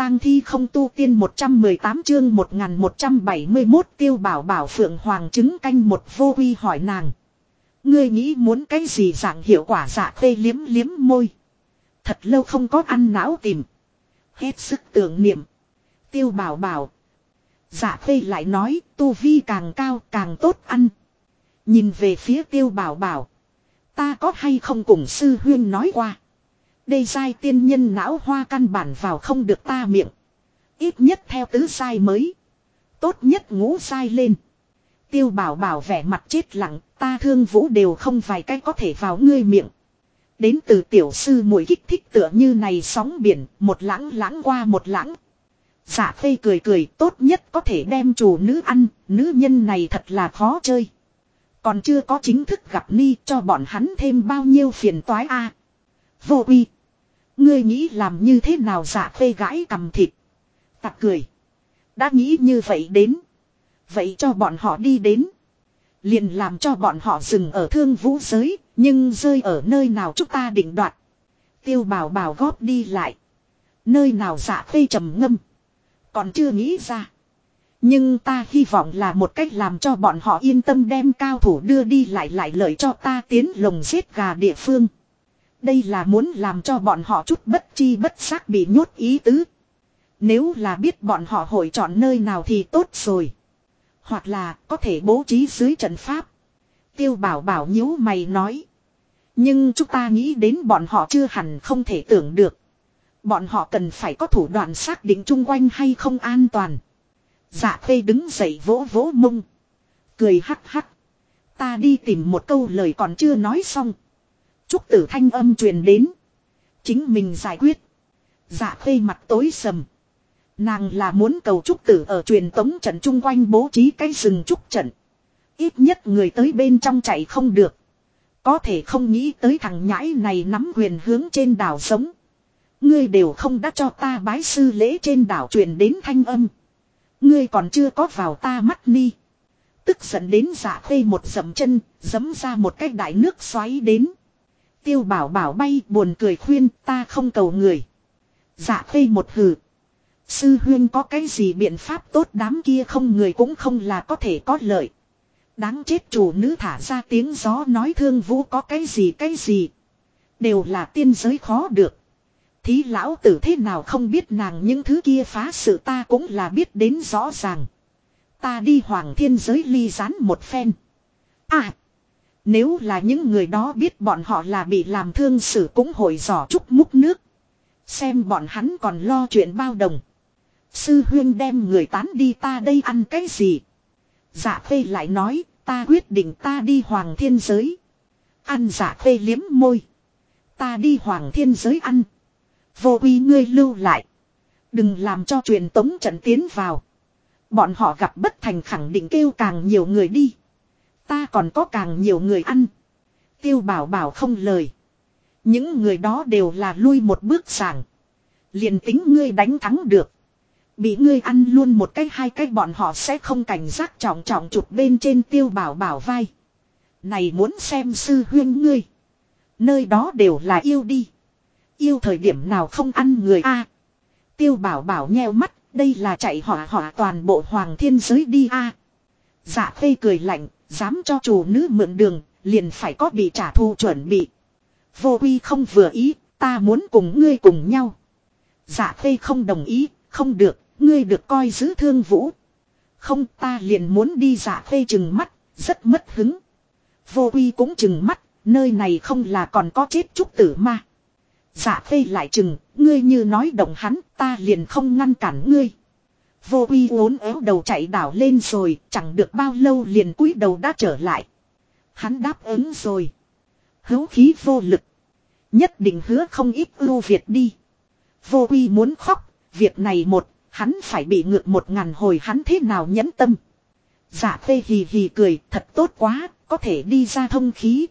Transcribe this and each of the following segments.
tang thi không tu tiên 118 chương 1171 Tiêu Bảo Bảo phượng hoàng trứng canh một. Vô Uy hỏi nàng. Ngươi nghĩ muốn cái gì dạng hiệu quả? Dạ Khê liếm liếm môi. Thật lâu không có ăn não tìm. Hết sức tưởng niệm. Tiêu Bảo Bảo. Dạ Khê lại nói tu vi càng cao càng tốt ăn. Nhìn về phía Tiêu Bảo Bảo. Ta có hay không cùng sư huyên nói qua. Đây giai tiên nhân não hoa căn bản vào không được ta miệng. Ít nhất theo tứ giai mới. Tốt nhất ngũ giai lên. Tiêu Bảo Bảo vẻ mặt chết lặng. Ta Thương Vũ đều không vài cái có thể vào ngươi miệng. Đến từ tiểu sư muội kích thích tựa như này sóng biển. Một lãng lãng qua một lãng. Dạ Khê cười cười, tốt nhất có thể đem chủ nữ ăn. Nữ nhân này thật là khó chơi. Còn chưa có chính thức gặp ni, cho bọn hắn thêm bao nhiêu phiền toái a. Vô Uy. Ngươi nghĩ làm như thế nào? Dạ Khê gãi cầm thịt. Tặc cười. Đã nghĩ như vậy đến. Vậy cho bọn họ đi đến. Liền làm cho bọn họ dừng ở Thương Vũ giới. Nhưng rơi ở nơi nào chúng ta định đoạt. Tiêu Bảo Bảo góp đi lại. Nơi nào? Dạ Khê trầm ngâm. Còn chưa nghĩ ra. Nhưng ta hy vọng là một cách làm cho bọn họ yên tâm đem cao thủ đưa đi lại lợi cho ta tiến lồng giết gà địa phương. Đây là muốn làm cho bọn họ chút bất chi bất giác bị nhốt ý tứ. Nếu là biết bọn họ hội chọn nơi nào thì tốt rồi. Hoặc là có thể bố trí dưới trận pháp. Tiêu Bảo Bảo nhíu mày nói. Nhưng chúng ta nghĩ đến bọn họ chưa hẳn không thể tưởng được. Bọn họ cần phải có thủ đoạn xác định chung quanh hay không an toàn. Dạ Khê đứng dậy vỗ vỗ mông. Cười hắc hắc. Ta đi tìm một câu lời còn chưa nói xong. Trúc Tử thanh âm truyền đến. Chính mình giải quyết. Dạ Khê mặt tối sầm. Nàng là muốn cầu Trúc Tử ở truyền tống trận chung quanh bố trí cái rừng trúc trận. Ít nhất người tới bên trong chạy không được. Có thể không nghĩ tới thằng nhãi này nắm quyền hướng trên đảo sống. Ngươi đều không đã cho ta bái sư lễ trên đảo truyền đến thanh âm. Ngươi còn chưa có vào ta mắt ni. Tức giận đến Dạ Khê một dậm chân, giẫm ra một cái đại nước xoáy đến. Tiêu Bảo Bảo bay buồn cười khuyên ta không cầu người. Dạ Khê một hừ. Sư huyên có cái gì biện pháp tốt, đám kia không người cũng không là có thể có lợi. Đáng chết, chủ nữ thả ra tiếng gió nói Thương Vũ có cái gì. Đều là tiên giới khó được. Thí lão tử thế nào không biết nàng những thứ kia phá sự ta cũng là biết đến rõ ràng. Ta đi Hoàng Thiên giới ly gián một phen. À. Nếu là những người đó biết bọn họ là bị làm thương xử cũng hội giỏ trúc múc nước. Xem bọn hắn còn lo chuyện bao đồng. Sư huyên đem người tán đi ta đây ăn cái gì? Dạ Khê lại nói ta quyết định ta đi Hoàng Thiên giới. Ăn? Dạ Khê liếm môi. Ta đi Hoàng Thiên giới ăn. Vô Uy ngươi lưu lại. Đừng làm cho truyền tống trận tiến vào. Bọn họ gặp bất thành khẳng định kêu càng nhiều người đi. Ta còn có càng nhiều người ăn. Tiêu Bảo Bảo không lời. Những người đó đều là lui một bước sảng. Liền tính ngươi đánh thắng được. Bị ngươi ăn luôn một cái hai cái bọn họ sẽ không cảnh giác trọng trọng chụp bên trên Tiêu Bảo Bảo vai. Này muốn xem sư huyên ngươi. Nơi đó đều là yêu đi. Yêu thời điểm nào không ăn người a? Tiêu Bảo Bảo nheo mắt, đây là chạy hỏa toàn bộ Hoàng Thiên giới đi a. Dạ Khê cười lạnh, dám cho chủ nữ mượn đường, liền phải có bị trả thù chuẩn bị. Vô Uy không vừa ý, ta muốn cùng ngươi cùng nhau. Dạ Khê không đồng ý, không được, ngươi được coi giữ Thương Vũ. Không, ta liền muốn đi. Dạ Khê trừng mắt, rất mất hứng. Vô Uy cũng trừng mắt, nơi này không là còn có chết Trúc Tử ma. Dạ Khê lại chừng, ngươi như nói động hắn, ta liền không ngăn cản ngươi. Vô Uy uốn éo đầu chạy đảo lên rồi, chẳng được bao lâu liền cúi đầu đã trở lại. Hắn đáp ứng rồi. Hữu khí vô lực. Nhất định hứa không ít ưu việt đi. Vô Uy muốn khóc, việc này hắn phải bị ngược 1000 hồi hắn thế nào nhẫn tâm. Dạ Khê hì hì cười, thật tốt quá, có thể đi ra thông khí.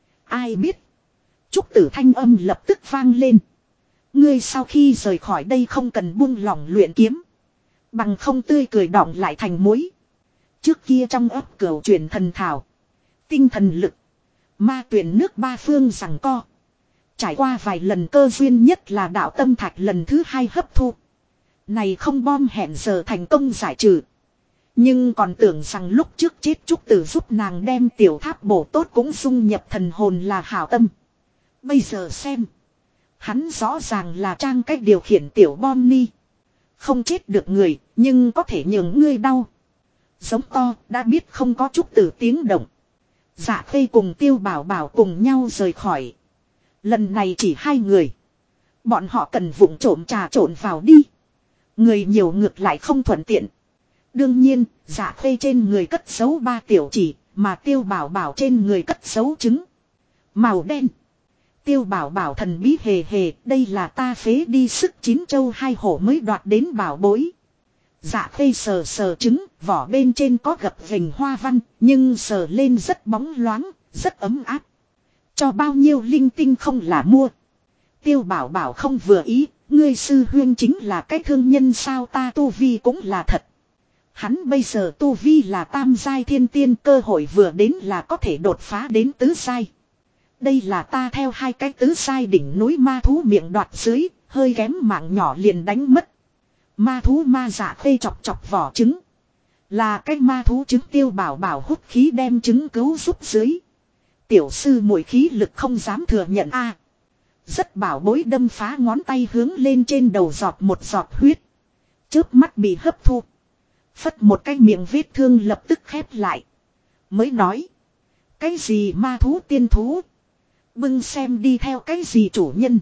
Ai biết. Trúc Tử thanh âm lập tức vang lên. Ngươi sau khi rời khỏi đây không cần buông lỏng luyện kiếm. Bằng không tươi cười đọng lại thành muối. Trước kia trong ấp Cửu Truyền thần thảo. Tinh thần lực. Ma tuyển nước ba phương giằng co. Trải qua vài lần cơ duyên nhất là đạo tâm thạch lần thứ 2 hấp thu. Này không bom hẹn giờ thành công giải trừ. Nhưng còn tưởng rằng lúc trước chết Trúc Tử giúp nàng đem tiểu tháp bổ tốt cũng dung nhập thần hồn là hảo tâm. Bây giờ xem. Hắn rõ ràng là trang cách điều khiển tiểu bom ni. Không chết được người, nhưng có thể nhường ngươi đau. Giống to, đã biết không có Trúc Tử tiếng động. Dạ Khê cùng Tiêu Bảo Bảo cùng nhau rời khỏi. Lần này chỉ hai người. Bọn họ cần vụng trộm trà trộn vào đi. Người nhiều ngược lại không thuận tiện. Đương nhiên, Dạ Khê trên người cất giấu 3 tiểu chỉ, mà Tiêu Bảo Bảo trên người cất giấu trứng. Màu đen. Tiêu Bảo Bảo thần bí hề hề, đây là ta phế đi sức 9 châu 2 hổ mới đoạt đến bảo bối. Dạ Khê sờ sờ trứng, vỏ bên trên có gập ghềnh hoa văn, nhưng sờ lên rất bóng loáng, rất ấm áp. Cho bao nhiêu linh tinh không là mua. Tiêu Bảo Bảo không vừa ý, ngươi sư huyên chính là cái thương nhân sao, ta tu vi cũng là thật. Hắn bây giờ tu vi là tam giai thiên tiên, cơ hội vừa đến là có thể đột phá đến tứ giai. Đây là ta theo 2 cái tứ giai đỉnh núi ma thú miệng đoạt dưới, hơi kém mạng nhỏ liền đánh mất. Ma thú ma Dạ Khê chọc chọc vỏ trứng. Là cái ma thú trứng. Tiêu Bảo Bảo hút khí đem trứng cứu giúp dưới. Tiểu sư muội khí lực không dám thừa nhận a. Rất bảo bối đâm phá ngón tay hướng lên trên đầu giọt một giọt huyết. Chớp mắt bị hấp thu. Phất một cái miệng vết thương lập tức khép lại. Mới nói. Cái gì ma thú tiên thú. Bưng xem đi theo cái gì chủ nhân.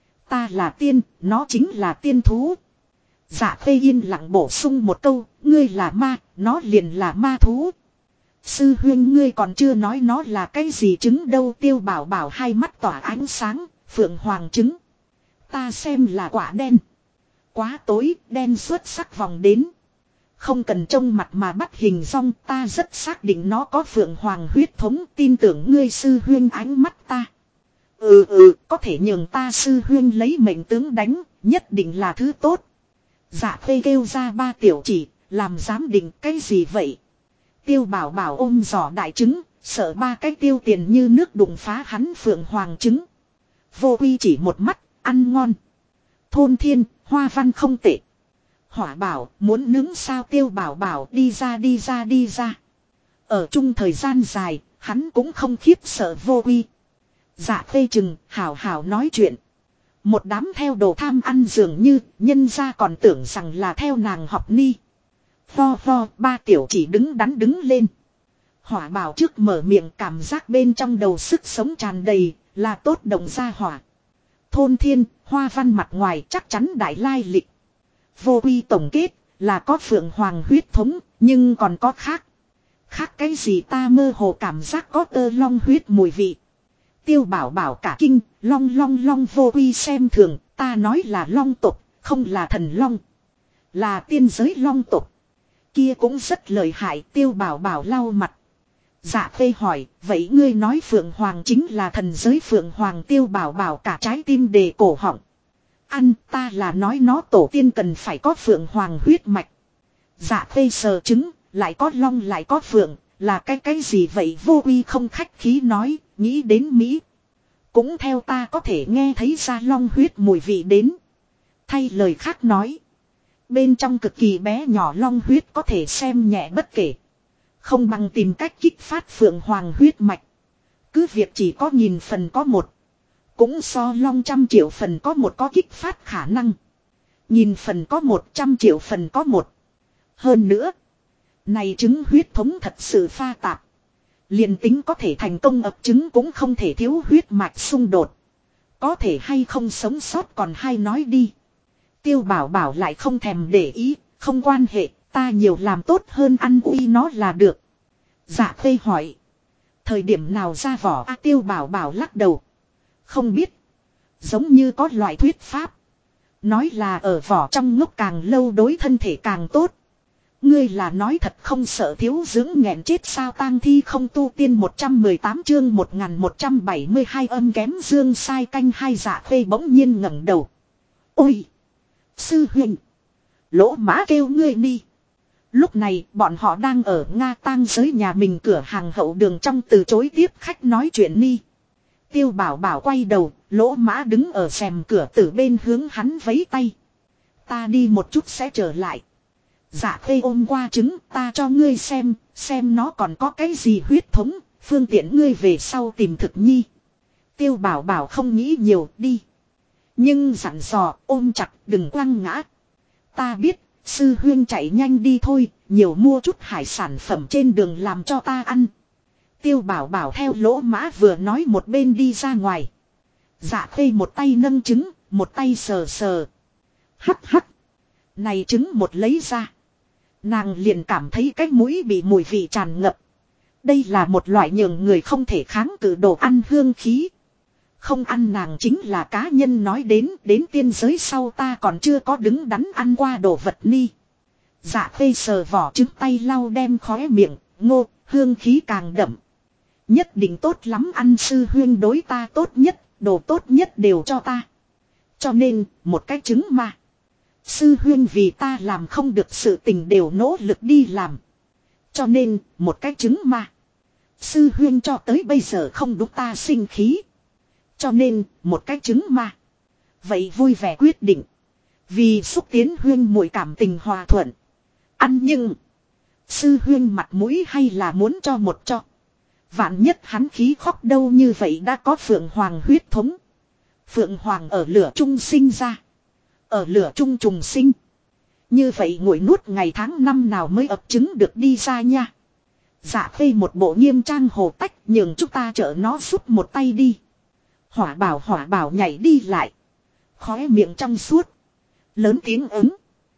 Ta là tiên, nó chính là tiên thú. Dạ Khê yên lặng bổ sung một câu. Ngươi là ma, nó liền là ma thú. Sư huyên ngươi còn chưa nói nó là cái gì trứng đâu. Tiêu Bảo Bảo hai mắt tỏa ánh sáng. Phượng hoàng trứng. Ta xem là quả đen. Quá tối, đen xuất sắc vòng đến. Không cần trông mặt mà bắt hình dong, ta rất xác định nó có phượng hoàng huyết thống, tin tưởng ngươi sư huyên ánh mắt ta. Có thể nhường ta sư huyên lấy mệnh tướng đánh, nhất định là thứ tốt. Dạ Khê kêu ra 3 tiểu chỉ, làm giám định cái gì vậy? Tiêu Bảo Bảo ôm giỏ đại trứng, sợ 3 cái tiêu tiền như nước đụng phá hắn phượng hoàng trứng. Vô Quy chỉ một mắt, ăn ngon. Thôn thiên, hoa văn không tệ. Hỏa Bảo, muốn nướng sao? Tiêu Bảo Bảo đi ra. Ở chung thời gian dài, hắn cũng không khiếp sợ Vô Quy. Dạ Khê chừng, hảo hảo nói chuyện. Một đám theo đồ tham ăn dường như, nhân ra còn tưởng rằng là theo nàng học ni. Vo, 3 tiểu chỉ đứng đắn đứng lên. Hỏa Bảo trước mở miệng, cảm giác bên trong đầu sức sống tràn đầy, là tốt động ra hỏa. Thôn thiên, hoa văn mặt ngoài chắc chắn đại lai lịch. Vô Quy tổng kết là có phượng hoàng huyết thống, nhưng còn có khác. Khác cái gì ta mơ hồ cảm giác có tơ long huyết mùi vị. Tiêu Bảo Bảo cả kinh, long Vô Quy xem thường, ta nói là long tộc, không là thần long. Là tiên giới long tộc. Kia cũng rất lợi hại. Tiêu Bảo Bảo lau mặt. Dạ Khê hỏi, vậy ngươi nói phượng hoàng chính là thần giới phượng hoàng? Tiêu Bảo Bảo cả trái tim đề cổ họng. Ăn, ta là nói nó tổ tiên cần phải có phượng hoàng huyết mạch. Dạ Khê sờ trứng, lại có long lại có phượng, là cái gì vậy? Vô Quy không khách khí nói, nghĩ đến Mỹ. Cũng theo ta có thể nghe thấy ra long huyết mùi vị đến. Thay lời khác nói, bên trong cực kỳ bé nhỏ long huyết có thể xem nhẹ bất kể. Không bằng tìm cách kích phát phượng hoàng huyết mạch. Cứ việc chỉ có 1000 phần có 1. Cũng so long 100 triệu phần có 1 có kích phát khả năng. 1000 phần có 100 triệu phần có 1. Hơn nữa, này trứng huyết thống thật sự pha tạp. Liền tính có thể thành công ấp trứng cũng không thể thiếu huyết mạch xung đột. Có thể hay không sống sót còn hay nói đi. Tiêu Bảo Bảo lại không thèm để ý, không quan hệ, ta nhiều làm tốt hơn ăn uy nó là được. Dạ Khê hỏi, thời điểm nào ra vỏ? Tiêu Bảo Bảo lắc đầu. Không biết. Giống như có loại thuyết pháp. Nói là ở vỏ trong ngốc càng lâu đối thân thể càng tốt. Ngươi là nói thật không sợ thiếu dưỡng nghẹn chết sao? Tang thi không tu tiên 118 chương 1172 âm kém dương sai canh hai. Dạ Khê bỗng nhiên ngẩng đầu. Ôi! Sư huynh! Lỗ mã kêu ngươi đi. Lúc này bọn họ đang ở Nga tang giới nhà mình cửa hàng hậu đường trong từ chối tiếp khách nói chuyện ni. Tiêu Bảo Bảo quay đầu, Lỗ mã đứng ở rèm cửa từ bên hướng hắn vẫy tay. Ta đi một chút sẽ trở lại. Dạ khê ôm qua trứng, ta cho ngươi xem nó còn có cái gì huyết thống, phương tiện ngươi về sau tìm thực nhi. Tiêu bảo bảo không nghĩ nhiều, đi. Nhưng dặn dò, ôm chặt, đừng quăng ngã. Ta biết, sư huyên chạy nhanh đi thôi, nhiều mua chút hải sản phẩm trên đường làm cho ta ăn. Tiêu bảo bảo theo Lỗ Mã vừa nói một bên đi ra ngoài. Dạ khê một tay nâng trứng, một tay sờ sờ. Hắc hắc. Này trứng một lấy ra. Nàng liền cảm thấy cái mũi bị mùi vị tràn ngập. Đây là một loại nhường người không thể kháng cự đồ ăn hương khí. Không ăn nàng chính là cá nhân nói đến tiên giới sau ta còn chưa có đứng đắn ăn qua đồ vật ni. Dạ khê sờ vỏ trứng tay lau đem khóe miệng, ngô, hương khí càng đậm. Nhất định tốt lắm ăn, sư huyên đối ta tốt nhất, đồ tốt nhất đều cho ta. Cho nên, một cái trứng mà. Sư huyên vì ta làm không được sự tình đều nỗ lực đi làm. Cho nên, một cái trứng mà. Sư huyên cho tới bây giờ không đúng ta sinh khí. Cho nên, một cái trứng mà. Vậy vui vẻ quyết định. Vì xúc tiến huyên muội cảm tình hòa thuận. Ăn nhưng. Sư huyên mặt mũi hay là muốn cho một cho. Vạn nhất hắn khí khóc đâu, như vậy đã có Phượng Hoàng huyết thống. Phượng Hoàng ở lửa trung sinh ra. Ở lửa trung trùng sinh. Như vậy nguội nuốt ngày tháng năm nào mới ấp trứng được đi ra nha. Dạ khê một bộ nghiêm trang hồ tách, nhường chúng ta chở nó giúp một tay đi. Hỏa bảo nhảy đi lại. Khóe miệng trong suốt. Lớn tiếng ứng.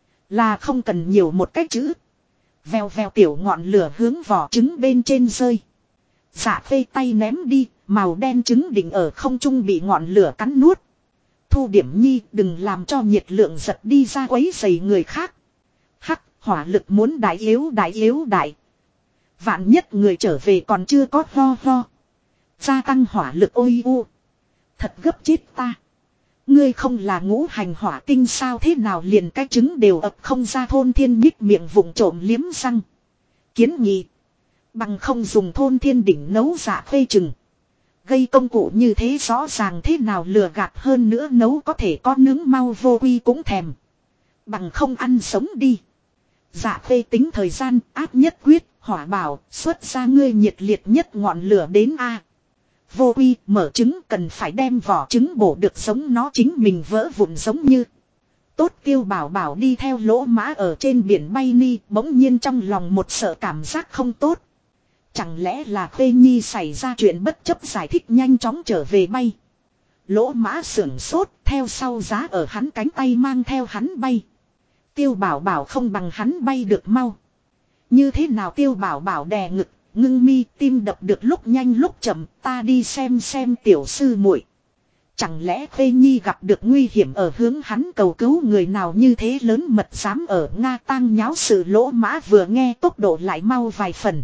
Là không cần nhiều một cái chữ. Vèo vèo tiểu ngọn lửa hướng vỏ trứng bên trên rơi. Dạ khê tay ném đi, màu đen trứng định ở không trung bị ngọn lửa cắn nuốt. Thu Điểm Nhi, đừng làm cho nhiệt lượng giật đi ra quấy rầy người khác. Hắc, hỏa lực muốn đại yếu đại. Vạn nhất người trở về còn chưa có ho. Gia tăng hỏa lực ôi u. Thật gấp chết ta. Ngươi không là ngũ hành hỏa tinh sao, thế nào liền cái trứng đều ập không ra. Thôn Thiên nhích miệng vụng trộm liếm răng. Kiến nghị. Bằng không dùng Thôn Thiên đỉnh nấu dạ khê chừng. Gây công cụ như thế rõ ràng thế nào lừa gạt, hơn nữa nấu có thể có nướng mau vô quy cũng thèm. Bằng không ăn sống đi. Dạ khê tính thời gian, áp nhất quyết, hỏa bảo, xuất ra ngươi nhiệt liệt nhất ngọn lửa đến a. Vô quy, mở trứng cần phải đem vỏ trứng bổ được giống nó chính mình vỡ vụn giống như. Tốt, Tiêu bảo bảo đi theo Lỗ Mã ở trên biển bay ni, bỗng nhiên trong lòng một sợ cảm giác không tốt. Chẳng lẽ là Khê Nhi xảy ra chuyện bất chấp giải thích nhanh chóng trở về bay. Lỗ Mã sưởng sốt, theo sau giá ở hắn cánh tay mang theo hắn bay. Tiêu bảo bảo không bằng hắn bay được mau. Như thế nào Tiêu bảo bảo đè ngực, ngưng mi, tim đập được lúc nhanh lúc chậm, ta đi xem tiểu sư muội. Chẳng lẽ Khê Nhi gặp được nguy hiểm ở hướng hắn cầu cứu, người nào như thế lớn mật dám ở Nga tang nháo sự. Lỗ Mã vừa nghe tốc độ lại mau vài phần.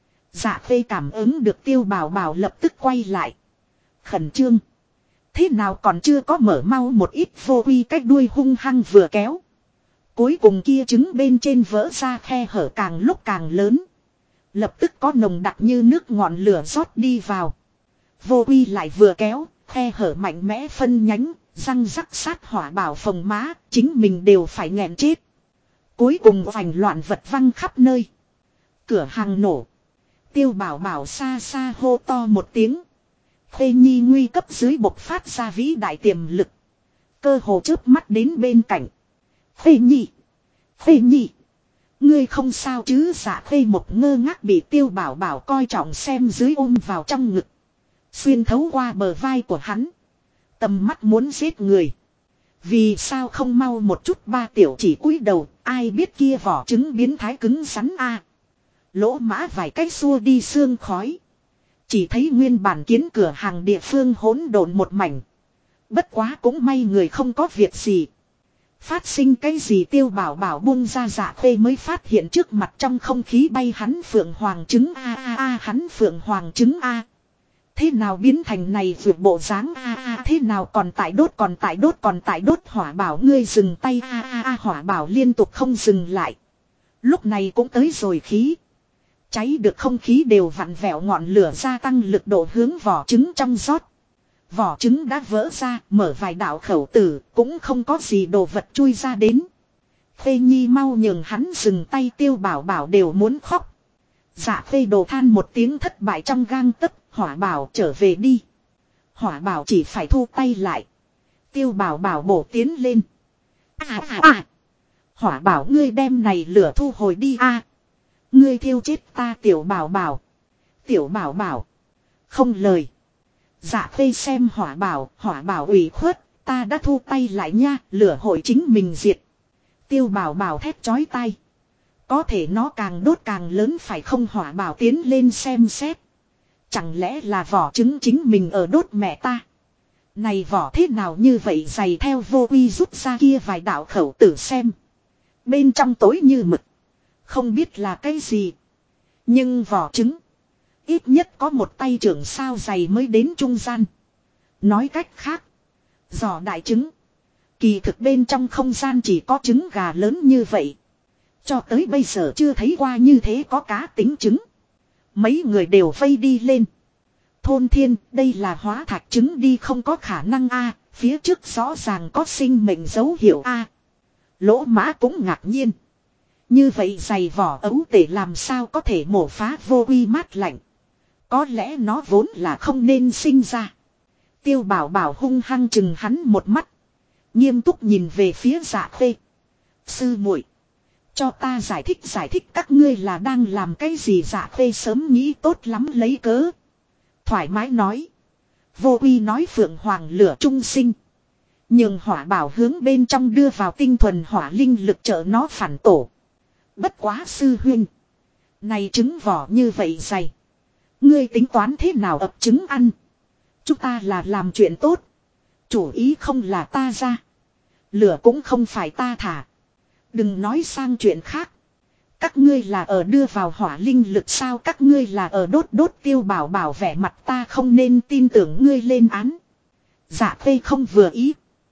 Dạ khê cảm ứng được Tiêu bảo bảo lập tức quay lại. Khẩn trương. Thế nào còn chưa có mở mau một ít, vô quy cách đuôi hung hăng vừa kéo. Cuối cùng kia trứng bên trên vỡ ra khe hở càng lúc càng lớn. Lập tức có nồng đặc như nước ngọn lửa rót đi vào. Vô quy lại vừa kéo, khe hở mạnh mẽ phân nhánh, răng rắc sát hỏa bảo phồng má, chính mình đều phải nghẹn chết. Cuối cùng vành loạn vật văng khắp nơi. Cửa hàng nổ. Tiêu bảo bảo xa xa hô to một tiếng. Khê Nhi nguy cấp dưới bộc phát ra vĩ đại tiềm lực. Cơ hồ chớp mắt đến bên cạnh. Khê Nhi. Ngươi không sao chứ? Dạ khê một ngơ ngác bị Tiêu bảo bảo coi trọng xem dưới ôm vào trong ngực. Xuyên thấu qua bờ vai của hắn. Tầm mắt muốn giết người. Vì sao không mau một chút, ba tiểu chỉ cúi đầu, ai biết kia vỏ trứng biến thái cứng rắn a. Lỗ Mã vài cách xua đi sương khói. Chỉ thấy nguyên bản kiến cửa hàng địa phương hỗn độn một mảnh. Bất quá cũng may người không có việc gì. Phát sinh cái gì? Tiêu bảo bảo buông ra dạ khê mới phát hiện trước mặt trong không khí bay hắn phượng hoàng trứng a, hắn phượng hoàng trứng a. Thế nào biến thành này vượt bộ dáng a, thế nào còn tại đốt hỏa bảo ngươi dừng tay a, hỏa bảo liên tục không dừng lại. Lúc này cũng tới rồi khí. Cháy được không khí đều vặn vẹo, ngọn lửa gia tăng lực độ hướng vỏ trứng trong rót. Vỏ trứng đã vỡ ra, mở vài đạo khẩu tử, cũng không có gì đồ vật chui ra đến. Phê Nhi mau nhường hắn dừng tay, Tiêu Bảo Bảo đều muốn khóc. Dạ Phê đồ than một tiếng thất bại trong gang tấc, Hỏa Bảo trở về đi. Hỏa Bảo chỉ phải thu tay lại. Tiêu Bảo Bảo bổ tiến lên. Hỏa Bảo ngươi đem này lửa thu hồi đi a. Ngươi thiêu chết ta Tiểu Bảo Bảo. Tiểu Bảo Bảo. Không lời. Dạ Phê xem Hỏa Bảo ủy khuất, ta đã thu tay lại nha, lửa hội chính mình diệt. Tiêu Bảo Bảo thét chói tai. Có thể nó càng đốt càng lớn phải không? Hỏa Bảo tiến lên xem xét. Chẳng lẽ là vỏ trứng chính mình ở đốt mẹ ta? Này vỏ thế nào như vậy dày? Theo Vô Uy rút ra kia vài đạo khẩu tử xem. Bên trong tối như mực. Không biết là cái gì. Nhưng vỏ trứng. Ít nhất có một tay trưởng sao dày mới đến trung gian. Nói cách khác. Giỏ đại trứng. Kỳ thực bên trong không gian chỉ có trứng gà lớn như vậy. Cho tới bây giờ chưa thấy qua như thế có cá tính trứng. Mấy người đều vây đi lên. Thôn Thiên, đây là hóa thạch trứng đi, không có khả năng a, phía trước rõ ràng có sinh mệnh dấu hiệu a. Lỗ Mã cũng ngạc nhiên. Như vậy dày vỏ ấu tể làm sao có thể mổ phá? Vô Uy mát lạnh. Có lẽ nó vốn là không nên sinh ra. Tiêu Bảo Bảo hung hăng chừng hắn một mắt. Nghiêm túc nhìn về phía Dạ Phê. Sư muội, cho ta giải thích các ngươi là đang làm cái gì? Dạ Phê sớm nghĩ tốt lắm lấy cớ. Thoải mái nói. Vô Uy nói Phượng Hoàng lửa trung sinh. Nhưng Hỏa Bảo hướng bên trong đưa vào tinh thuần hỏa linh lực trợ nó phản tổ. Bất quá sư huynh. Này trứng vỏ như vậy dày. Ngươi tính toán thế nào ập trứng ăn? Chúng ta là làm chuyện tốt. Chủ ý không là ta ra. Lửa cũng không phải ta thả. Đừng nói sang chuyện khác. Các ngươi là ở đưa vào hỏa linh lực sao? Các ngươi là ở đốt Tiêu Bảo Bảo vẻ mặt ta không nên tin tưởng ngươi lên án. Dạ Phê không vừa ý.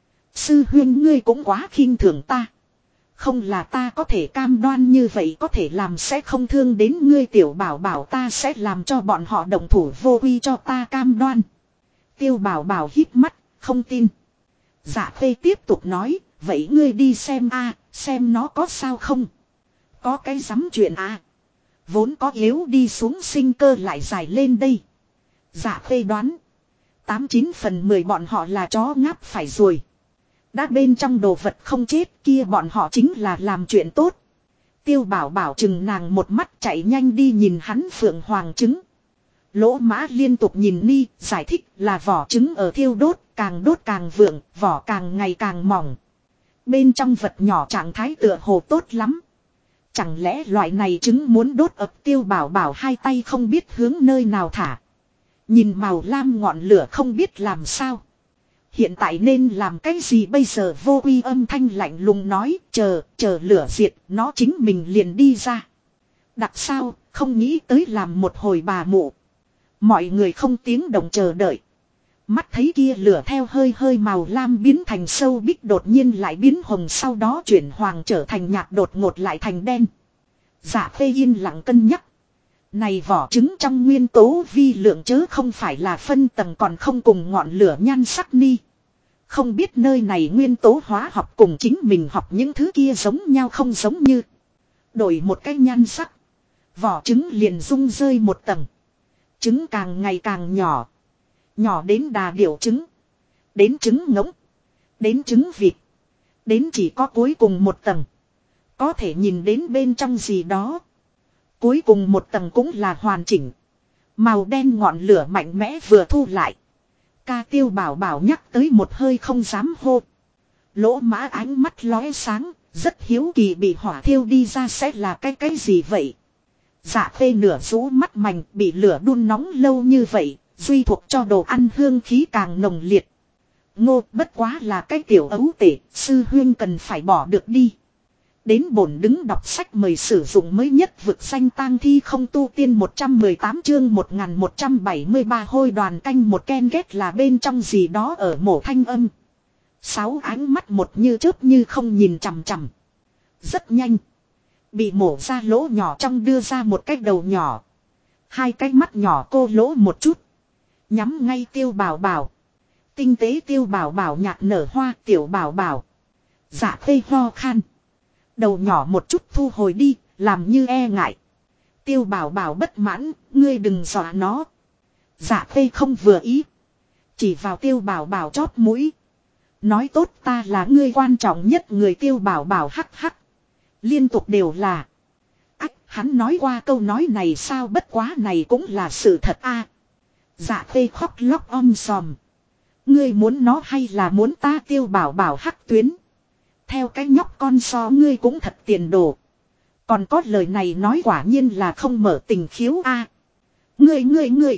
Sư huynh ngươi cũng quá khinh thường ta. Không là ta có thể cam đoan như vậy có thể làm sẽ không thương đến ngươi Tiểu Bảo Bảo, ta sẽ làm cho bọn họ động thủ. Vô Uy cho ta cam đoan. Tiêu Bảo Bảo hít mắt, không tin. Dạ Phê tiếp tục nói, vậy ngươi đi xem a, xem nó có sao không. Có cái dám chuyện à. Vốn có yếu đi xuống sinh cơ lại dài lên đây. Dạ Phê đoán. 89/10 bọn họ là chó ngáp phải rồi. Đã bên trong đồ vật không chết kia bọn họ chính là làm chuyện tốt. Tiêu Bảo Bảo chừng nàng một mắt chạy nhanh đi nhìn hắn Phượng Hoàng trứng. Lỗ Mã liên tục nhìn Ni, giải thích là vỏ trứng ở thiêu đốt càng vượng, vỏ càng ngày càng mỏng. Bên trong vật nhỏ trạng thái tựa hồ tốt lắm. Chẳng lẽ loại này trứng muốn đốt ập? Tiêu Bảo Bảo hai tay không biết hướng nơi nào thả. Nhìn màu lam ngọn lửa không biết làm sao. Hiện tại nên làm cái gì bây giờ? Vô Uy âm thanh lạnh lùng nói, chờ lửa diệt, nó chính mình liền đi ra. Đặc sao, không nghĩ tới làm một hồi bà mụ. Mọi người không tiếng động chờ đợi. Mắt thấy kia lửa theo hơi màu lam biến thành sâu bích đột nhiên lại biến hồng, sau đó chuyển hoàng trở thành nhạt đột ngột lại thành đen. Dạ Phê yên lặng cân nhắc. Này vỏ trứng trong nguyên tố vi lượng chớ không phải là phân tầng còn không cùng ngọn lửa nhan sắc ni. Không biết nơi này nguyên tố hóa học cùng chính mình học những thứ kia giống nhau không giống như. Đổi một cái nhan sắc. Vỏ trứng liền rung rơi một tầng. Trứng càng ngày càng nhỏ. Nhỏ đến đà điểu trứng. Đến trứng ngỗng. Đến trứng vịt. Đến chỉ có cuối cùng một tầng. Có thể nhìn đến bên trong gì đó. Cuối cùng một tầng cũng là hoàn chỉnh. Màu đen ngọn lửa mạnh mẽ vừa thu lại. Ca Tiêu Bảo Bảo nhắc tới một hơi không dám hô. Lỗ Mã ánh mắt lóe sáng. Rất hiếu kỳ bị hỏa thiêu đi ra sẽ là cái gì vậy. Dạ Phê nửa rũ mắt mành bị lửa đun nóng lâu như vậy. Duy thuộc cho đồ ăn hương khí càng nồng liệt. Ngô bất quá là cái tiểu ấu tể. Sư huyên cần phải bỏ được đi. Đến bổn đứng đọc sách mời sử dụng mới nhất vực danh tang thi không tu tiên 118 chương 1173 hôi đoàn canh một ken ghét là bên trong gì đó ở mổ thanh âm. 6 ánh mắt một như chớp như không nhìn chằm chằm. Rất nhanh. Bị mổ ra lỗ nhỏ trong đưa ra một cái đầu nhỏ. Hai cái mắt nhỏ cô lỗ một chút. Nhắm ngay Tiêu Bảo Bảo. Tinh tế Tiêu Bảo Bảo nhạt nở hoa Tiểu Bảo Bảo. Dạ Phê ho khan. Đầu nhỏ một chút thu hồi đi, làm như e ngại. Tiêu bảo bảo bất mãn, ngươi đừng dọa nó. Dạ khê không vừa ý. Chỉ vào tiêu bảo bảo chóp mũi. Nói tốt ta là ngươi quan trọng nhất người. Tiêu bảo bảo hắc hắc. Liên tục đều là. Ách, hắn nói qua câu nói này sao, bất quá này cũng là sự thật a. Dạ khê khóc lóc om sòm. Ngươi muốn nó hay là muốn ta? Tiêu bảo bảo hắc tuyến. Theo cái nhóc con so ngươi cũng thật tiền đồ. Còn có lời này nói quả nhiên là không mở tình khiếu a. Ngươi.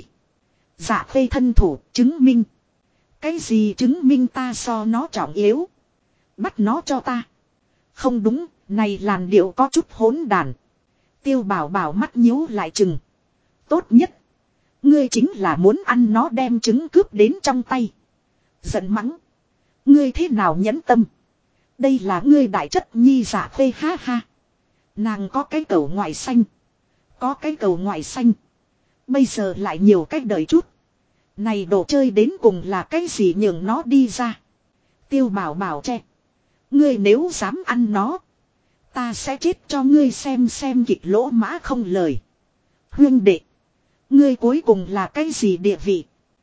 Dạ khê thân thủ chứng minh. Cái gì chứng minh? Ta so nó trọng yếu. Bắt nó cho ta. Không đúng, này làn điệu có chút hỗn đàn. Tiêu bảo bảo mắt nhíu lại chừng. Tốt nhất. Ngươi chính là muốn ăn nó, đem trứng cướp đến trong tay. Giận mắng. Ngươi thế nào nhẫn tâm. Đây là ngươi đại chất nhi. Dạ khê ha ha. Nàng có cái cầu ngoại xanh. Có cái cầu ngoại xanh. Bây giờ lại nhiều cách đợi chút. Này đồ chơi đến cùng là cái gì, nhường nó đi ra. Tiêu bảo bảo che. Ngươi nếu dám ăn nó. Ta sẽ chết cho ngươi xem. Kịch Lỗ Mã không lời. Huyên đệ. Ngươi cuối cùng là cái gì địa vị?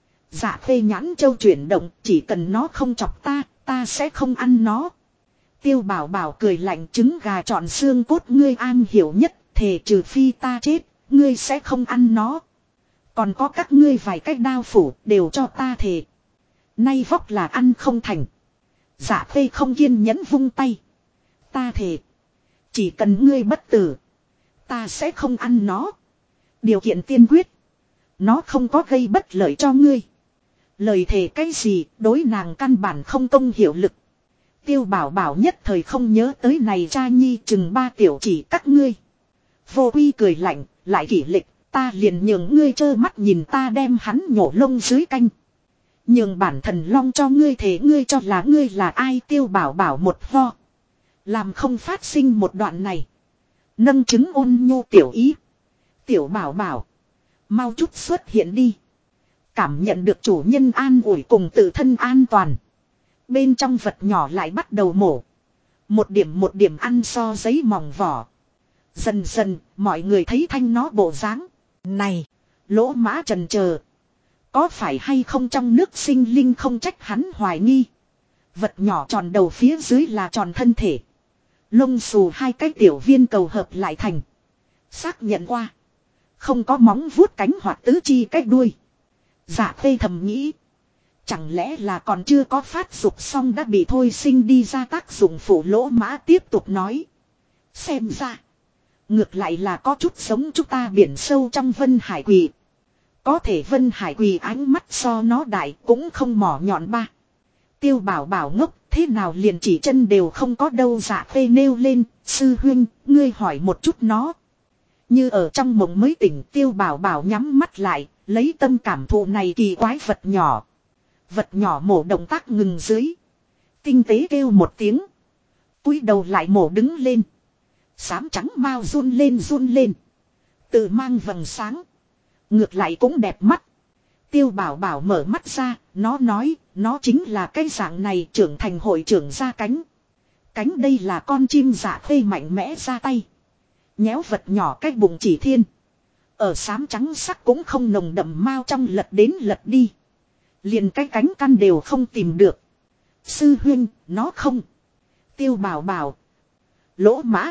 Dạ khê nhãn châu chuyển động. Chỉ cần nó không chọc ta, ta sẽ không ăn nó. Tiêu bảo bảo cười lạnh. Trứng gà chọn xương cốt ngươi an hiểu nhất. Thề trừ phi ta chết, ngươi sẽ không ăn nó. Còn có các ngươi vài cách đao phủ đều cho ta thề. Nay vóc là ăn không thành. Dạ khê không kiên nhẫn vung tay. Ta thề. Chỉ cần ngươi bất tử, ta sẽ không ăn nó. Điều kiện tiên quyết. Nó không có gây bất lợi cho ngươi. Lời thề cái gì đối nàng căn bản không công hiệu lực. Tiêu bảo bảo nhất thời không nhớ tới này cha nhi chừng 3 tiểu chỉ các ngươi. Vô Quy cười lạnh, lại kỷ lịch. Ta liền nhường ngươi trơ mắt nhìn ta đem hắn nhổ lông dưới canh. Nhường bản thần long cho ngươi thế ngươi cho là ngươi là ai? Tiêu bảo bảo một ho. Làm không phát sinh một đoạn này. Nâng chứng ôn nhu tiểu ý. Tiểu bảo bảo. Mau chút xuất hiện đi. Cảm nhận được chủ nhân an ủi cùng tự thân an toàn. Bên trong vật nhỏ lại bắt đầu mổ. Một điểm ăn so giấy mỏng vỏ. Dần dần mọi người thấy thanh nó bộ dáng. Này, Lỗ Mã trần chờ. Có phải hay không trong nước sinh linh không trách hắn hoài nghi. Vật nhỏ tròn đầu phía dưới là tròn thân thể. Lông xù hai cái tiểu viên cầu hợp lại thành. Xác nhận qua. Không có móng vuốt cánh hoặc tứ chi cái đuôi. Dạ khê thầm nghĩ. Chẳng lẽ là còn chưa có phát dục xong đã bị thôi sinh đi ra tác dụng phụ? Lỗ Mã tiếp tục nói. Xem ra. Ngược lại là có chút giống chúng ta biển sâu trong Vân Hải Quỳ. Có thể Vân Hải Quỳ ánh mắt so nó đại cũng không mỏ nhọn ba. Tiêu bảo bảo ngốc, thế nào liền chỉ chân đều không có đâu. Dạ khê nêu lên. Sư huynh, ngươi hỏi một chút nó. Như ở trong mộng mới tỉnh. Tiêu bảo bảo nhắm mắt lại, lấy tâm cảm thụ này kỳ quái vật nhỏ. Vật nhỏ mổ động tác ngừng dưới. Tinh tế kêu một tiếng. Cúi đầu lại mổ đứng lên. Xám trắng mau run lên. Tự mang vầng sáng. Ngược lại cũng đẹp mắt. Tiêu bảo bảo mở mắt ra. Nó nói. Nó chính là cái dạng này, trưởng thành hội trưởng ra cánh. Cánh đây là con chim. Dạ khê mạnh mẽ ra tay. Nhéo vật nhỏ cái bụng chỉ thiên. Ở xám trắng sắc cũng không nồng đậm mau trong lật đến lật đi. Liền cái cánh căn đều không tìm được. Sư huynh, nó không. Tiêu bảo bảo. Lỗ Mã.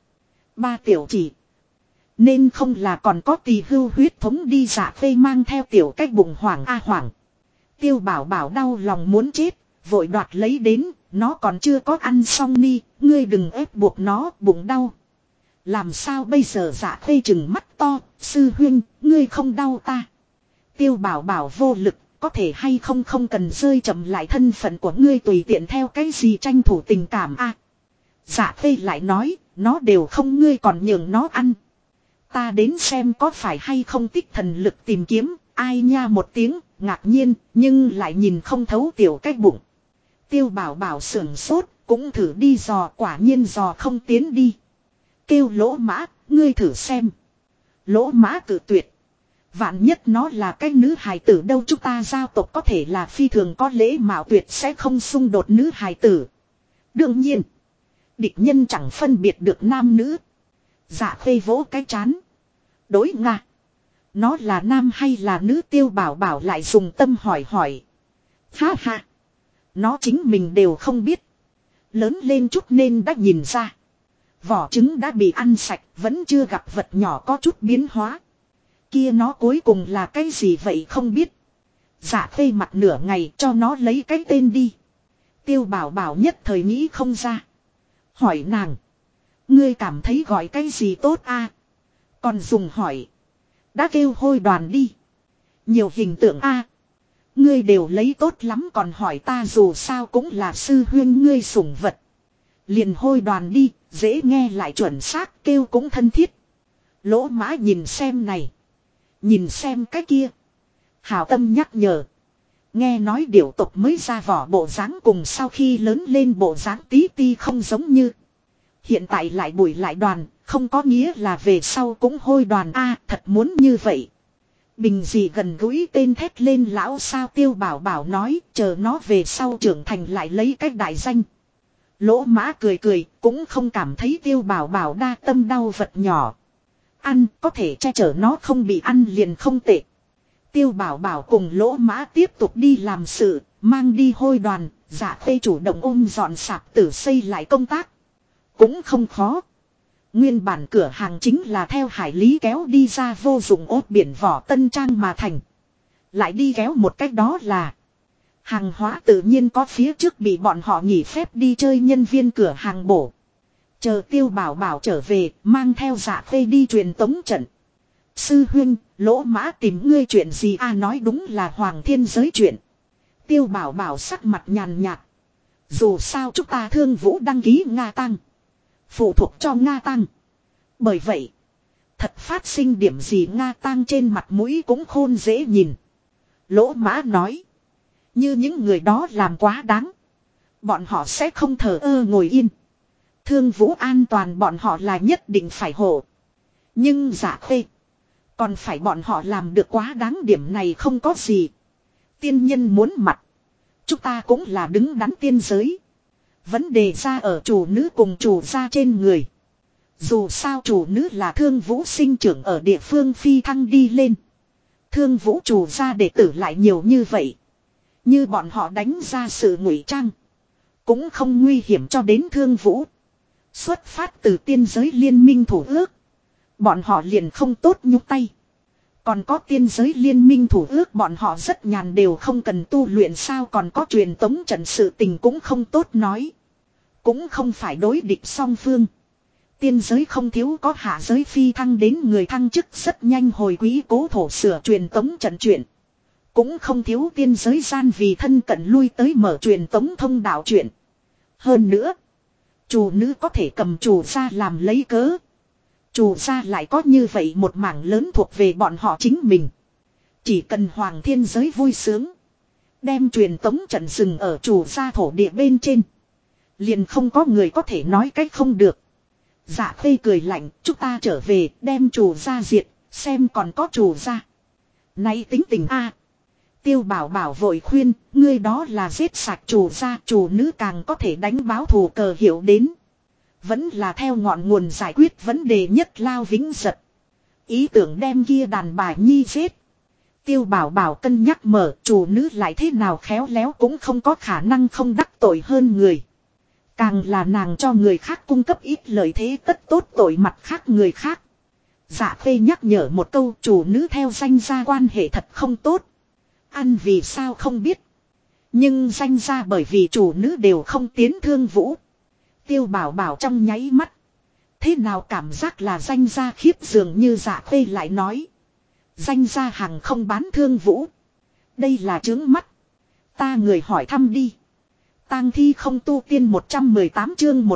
3 tiểu chỉ. Nên không là còn có tỳ hưu huyết thống đi. Dạ khê mang theo tiểu cái bụng hoảng hoảng. Tiêu bảo bảo đau lòng muốn chết. Vội đoạt lấy đến. Nó còn chưa có ăn xong ni. Ngươi đừng ép buộc nó, bụng đau. Làm sao bây giờ? Dạ khê trừng mắt to. Sư huynh, ngươi không đau ta. Tiêu bảo bảo vô lực. Có thể hay không cần rơi chậm lại thân phận của ngươi tùy tiện theo cái gì tranh thủ tình cảm a. Dạ khê lại nói. Nó đều không, ngươi còn nhường nó ăn. Ta đến xem có phải hay không tích thần lực tìm kiếm. Ai nha một tiếng, ngạc nhiên, nhưng lại nhìn không thấu tiểu cái bụng. Tiêu bảo bảo sưởng sốt, cũng thử đi dò, quả nhiên dò không tiến đi. Kêu Lỗ Mã, ngươi thử xem. Lỗ Mã cự tuyệt. Vạn nhất nó là cái nữ hài tử đâu, chúng ta giao tộc có thể là phi thường có lễ mạo, tuyệt sẽ không xung đột nữ hài tử. Đương nhiên. Địch nhân chẳng phân biệt được nam nữ. Dạ khê vỗ cái chán. Đối Nga. Nó là nam hay là nữ? Tiêu bảo bảo lại dùng tâm hỏi hỏi. Ha ha. Nó chính mình đều không biết. Lớn lên chút nên đã nhìn ra. Vỏ trứng đã bị ăn sạch, vẫn chưa gặp vật nhỏ có chút biến hóa. Kia nó cuối cùng là cái gì vậy không biết. Dạ khê mặt nửa ngày cho nó lấy cái tên đi. Tiêu bảo bảo nhất thời nghĩ không ra. Hỏi nàng. Ngươi cảm thấy gọi cái gì tốt a? Còn dùng hỏi. Đã kêu hôi đoàn đi. Nhiều hình tượng a. Ngươi đều lấy tốt lắm còn hỏi ta, dù sao cũng là sư huyên ngươi sủng vật. Liền hôi đoàn đi, dễ nghe lại chuẩn xác, kêu cũng thân thiết. Lỗ mã nhìn xem này. Nhìn xem cái kia. Hào tâm nhắc nhở. Nghe nói điểu tộc mới ra vỏ bộ dáng cùng sau khi lớn lên bộ dáng tí ti không giống như. Hiện tại lại bùi lại đoàn, không có nghĩa là về sau cũng hôi đoàn a, thật muốn như vậy. Bình gì gần gũi tên thét lên lão sao. Tiêu bảo bảo nói chờ nó về sau trưởng thành lại lấy cách đại danh. Lỗ mã cười cười cũng không cảm thấy tiêu bảo bảo đa tâm đau vật nhỏ. Ăn có thể che chở nó không bị ăn liền không tệ. Tiêu bảo bảo cùng lỗ mã tiếp tục đi làm sự, mang đi hôi đoàn, dạ khê chủ động ôm dọn sạp tử xây lại công tác. Cũng không khó. Nguyên bản cửa hàng chính là theo hải lý kéo đi ra vô dụng ốt biển vỏ tân trang mà thành. Lại đi kéo một cách đó là hàng hóa tự nhiên có phía trước bị bọn họ nghỉ phép đi chơi nhân viên cửa hàng bổ. Chờ tiêu bảo bảo trở về, mang theo dạ khê đi truyền tống trận. Sư huynh, lỗ mã tìm ngươi chuyện gì a? Nói đúng là hoàng thiên giới chuyện. Tiêu bảo bảo sắc mặt nhàn nhạt. Dù sao chúng ta Thương Vũ đăng ký Nga Tăng. Phụ thuộc cho Nga Tăng. Bởi vậy, thật phát sinh điểm gì Nga Tăng trên mặt mũi cũng khôn dễ nhìn. Lỗ mã nói. Như những người đó làm quá đáng. Bọn họ sẽ không thờ ơ ngồi yên. Thương Vũ an toàn bọn họ là nhất định phải hộ. Nhưng dạ khê. Còn phải bọn họ làm được quá đáng, điểm này không có gì. Tiên nhân muốn mặt. Chúng ta cũng là đứng đắn tiên giới. Vấn đề ra ở chủ nữ cùng chủ gia trên người. Dù sao chủ nữ là Thương Vũ sinh trưởng ở địa phương phi thăng đi lên. Thương Vũ chủ gia đệ tử lại nhiều như vậy. Như bọn họ đánh ra sự ngụy trang. Cũng không nguy hiểm cho đến Thương Vũ. Xuất phát từ tiên giới liên minh thủ ước. Bọn họ liền không tốt nhúc tay. Còn có tiên giới liên minh thủ ước bọn họ rất nhàn, đều không cần tu luyện sao, còn có truyền tống trận sự tình cũng không tốt nói. Cũng không phải đối địch song phương. Tiên giới không thiếu có hạ giới phi thăng đến người thăng chức rất nhanh hồi quý cố thổ sửa truyền tống trận chuyện. Cũng không thiếu tiên giới gian vì thân cận lui tới mở truyền tống thông đạo chuyện. Hơn nữa, chủ nữ có thể cầm chủ gia làm lấy cớ. Chủ gia lại có như vậy một mảng lớn thuộc về bọn họ chính mình. Chỉ cần hoàng thiên giới vui sướng. Đem truyền tống trận dừng ở chủ gia thổ địa bên trên. Liền không có người có thể nói cách không được. Dạ khê cười lạnh, chúng ta trở về đem chủ gia diệt, xem còn có chủ gia. Nay tính tình a. Tiêu bảo bảo vội khuyên, ngươi đó là giết sạch chủ gia, chủ nữ càng có thể đánh báo thù cờ hiệu đến. Vẫn là theo ngọn nguồn giải quyết vấn đề nhất lao vĩnh giật. Ý tưởng đem kia đàn bà nhi giết. Tiêu bảo bảo cân nhắc mở, chủ nữ lại thế nào khéo léo cũng không có khả năng không đắc tội hơn người. Càng là nàng cho người khác cung cấp ít lợi thế tất tốt tội mặt khác người khác. Dạ khê nhắc nhở một câu, chủ nữ theo danh gia quan hệ thật không tốt. Ăn vì sao không biết. Nhưng danh gia bởi vì chủ nữ đều không tiến Thương Vũ. Tiêu bảo bảo trong nháy mắt. Thế nào cảm giác là danh gia khiếp, dường như dạ khê lại nói. Danh gia hàng không bán Thương Vũ. Đây là trướng mắt. Ta người hỏi thăm đi. Tang thi không tu tiên 118 chương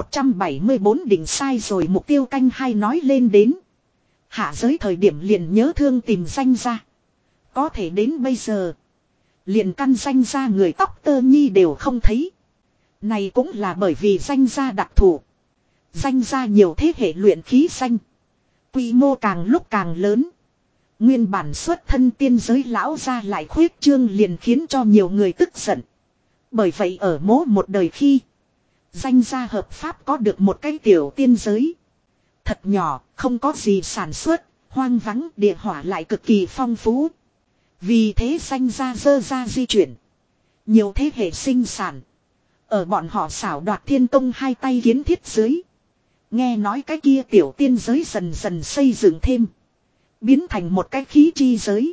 1174 đỉnh sai rồi. Mục tiêu canh hai nói lên đến. Hạ giới thời điểm liền nhớ thương tìm danh gia. Có thể đến bây giờ. Liền căn danh gia người tóc tơ nhi đều không thấy. Này cũng là bởi vì danh gia đặc thù. Danh gia nhiều thế hệ luyện khí danh. Quy mô càng lúc càng lớn. Nguyên bản xuất thân tiên giới lão gia lại khuyết trương liền khiến cho nhiều người tức giận. Bởi vậy ở mỗi một đời khi, Danh gia hợp pháp có được một cái tiểu tiên giới. Thật nhỏ, không có gì sản xuất, hoang vắng, địa hỏa lại cực kỳ phong phú. Vì thế danh gia dơ ra di chuyển. Nhiều thế hệ sinh sản. Ở bọn họ xảo đoạt thiên công hai tay kiến thiết dưới. Nghe nói cái kia tiểu tiên giới dần dần xây dựng thêm. Biến thành một cái khí chi giới.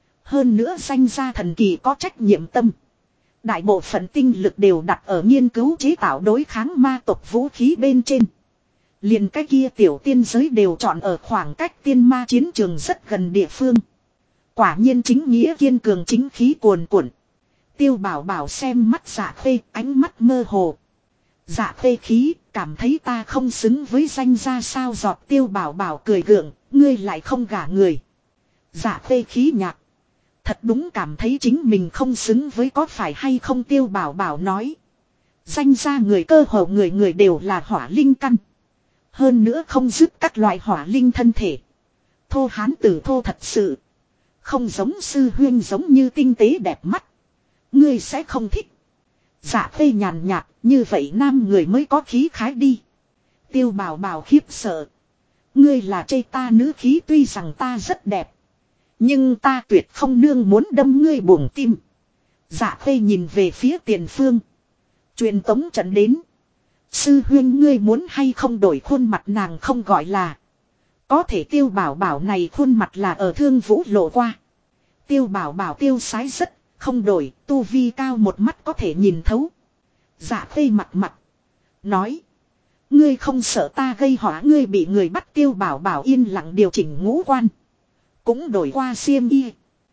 Hơn nữa danh gia thần kỳ có trách nhiệm tâm. Đại bộ phận tinh lực đều đặt ở nghiên cứu chế tạo đối kháng ma tộc vũ khí bên trên. Liền cái kia tiểu tiên giới đều chọn ở khoảng cách tiên ma chiến trường rất gần địa phương. Quả nhiên chính nghĩa kiên cường, chính khí cuồn cuộn. Tiêu Bảo Bảo xem mắt Dạ Khê, ánh mắt mơ hồ. Dạ Khê khí, cảm thấy ta không xứng với danh gia sao giọt. Tiêu Bảo Bảo cười gượng, ngươi lại không gả người. Dạ Khê khí nhạc. Thật đúng cảm thấy chính mình không xứng với, có phải hay không? Tiêu Bảo Bảo nói. Danh gia người cơ hồ người người đều là hỏa linh căn. Hơn nữa không dứt các loại hỏa linh thân thể. Thô hán tử thô thật sự. Không giống sư huyên giống như tinh tế đẹp mắt. Ngươi sẽ không thích. Dạ Khê nhàn nhạt, như vậy nam người mới có khí khái đi. Tiêu Bảo Bảo khiếp sợ. Ngươi là chê ta nữ khí, tuy rằng ta rất đẹp. Nhưng ta tuyệt không nương muốn đâm ngươi buồng tim. Dạ Khê nhìn về phía Tiền Phương. Truyền tống trận đến. Sư huyên ngươi muốn hay không đổi khuôn mặt? Nàng không gọi là. Có thể Tiêu Bảo Bảo này khuôn mặt là ở Thương Vũ lộ qua. Tiêu Bảo Bảo tiêu sái rất, không đổi, tu vi cao một mắt có thể nhìn thấu. Dạ Khê mặt mặt. Nói. Ngươi không sợ ta gây họa ngươi bị người bắt? Tiêu Bảo Bảo yên lặng điều chỉnh ngũ quan. Cũng đổi qua xiêm y.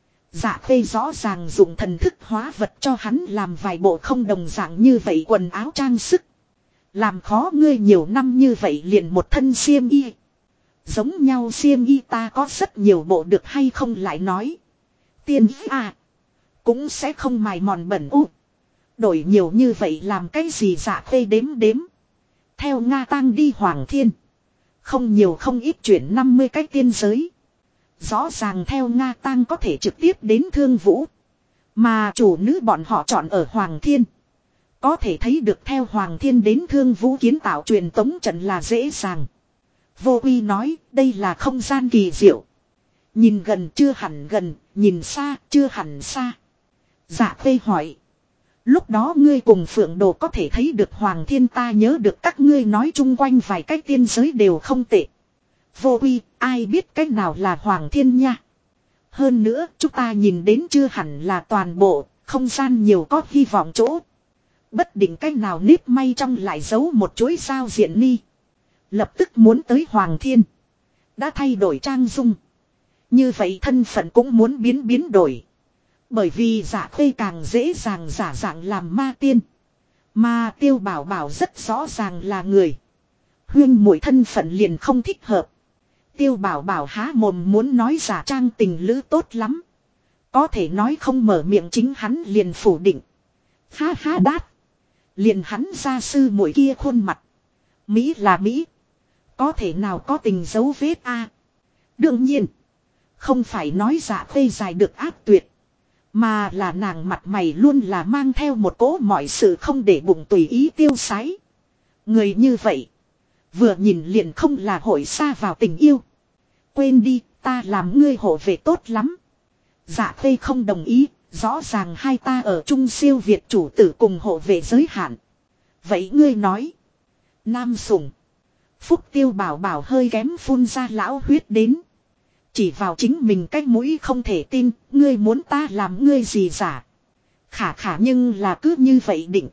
Dạ Khê rõ ràng dùng thần thức hóa vật cho hắn làm vài bộ không đồng dạng như vậy quần áo trang sức. Làm khó ngươi nhiều năm như vậy liền một thân xiêm y. Giống nhau xiêm y ta có rất nhiều bộ, được hay không? Lại nói. Tiên à. Cũng sẽ không mài mòn bẩn ú. Đổi nhiều như vậy làm cái gì? Dạ Khê đếm đếm. Theo Nga Tang đi Hoàng Thiên. Không nhiều không ít chuyển 50 cái tiên giới. Rõ ràng theo Nga Tang có thể trực tiếp đến Thương Vũ. Mà chủ nữ bọn họ chọn ở Hoàng Thiên. Có thể thấy được theo Hoàng Thiên đến Thương Vũ kiến tạo truyền tống trận là dễ dàng. Vô Uy nói đây là không gian kỳ diệu. Nhìn gần chưa hẳn gần, nhìn xa chưa hẳn xa. Dạ Khê hỏi. Lúc đó ngươi cùng Phượng Đồ có thể thấy được Hoàng Thiên? Ta nhớ được các ngươi nói chung quanh vài cái tiên giới đều không tệ. Vô Uy, ai biết cách nào là Hoàng Thiên nha. Hơn nữa, chúng ta nhìn đến chưa hẳn là toàn bộ, không gian nhiều có hy vọng chỗ. Bất định cách nào nếp may trong lại giấu một chuỗi sao diện ni. Lập tức muốn tới Hoàng Thiên. Đã thay đổi trang dung. Như vậy thân phận cũng muốn biến đổi. Bởi vì Dạ Khê càng dễ dàng giả dạng làm ma tiên. Mà Tiêu Bảo Bảo rất rõ ràng là người. Huyên muội thân phận liền không thích hợp. Tiêu Bảo Bảo há mồm muốn nói giả trang tình lữ tốt lắm. Có thể nói không mở miệng chính hắn liền phủ định. Ha ha đát. Liền hắn gia sư muội kia khuôn mặt. Mỹ là Mỹ. Có thể nào có tình dấu vết a? Đương nhiên. Không phải nói Dạ Khê dài được ác tuyệt. Mà là nàng mặt mày luôn là mang theo một cỗ mọi sự không để bụng tùy ý tiêu sái. Người như vậy. Vừa nhìn liền không là hội xa vào tình yêu. Quên đi, ta làm ngươi hộ vệ tốt lắm. Dạ Khê không đồng ý. Rõ ràng hai ta ở chung siêu việt chủ tử cùng hộ vệ giới hạn. Vậy ngươi nói. Nam sủng. Phúc Tiêu Bảo Bảo hơi kém phun ra lão huyết đến. Chỉ vào chính mình cái mũi không thể tin. Ngươi muốn ta làm ngươi gì giả. Khả nhưng là cứ như vậy định.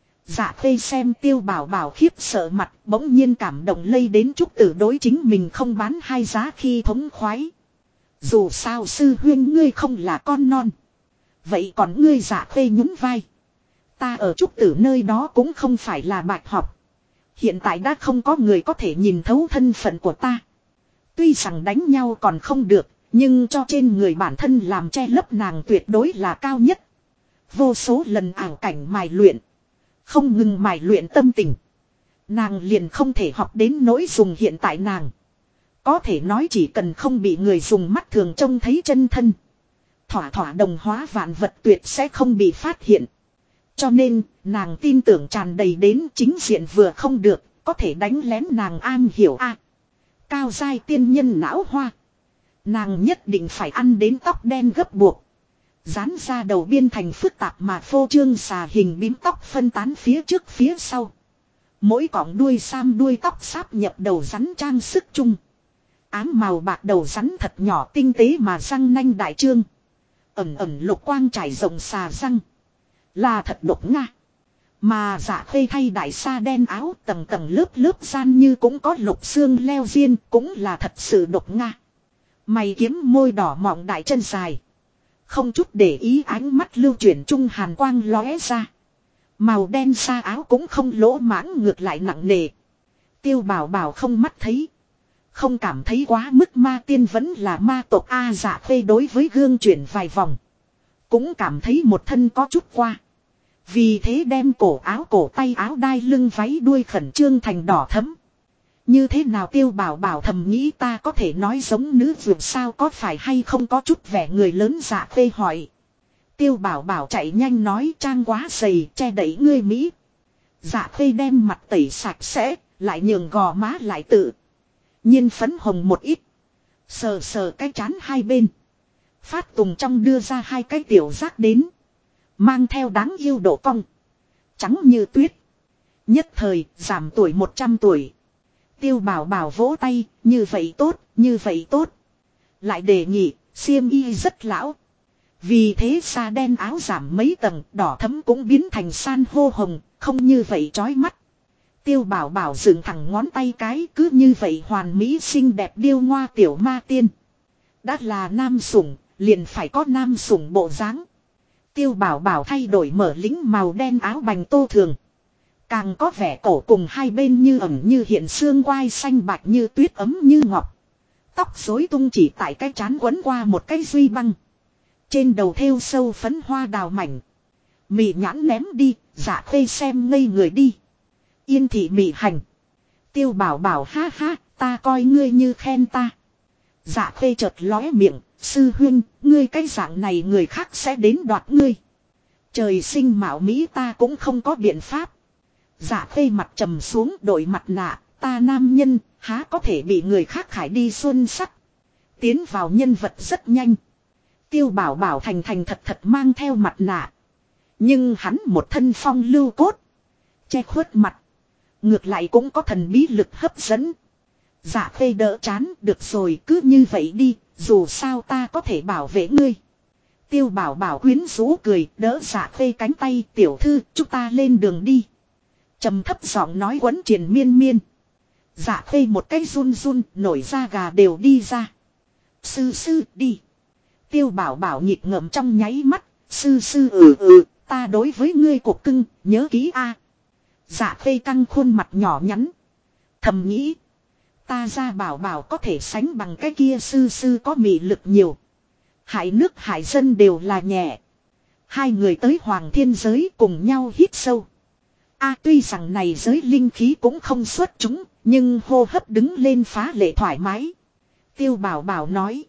Dạ Khê xem Tiêu Bảo Bảo khiếp sợ mặt, bỗng nhiên cảm động lây đến Trúc Tử đối chính mình không bán hai giá khi thống khoái. Dù sao sư huyên ngươi không là con non. Vậy còn ngươi? Dạ Khê nhún vai. Ta ở Trúc Tử nơi đó cũng không phải là bạch học. Hiện tại đã không có người có thể nhìn thấu thân phận của ta. Tuy rằng đánh nhau còn không được, nhưng cho trên người bản thân làm che lấp nàng tuyệt đối là cao nhất. Vô số lần ảo cảnh mài luyện. Không ngừng mài luyện tâm tình. Nàng liền không thể học đến nỗi dùng hiện tại nàng. Có thể nói chỉ cần không bị người dùng mắt thường trông thấy chân thân. Thỏa đồng hóa vạn vật tuyệt sẽ không bị phát hiện. Cho nên, nàng tin tưởng tràn đầy đến chính diện vừa không được, có thể đánh lén nàng an hiểu a. Cao giai tiên nhân não hoa. Nàng nhất định phải ăn đến tóc đen gấp buộc. Dán ra đầu biên thành phức tạp mà phô trương xà hình bím tóc phân tán phía trước phía sau. Mỗi cọng đuôi sam đuôi tóc sáp nhập đầu rắn trang sức chung. Ám màu bạc đầu rắn thật nhỏ tinh tế mà răng nanh đại trương. Ẩn ẩn lục quang trải rộng xà răng. Là thật độc nga. Mà Dạ Khê thay đại sa đen áo tầng tầng lớp lớp gian như cũng có lục xương leo diên cũng là thật sự độc nga. Mày kiếm môi đỏ mọng đại chân dài. Không chút để ý ánh mắt lưu chuyển trung hàn quang lóe ra. Màu đen sa áo cũng không lỗ mãng ngược lại nặng nề. Tiêu Bảo Bảo không mắt thấy. Không cảm thấy quá mức ma tiên vẫn là ma tộc A. Dạ Khê đối với gương chuyển vài vòng. Cũng cảm thấy một thân có chút qua. Vì thế đem cổ áo cổ tay áo đai lưng váy đuôi khẩn trương thành đỏ thẫm. Như thế nào Tiêu Bảo Bảo thầm nghĩ ta có thể nói giống nữ vượt sao có phải hay không có chút vẻ người lớn. Dạ Khê hỏi. Tiêu Bảo Bảo chạy nhanh nói trang quá dày che đẩy ngươi Mỹ. Dạ Khê đem mặt tẩy sạch sẽ, lại nhường gò má lại tự nhiên phấn hồng một ít. Sờ sờ cái trán hai bên. Phát Tùng trong đưa ra hai cái tiểu giác đến. Mang theo đáng yêu độ cong. Trắng như tuyết. Nhất thời giảm tuổi 100 tuổi. Tiêu Bảo Bảo vỗ tay, như vậy tốt, như vậy tốt. Lại đề nghị, xiêm y rất lão. Vì thế sa đen áo giảm mấy tầng, đỏ thẫm cũng biến thành san hô hồng, không như vậy chói mắt. Tiêu Bảo Bảo dựng thẳng ngón tay cái cứ như vậy hoàn mỹ xinh đẹp điêu ngoa tiểu ma tiên. Đã là nam sủng, liền phải có nam sủng bộ dáng. Tiêu Bảo Bảo thay đổi mở lính màu đen áo bành tô thường. Càng có vẻ cổ cùng hai bên như ẩn như hiện xương quai xanh bạch như tuyết ấm như ngọc. Tóc rối tung chỉ tại cái trán quấn qua một cái duy băng. Trên đầu thêu sâu phấn hoa đào mảnh. Mị nhãn ném đi, Dạ Khê xem ngây người đi. Yên thị mị hành. Tiêu Bảo Bảo ha ha, ta coi ngươi như khen ta. Dạ Khê chợt lóe miệng, sư huynh, ngươi cái dạng này người khác sẽ đến đoạt ngươi. Trời sinh mạo mỹ ta cũng không có biện pháp. Dạ Khê mặt trầm xuống đổi mặt nạ, ta nam nhân, há có thể bị người khác khải đi xuân sắc. Tiến vào nhân vật rất nhanh. Tiêu Bảo Bảo thành thành thật thật mang theo mặt nạ. Nhưng hắn một thân phong lưu cốt. Che khuất mặt. Ngược lại cũng có thần bí lực hấp dẫn. Dạ Khê đỡ chán, được rồi cứ như vậy đi, dù sao ta có thể bảo vệ ngươi. Tiêu Bảo Bảo quyến rũ cười, đỡ Dạ Khê cánh tay, tiểu thư, chúng ta lên đường đi. Trầm thấp giọng nói quấn triền miên miên. Dạ Khê một cái run run, nổi da gà đều đi ra. Sư sư, đi. Tiêu Bảo Bảo nhịp ngợm trong nháy mắt, sư sư ta đối với ngươi cục cưng, nhớ ký a. Dạ Khê căng khuôn mặt nhỏ nhắn. Thầm nghĩ. Ta ra Bảo Bảo có thể sánh bằng cái kia sư sư có mị lực nhiều. Hại nước hại dân đều là nhẹ. Hai người tới Hoàng Thiên giới cùng nhau hít sâu. Tuy rằng này giới linh khí cũng không xuất chúng, nhưng hô hấp đứng lên phá lệ thoải mái. Tiêu Bảo Bảo nói.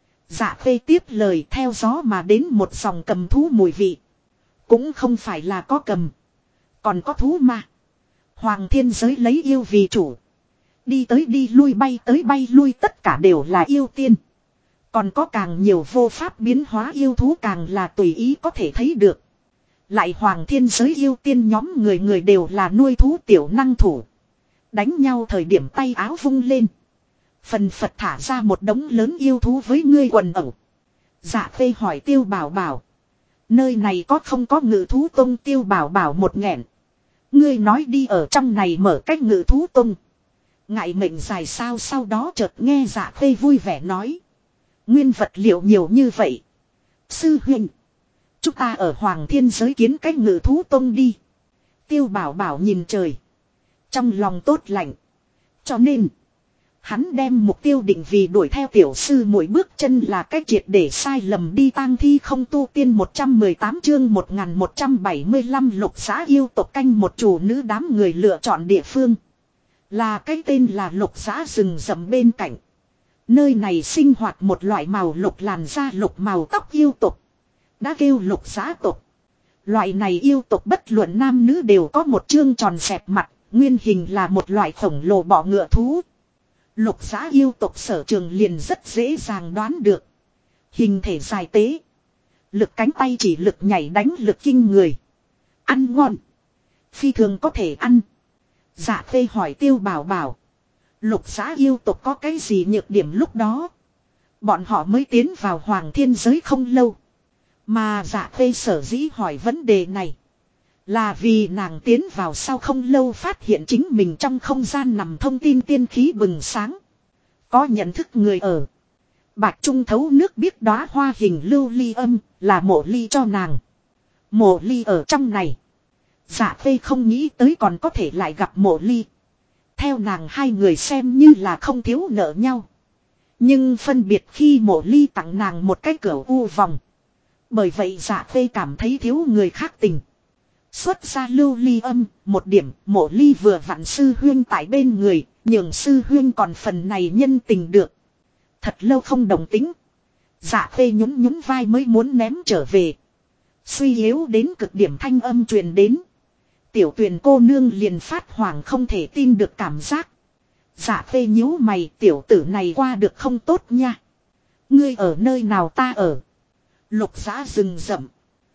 Dạ Khê tiếp lời theo gió mà đến một dòng cầm thú mùi vị. Cũng không phải là có cầm. Còn có thú mà. Hoàng Thiên giới lấy yêu vì chủ. Đi tới đi lui bay tới bay lui tất cả đều là yêu tiên. Còn có càng nhiều vô pháp biến hóa yêu thú càng là tùy ý có thể thấy được. Lại Hoàng Thiên giới yêu tiên nhóm người người đều là nuôi thú tiểu năng thủ. Đánh nhau thời điểm tay áo vung lên. Phần phật thả ra một đống lớn yêu thú với ngươi quần ẩu. Dạ Khê hỏi Tiêu Bảo Bảo. Nơi này có không có ngự thú tông? Tiêu Bảo Bảo một nghẹn. Ngươi nói đi ở trong này mở cách ngự thú tông. Ngại mệnh dài sao sau đó chợt nghe Dạ Khê vui vẻ nói. Nguyên vật liệu nhiều như vậy. Sư huynh. Chúng ta ở Hoàng Thiên giới kiến cách ngự thú tông đi. Tiêu Bảo Bảo nhìn trời. Trong lòng tốt lạnh. Cho nên. Hắn đem mục tiêu định vì đuổi theo tiểu sư mỗi bước chân là cách triệt để sai lầm đi tang thi không tu tiên 118 chương 1175 lục xã yêu tộc canh một chủ nữ đám người lựa chọn địa phương. Là cái tên là lục xã rừng rậm bên cạnh. Nơi này sinh hoạt một loại màu lục làn da lục màu tóc yêu tộc. Đã kêu lục xã tộc. Loại này yêu tộc bất luận nam nữ đều có một chương tròn xẹp mặt, nguyên hình là một loại khổng lồ bọ ngựa thú. Lục giá yêu tộc Sở Trường liền rất dễ dàng đoán được. Hình thể dài tế. Lực cánh tay chỉ lực nhảy đánh lực kinh người. Ăn ngon. Phi thường có thể ăn. Dạ Khê hỏi Tiêu Bảo Bảo. Lục giá yêu tộc có cái gì nhược điểm lúc đó? Bọn họ mới tiến vào Hoàng Thiên Giới không lâu. Mà Dạ Khê sở dĩ hỏi vấn đề này. Là vì nàng tiến vào sau không lâu phát hiện chính mình trong không gian nằm thông tin tiên khí bừng sáng. Có nhận thức người ở. Bạch Trung thấu nước biết đóa hoa hình lưu ly âm là Mộ Ly cho nàng. Mộ Ly ở trong này. Dạ Khê không nghĩ tới còn có thể lại gặp Mộ Ly. Theo nàng hai người xem như là không thiếu nợ nhau. Nhưng phân biệt khi Mộ Ly tặng nàng một cái cửa u vòng. Bởi vậy Dạ Khê cảm thấy thiếu người khác tình. Xuất ra lưu ly âm, một điểm Mộ Ly vừa vặn sư huyên tại bên người, nhường sư huyên còn phần này nhân tình được. Thật lâu không đồng tính. Dạ Khê nhún nhún vai mới muốn ném trở về. Suy yếu đến cực điểm thanh âm truyền đến. Tiểu Tuyền cô nương liền phát hoảng không thể tin được cảm giác. Dạ Khê nhíu mày, tiểu tử này qua được không tốt nha. Ngươi ở nơi nào ta ở? Lục Giá rừng rậm.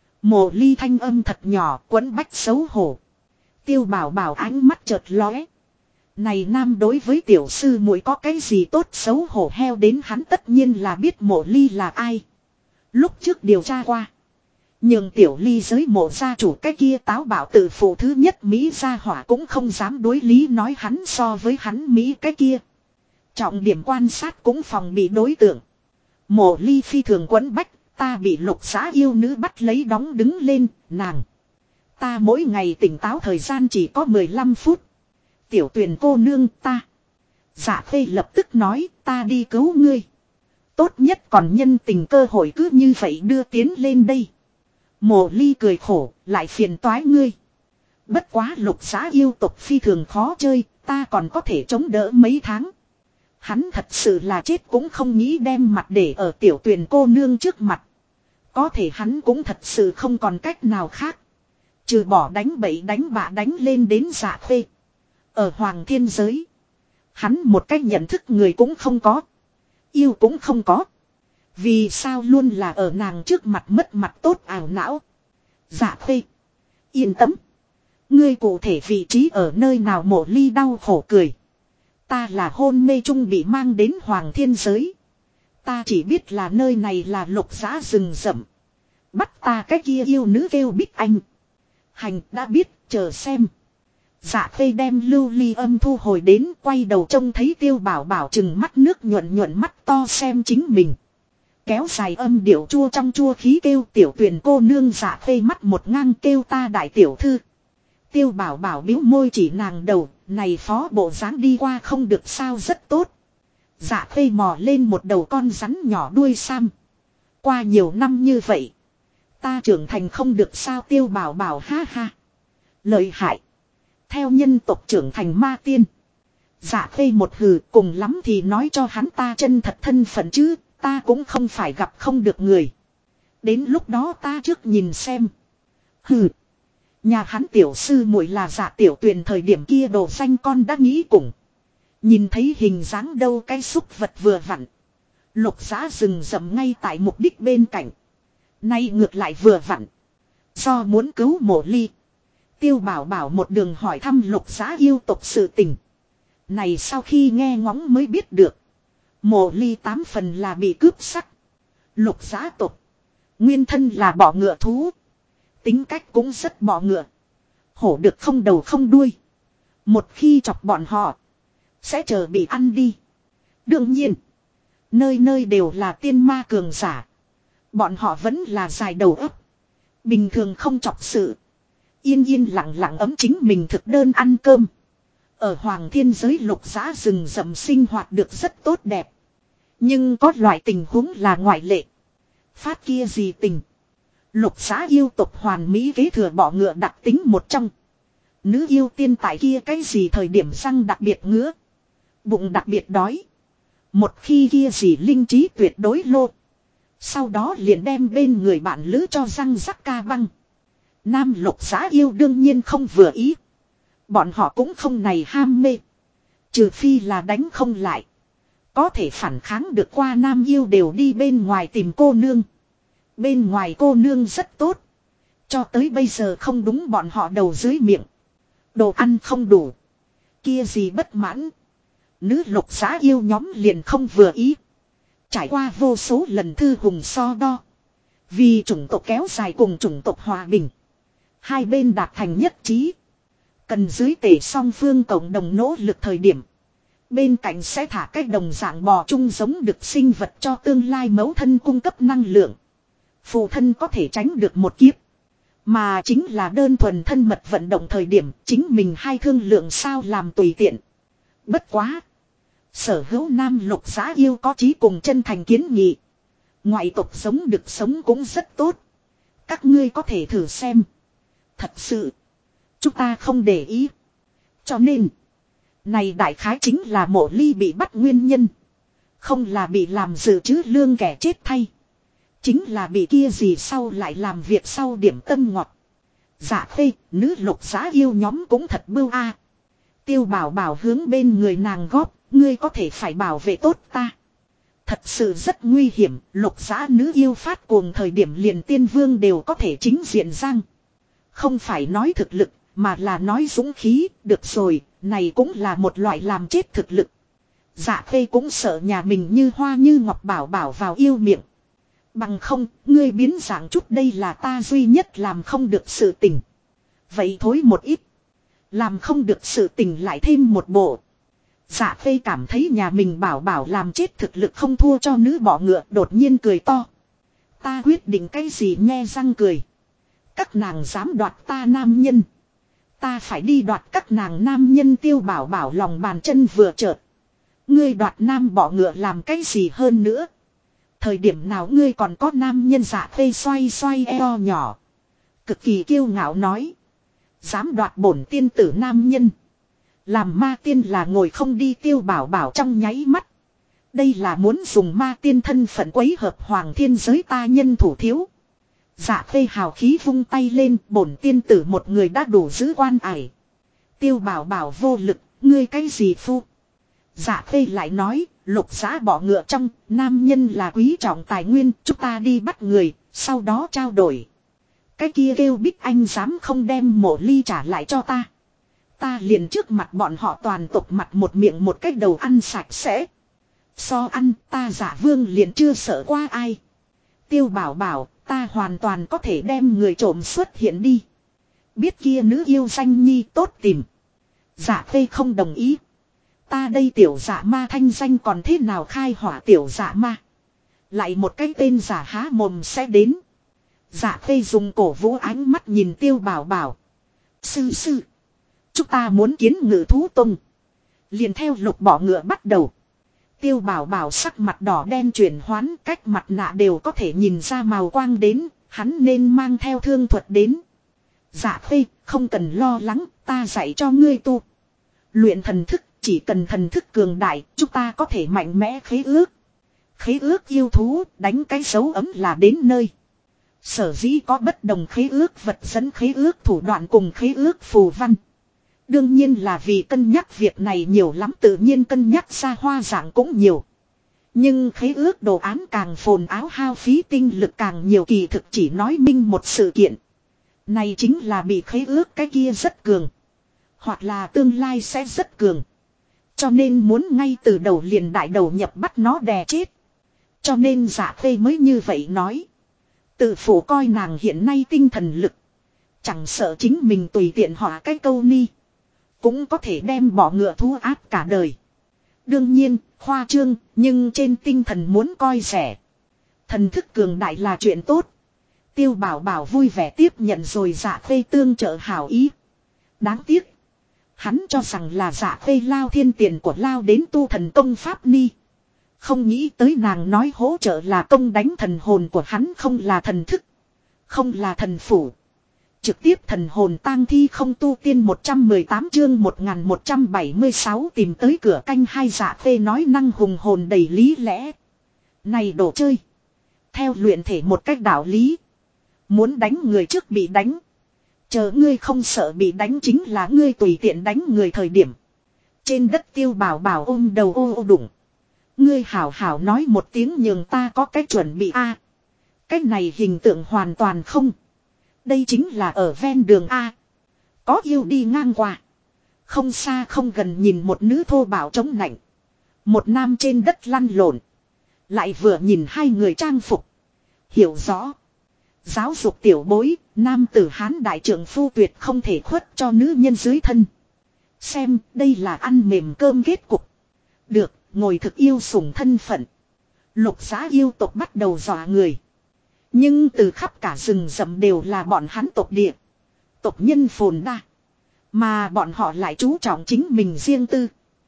Mộ Ly thanh âm thật nhỏ, quẫn bách xấu hổ. Tiêu Bảo Bảo ánh mắt chợt lóe. Này nam đối với tiểu sư muội có cái gì tốt xấu hổ heo đến hắn tất nhiên là biết Mộ Ly là ai. Lúc trước điều tra qua. Nhưng tiểu Ly giới mộ gia chủ cái kia táo bạo tự phụ thứ nhất Mỹ gia hỏa cũng không dám đối lý nói hắn so với hắn Mỹ cái kia. Trọng điểm quan sát cũng phòng bị đối tượng. Mộ Ly phi thường quẫn bách. Ta bị Lục Giá yêu nữ bắt lấy đóng đứng lên, nàng. Ta mỗi ngày tỉnh táo thời gian chỉ có 15 phút. Tiểu Tuyền cô nương ta. Dạ Khê lập tức nói ta đi cứu ngươi. Tốt nhất còn nhân tình cơ hội cứ như vậy đưa tiến lên đây. Mộ Ly cười khổ, lại phiền toái ngươi. Bất quá Lục Giá yêu tộc phi thường khó chơi, ta còn có thể chống đỡ mấy tháng. Hắn thật sự là chết cũng không nghĩ đem mặt để ở Tiểu Tuyền cô nương trước mặt. Có thể hắn cũng thật sự không còn cách nào khác. Trừ bỏ đánh bậy đánh bạ đánh lên đến Dạ Khê. Ở Hoàng Thiên Giới. Hắn một cách nhận thức người cũng không có. Yêu cũng không có. Vì sao luôn là ở nàng trước mặt mất mặt tốt ảo não. Dạ Khê. Yên tâm. Ngươi cụ thể vị trí ở nơi nào Mộ Ly đau khổ cười. Ta là hôn mê chung bị mang đến Hoàng Thiên Giới. Ta chỉ biết là nơi này là Lục Giá rừng rậm. Bắt ta cái kia yêu nữ kêu Bích Anh. Hành đã biết, chờ xem. Dạ Khê đem lưu ly âm thu hồi đến, quay đầu trông thấy Tiêu Bảo Bảo chừng mắt nước nhuận nhuận mắt to xem chính mình. Kéo dài âm điệu chua trong chua khí kêu Tiểu Tuyền cô nương. Dạ Khê mắt một ngang kêu ta đại tiểu thư. Tiêu Bảo Bảo bĩu môi chỉ nàng đầu, này phó bộ dáng đi qua không được sao rất tốt. Dạ Khê mò lên một đầu con rắn nhỏ đuôi sam. Qua nhiều năm như vậy. Ta trưởng thành không được sao Tiêu Bảo Bảo ha ha. Lợi hại. Theo nhân tộc trưởng thành ma tiên. Dạ Khê một hừ cùng lắm thì nói cho hắn ta chân thật thân phận chứ. Ta cũng không phải gặp không được người. Đến lúc đó ta trước nhìn xem. Hừ. Nhà hắn tiểu sư muội là Dạ Tiểu Tuyền thời điểm kia đồ xanh con đã nghĩ cùng. Nhìn thấy hình dáng đâu cái xúc vật vừa vặn. Lục Giá rừng rậm ngay tại mục đích bên cạnh. Nay ngược lại vừa vặn. Do muốn cứu Mộ Ly. Tiêu Bảo Bảo một đường hỏi thăm Lục Giá yêu tộc sự tình. Này sau khi nghe ngóng mới biết được. Mộ Ly 8 phần là bị cướp sắc. Lục Giá tộc. Nguyên thân là bọ ngựa thú. Tính cách cũng rất bọ ngựa. Hổ được không đầu không đuôi. Một khi chọc bọn họ. Sẽ chờ bị ăn đi. Đương nhiên. Nơi nơi đều là tiên ma cường giả. Bọn họ vẫn là dài đầu ấp. Bình thường không chọc sự. Yên yên lặng lặng ấm chính mình thực đơn ăn cơm. Ở Hoàng Thiên Giới Lục Giá rừng rậm sinh hoạt được rất tốt đẹp. Nhưng có loại tình huống là ngoại lệ. Phát kia gì tình. Lục Giá yêu tộc hoàn mỹ kế thừa bọ ngựa đặc tính một trong. Nữ yêu tiên tại kia cái gì thời điểm răng đặc biệt ngứa. Bụng đặc biệt đói. Một khi kia gì linh trí tuyệt đối lô. Sau đó liền đem bên người bạn lữ cho răng rắc ca băng. Nam lục giá yêu đương nhiên không vừa ý. Bọn họ cũng không này ham mê. Trừ phi là đánh không lại. Có thể phản kháng được qua nam yêu đều đi bên ngoài tìm cô nương. Bên ngoài cô nương rất tốt. Cho tới bây giờ không đúng bọn họ đầu dưới miệng. Đồ ăn không đủ. Kia gì bất mãn. Nữ lục giá yêu nhóm liền không vừa ý. Trải qua vô số lần thư hùng so đo. Vì chủng tộc kéo dài cùng chủng tộc hòa bình. Hai bên đạt thành nhất trí. Cần dưới tể song phương cộng đồng nỗ lực thời điểm. Bên cạnh sẽ thả cách đồng dạng bò chung giống được sinh vật cho tương lai mẫu thân cung cấp năng lượng. Phụ thân có thể tránh được một kiếp. Mà chính là đơn thuần thân mật vận động thời điểm chính mình hay thương lượng sao làm tùy tiện. Bất quá. Sở hữu nam lục giá yêu có chí cùng chân thành kiến nghị. Ngoại tộc sống được sống cũng rất tốt. Các ngươi có thể thử xem. Thật sự. Chúng ta không để ý. Cho nên. Này đại khái chính là Mộ Ly bị bắt nguyên nhân. Không là bị làm dự trữ lương kẻ chết thay. Chính là bị kia gì sau lại làm việc sau điểm tâm ngọt. Dạ khê, nữ lục giá yêu nhóm cũng thật bưu a. Tiêu bảo bảo hướng bên người nàng góp, ngươi có thể phải bảo vệ tốt ta. Thật sự rất nguy hiểm, lục giá nữ yêu phát cuồng thời điểm liền tiên vương đều có thể chính diện răng. Không phải nói thực lực, mà là nói dũng khí, được rồi, này cũng là một loại làm chết thực lực. Dạ khê cũng sợ nhà mình như hoa như ngọc bảo bảo vào yêu miệng. Bằng không, ngươi biến dạng chút đây là ta duy nhất làm không được sự tình. Vậy thối một ít. Làm không được sự tình lại thêm một bộ. Dạ khê cảm thấy nhà mình bảo bảo làm chết thực lực không thua cho nữ bọ ngựa đột nhiên cười to. Ta quyết định cái gì nghe răng cười. Các nàng dám đoạt ta nam nhân. Ta phải đi đoạt các nàng nam nhân tiêu bảo bảo lòng bàn chân vừa chợt. Ngươi đoạt nam bọ ngựa làm cái gì hơn nữa. Thời điểm nào ngươi còn có nam nhân dạ khê xoay xoay eo nhỏ. Cực kỳ kiêu ngạo nói. Dám đoạt bổn tiên tử nam nhân. Làm ma tiên là ngồi không đi tiêu bảo bảo trong nháy mắt. Đây là muốn dùng ma tiên thân phận quấy hợp hoàng thiên giới ta nhân thủ thiếu. Dạ khê hào khí vung tay lên bổn tiên tử một người đã đủ giữ quan ải. Tiêu bảo bảo vô lực, ngươi cái gì phu. Dạ khê lại nói, lục giá bỏ ngựa trong, nam nhân là quý trọng tài nguyên, chúng ta đi bắt người, sau đó trao đổi. Cái kia kêu Bích Anh dám không đem Mộ Ly trả lại cho ta. Ta liền trước mặt bọn họ toàn tộc mặt một miệng một cách đầu ăn sạch sẽ. So ăn ta giả vương liền chưa sợ qua ai. Tiêu bảo bảo ta hoàn toàn có thể đem người trộm xuất hiện đi. Biết kia nữ yêu danh nhi tốt tìm. Dạ khê không đồng ý. Ta đây tiểu dạ ma thanh danh còn thế nào khai hỏa tiểu dạ ma. Lại một cái tên giả há mồm sẽ đến. Dạ khê dùng cổ vũ ánh mắt nhìn tiêu bảo bảo. Sư sư. Chúng ta muốn kiến ngự thú tung. Liền theo lục bỏ ngựa bắt đầu. Tiêu bảo bảo sắc mặt đỏ đen chuyển hoán cách mặt nạ đều có thể nhìn ra màu quang đến. Hắn nên mang theo thương thuật đến. Dạ khê không cần lo lắng ta dạy cho ngươi tu. Luyện thần thức chỉ cần thần thức cường đại chúng ta có thể mạnh mẽ khế ước. Khế ước yêu thú đánh cái dấu ấm là đến nơi. Sở dĩ có bất đồng khế ước vật dẫn khế ước thủ đoạn cùng khế ước phù văn. Đương nhiên là vì cân nhắc việc này nhiều lắm tự nhiên cân nhắc ra hoa dạng cũng nhiều. Nhưng khế ước đồ án càng phồn áo hao phí tinh lực càng nhiều kỳ thực chỉ nói minh một sự kiện. Này chính là bị khế ước cái kia rất cường. Hoặc là tương lai sẽ rất cường. Cho nên muốn ngay từ đầu liền đại đầu nhập bắt nó đè chết. Cho nên Dạ khê mới như vậy nói. Tự phủ coi nàng hiện nay tinh thần lực. Chẳng sợ chính mình tùy tiện họa cái câu ni. Cũng có thể đem bỏ ngựa thú áp cả đời. Đương nhiên, khoa trương, nhưng trên tinh thần muốn coi rẻ. Thần thức cường đại là chuyện tốt. Tiêu bảo bảo vui vẻ tiếp nhận rồi Dạ khê tương trợ hảo ý. Đáng tiếc. Hắn cho rằng là Dạ khê lao thiên tiền của lao đến tu thần công pháp ni. Không nghĩ tới nàng nói hỗ trợ là công đánh thần hồn của hắn không là thần thức. Không là thần phủ. Trực tiếp thần hồn tang thi không tu tiên 118 chương 1176 tìm tới cửa canh hai Dạ khê nói năng hùng hồn đầy lý lẽ. Này đồ chơi. Theo luyện thể một cách đạo lý. Muốn đánh người trước bị đánh. Chờ ngươi không sợ bị đánh chính là ngươi tùy tiện đánh người thời điểm. Trên đất Tiêu Bảo Bảo ôm đầu ô đụng. Ngươi hảo hảo nói một tiếng nhường ta có cách chuẩn bị a. Cách này hình tượng hoàn toàn không. Đây chính là ở ven đường a. Có yêu đi ngang qua. Không xa không gần nhìn một nữ thô bạo chống nạnh. Một nam trên đất lăn lộn. Lại vừa nhìn hai người trang phục. Hiểu rõ. Giáo dục tiểu bối, nam tử Hán đại trưởng phu tuyệt không thể khuất cho nữ nhân dưới thân. Xem, đây là ăn mềm cơm kết cục. Được, ngồi thực yêu sủng thân phận. Lục giá yêu tộc bắt đầu dọa người. Nhưng từ khắp cả rừng rậm đều là bọn hắn tộc địa. Tộc nhân phồn đa. Mà bọn họ lại chú trọng chính mình riêng tư.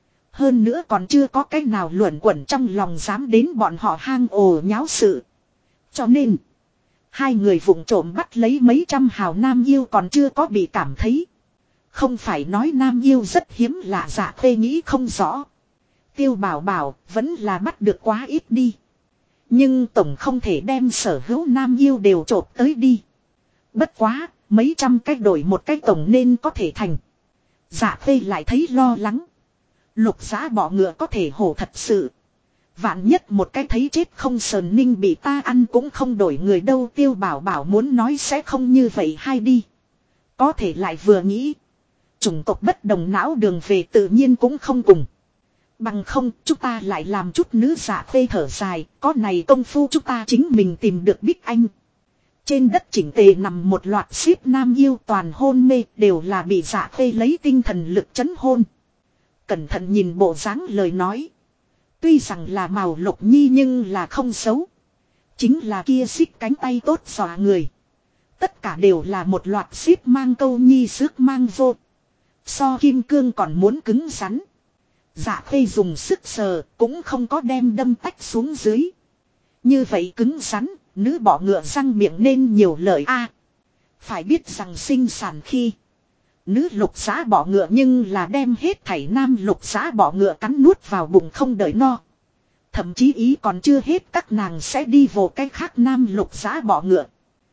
Hơn nữa còn chưa có cách nào luẩn quẩn trong lòng dám đến bọn họ hang ồ nháo sự. Cho nên, hai người vụng trộm bắt lấy mấy trăm hào nam yêu còn chưa có bị cảm thấy. Không phải nói nam yêu rất hiếm lạ Dạ Khê nghĩ không rõ. Tiêu Bảo Bảo vẫn là bắt được quá ít đi. Nhưng tổng không thể đem sở hữu nam yêu đều trộm tới đi. Bất quá, mấy trăm cách đổi một cách tổng nên có thể thành. Dạ Khê lại thấy lo lắng. Lục giá bỏ ngựa có thể hổ thật sự. Vạn nhất một cái thấy chết không sờn ninh bị ta ăn cũng không đổi người đâu. Tiêu Bảo Bảo muốn nói sẽ không như vậy hay đi. Có thể lại vừa nghĩ. Chủng tộc bất đồng não đường về tự nhiên cũng không cùng. Bằng không chúng ta lại làm chút nữ Dạ Khê thở dài. Có này công phu chúng ta chính mình tìm được Bích Anh. Trên đất chỉnh tề nằm một loạt ship nam yêu toàn hôn mê đều là bị Dạ Khê lấy tinh thần lực chấn hôn. Cẩn thận nhìn bộ dáng lời nói. Tuy rằng là màu lục nhi nhưng là không xấu. Chính là kia xích cánh tay tốt dọa người. Tất cả đều là một loạt ship mang câu nhi sức mang vô. So kim cương còn muốn cứng rắn. Dạ Khê dùng sức sờ cũng không có đem đâm tách xuống dưới. Như vậy cứng rắn, nữ bỏ ngựa răng miệng nên nhiều lời a. Phải biết rằng sinh sản khi nữ lục giá bỏ ngựa nhưng là đem hết thảy nam lục giá bỏ ngựa cắn nuốt vào bụng không đợi no. Thậm chí ý còn chưa hết các nàng sẽ đi vô cái khác nam lục giá bỏ ngựa.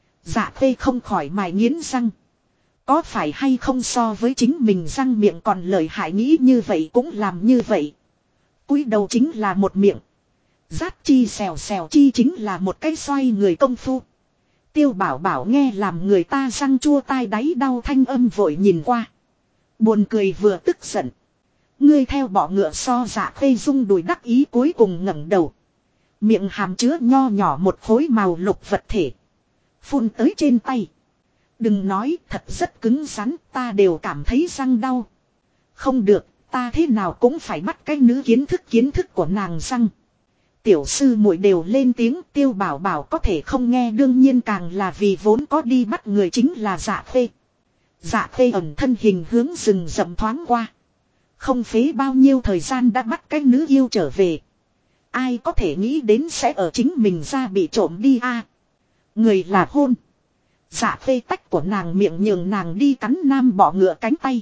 Dạ Khê không khỏi mài nghiến răng. Có phải hay không so với chính mình răng miệng còn lợi hại nghĩ như vậy cũng làm như vậy. Cúi đầu chính là một miệng. Rát chi xèo xèo chi chính là một cái xoay người công phu. Tiêu Bảo Bảo nghe làm người ta răng chua tai đáy đau thanh âm vội nhìn qua. Buồn cười vừa tức giận. Ngươi theo bỏ ngựa so Dạ Khê rung đùi đắc ý cuối cùng ngẩng đầu. Miệng hàm chứa nho nhỏ một khối màu lục vật thể. Phun tới trên tay. Đừng nói thật rất cứng rắn ta đều cảm thấy răng đau. Không được ta thế nào cũng phải bắt cái nữ kiến thức của nàng răng. Tiểu sư muội đều lên tiếng Tiêu Bảo Bảo có thể không nghe đương nhiên càng là vì vốn có đi bắt người chính là Dạ Khê. Dạ Khê ẩn thân hình hướng rừng rậm thoáng qua. Không phế bao nhiêu thời gian đã bắt cái nữ yêu trở về. Ai có thể nghĩ đến sẽ ở chính mình ra bị trộm đi a. Người là hôn. Dạ Khê tách của nàng miệng nhường nàng đi cắn nam bỏ ngựa cánh tay.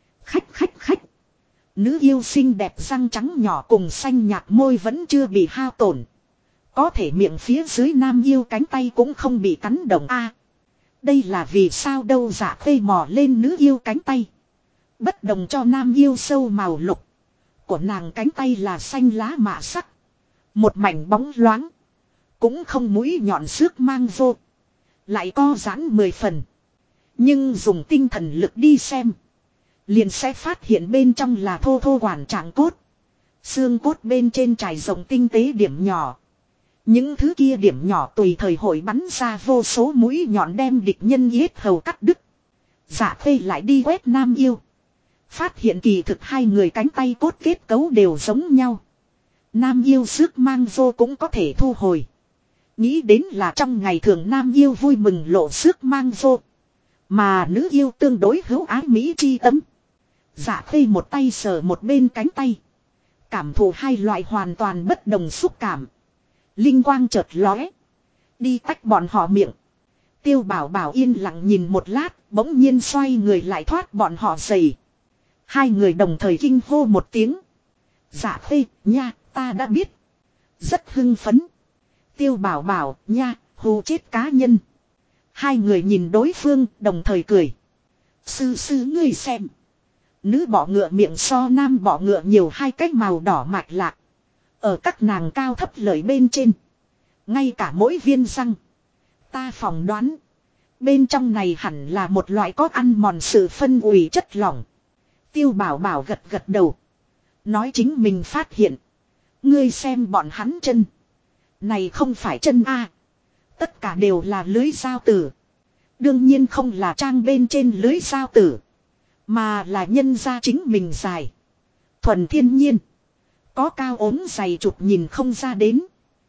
Khách. Nữ yêu xinh đẹp răng trắng nhỏ cùng xanh nhạt môi vẫn chưa bị hao tổn. Có thể miệng phía dưới nam yêu cánh tay cũng không bị cắn động a. Đây là vì sao đâu Dạ Khê mò lên nữ yêu cánh tay. Bất đồng cho nam yêu sâu màu lục. Của nàng cánh tay là xanh lá mạ sắc. Một mảnh bóng loáng. Cũng không mũi nhọn xước mang vô. Lại co giãn 10 phần. Nhưng dùng tinh thần lực đi xem. Liền sẽ phát hiện bên trong là thô thô quản trạng cốt. Xương cốt bên trên trải rộng tinh tế điểm nhỏ. Những thứ kia điểm nhỏ tùy thời hội bắn ra vô số mũi nhọn đem địch nhân yết hầu cắt đứt. Dạ Khê lại đi quét nam yêu. Phát hiện kỳ thực hai người cánh tay cốt kết cấu đều giống nhau. Nam yêu sức mang vô cũng có thể thu hồi. Nghĩ đến là trong ngày thường nam yêu vui mừng lộ sức mang vô. Mà nữ yêu tương đối hữu ái mỹ chi tấm. Dạ Khê một tay sờ một bên cánh tay. Cảm thụ hai loại hoàn toàn bất đồng xúc cảm. Linh quang chợt lóe. Đi tách bọn họ miệng. Tiêu Bảo Bảo yên lặng nhìn một lát. Bỗng nhiên xoay người lại thoát bọn họ giày. Hai người đồng thời kinh hô một tiếng. Dạ Khê nha ta đã biết. Rất hưng phấn. Tiêu Bảo Bảo nha hù chết cá nhân. Hai người nhìn đối phương đồng thời cười. Sư sư ngươi xem. Nữ bọ ngựa miệng so nam bọ ngựa nhiều hai cái màu đỏ mạch lạc. Ở các nàng cao thấp lợi bên trên. Ngay cả mỗi viên răng. Ta phỏng đoán. Bên trong này hẳn là một loại có ăn mòn sự phân hủy chất lỏng. Tiêu bảo bảo gật gật đầu. Nói chính mình phát hiện. Ngươi xem bọn hắn chân. Này không phải chân A. Tất cả đều là lưới dao tử. Đương nhiên không là trang bên trên lưới dao tử. Mà là nhân ra chính mình dài. Thuần thiên nhiên. Có cao ốm dày chụp nhìn không ra đến.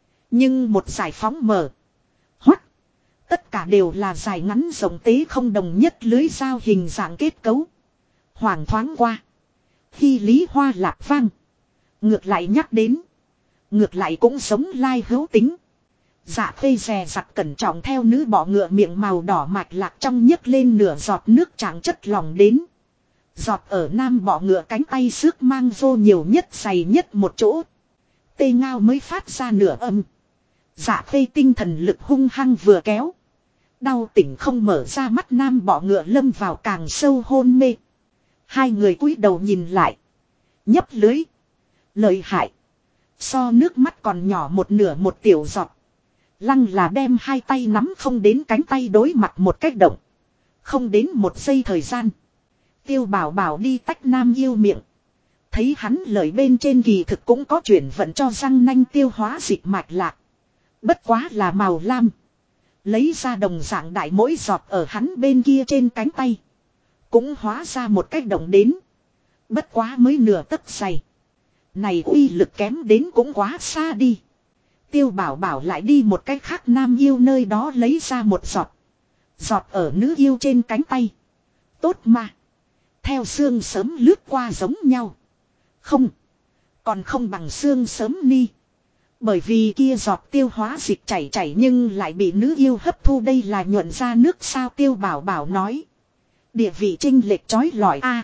Nhưng một giải phóng mở. Hoắt. Tất cả đều là dài ngắn rộng tế không đồng nhất lưới dao hình dạng kết cấu. Hoàng thoáng qua. Khi lý hoa lạc vang. Ngược lại nhắc đến. Ngược lại cũng sống lai hữu tính. Dạ khê dè dặt cẩn trọng theo nữ bọ ngựa miệng màu đỏ mạch lạc trong nhấc lên nửa giọt nước trạng chất lỏng đến. Giọt ở nam bọ ngựa cánh tay xước mang vô nhiều nhất dày nhất một chỗ. Tê ngao mới phát ra nửa âm. Dạ khê tinh thần lực hung hăng vừa kéo. Đau tỉnh không mở ra mắt nam bọ ngựa lâm vào càng sâu hôn mê. Hai người cúi đầu nhìn lại. Nhấp lưới. Lợi hại. So nước mắt còn nhỏ một nửa một tiểu giọt. Lăng là đem hai tay nắm không đến cánh tay đối mặt một cách động. Không đến một giây thời gian. Tiêu bảo bảo đi tách nam yêu miệng. Thấy hắn lời bên trên kỳ thực cũng có chuyển vận cho răng nanh tiêu hóa dịch mạch lạc. Bất quá là màu lam. Lấy ra đồng dạng đại mỗi giọt ở hắn bên kia trên cánh tay. Cũng hóa ra một cách động đến. Bất quá mới nửa tấc dày. Này uy lực kém đến cũng quá xa đi. Tiêu bảo bảo lại đi một cách khác nam yêu nơi đó lấy ra một giọt. Giọt ở nữ yêu trên cánh tay. Tốt mà. Theo xương sớm lướt qua giống nhau. Không. Còn không bằng xương sớm ni. Bởi vì kia giọt tiêu hóa dịch chảy nhưng lại bị nữ yêu hấp thu đây là nhuận ra nước sao tiêu bảo bảo nói. Địa vị chênh lệch chói lọi a.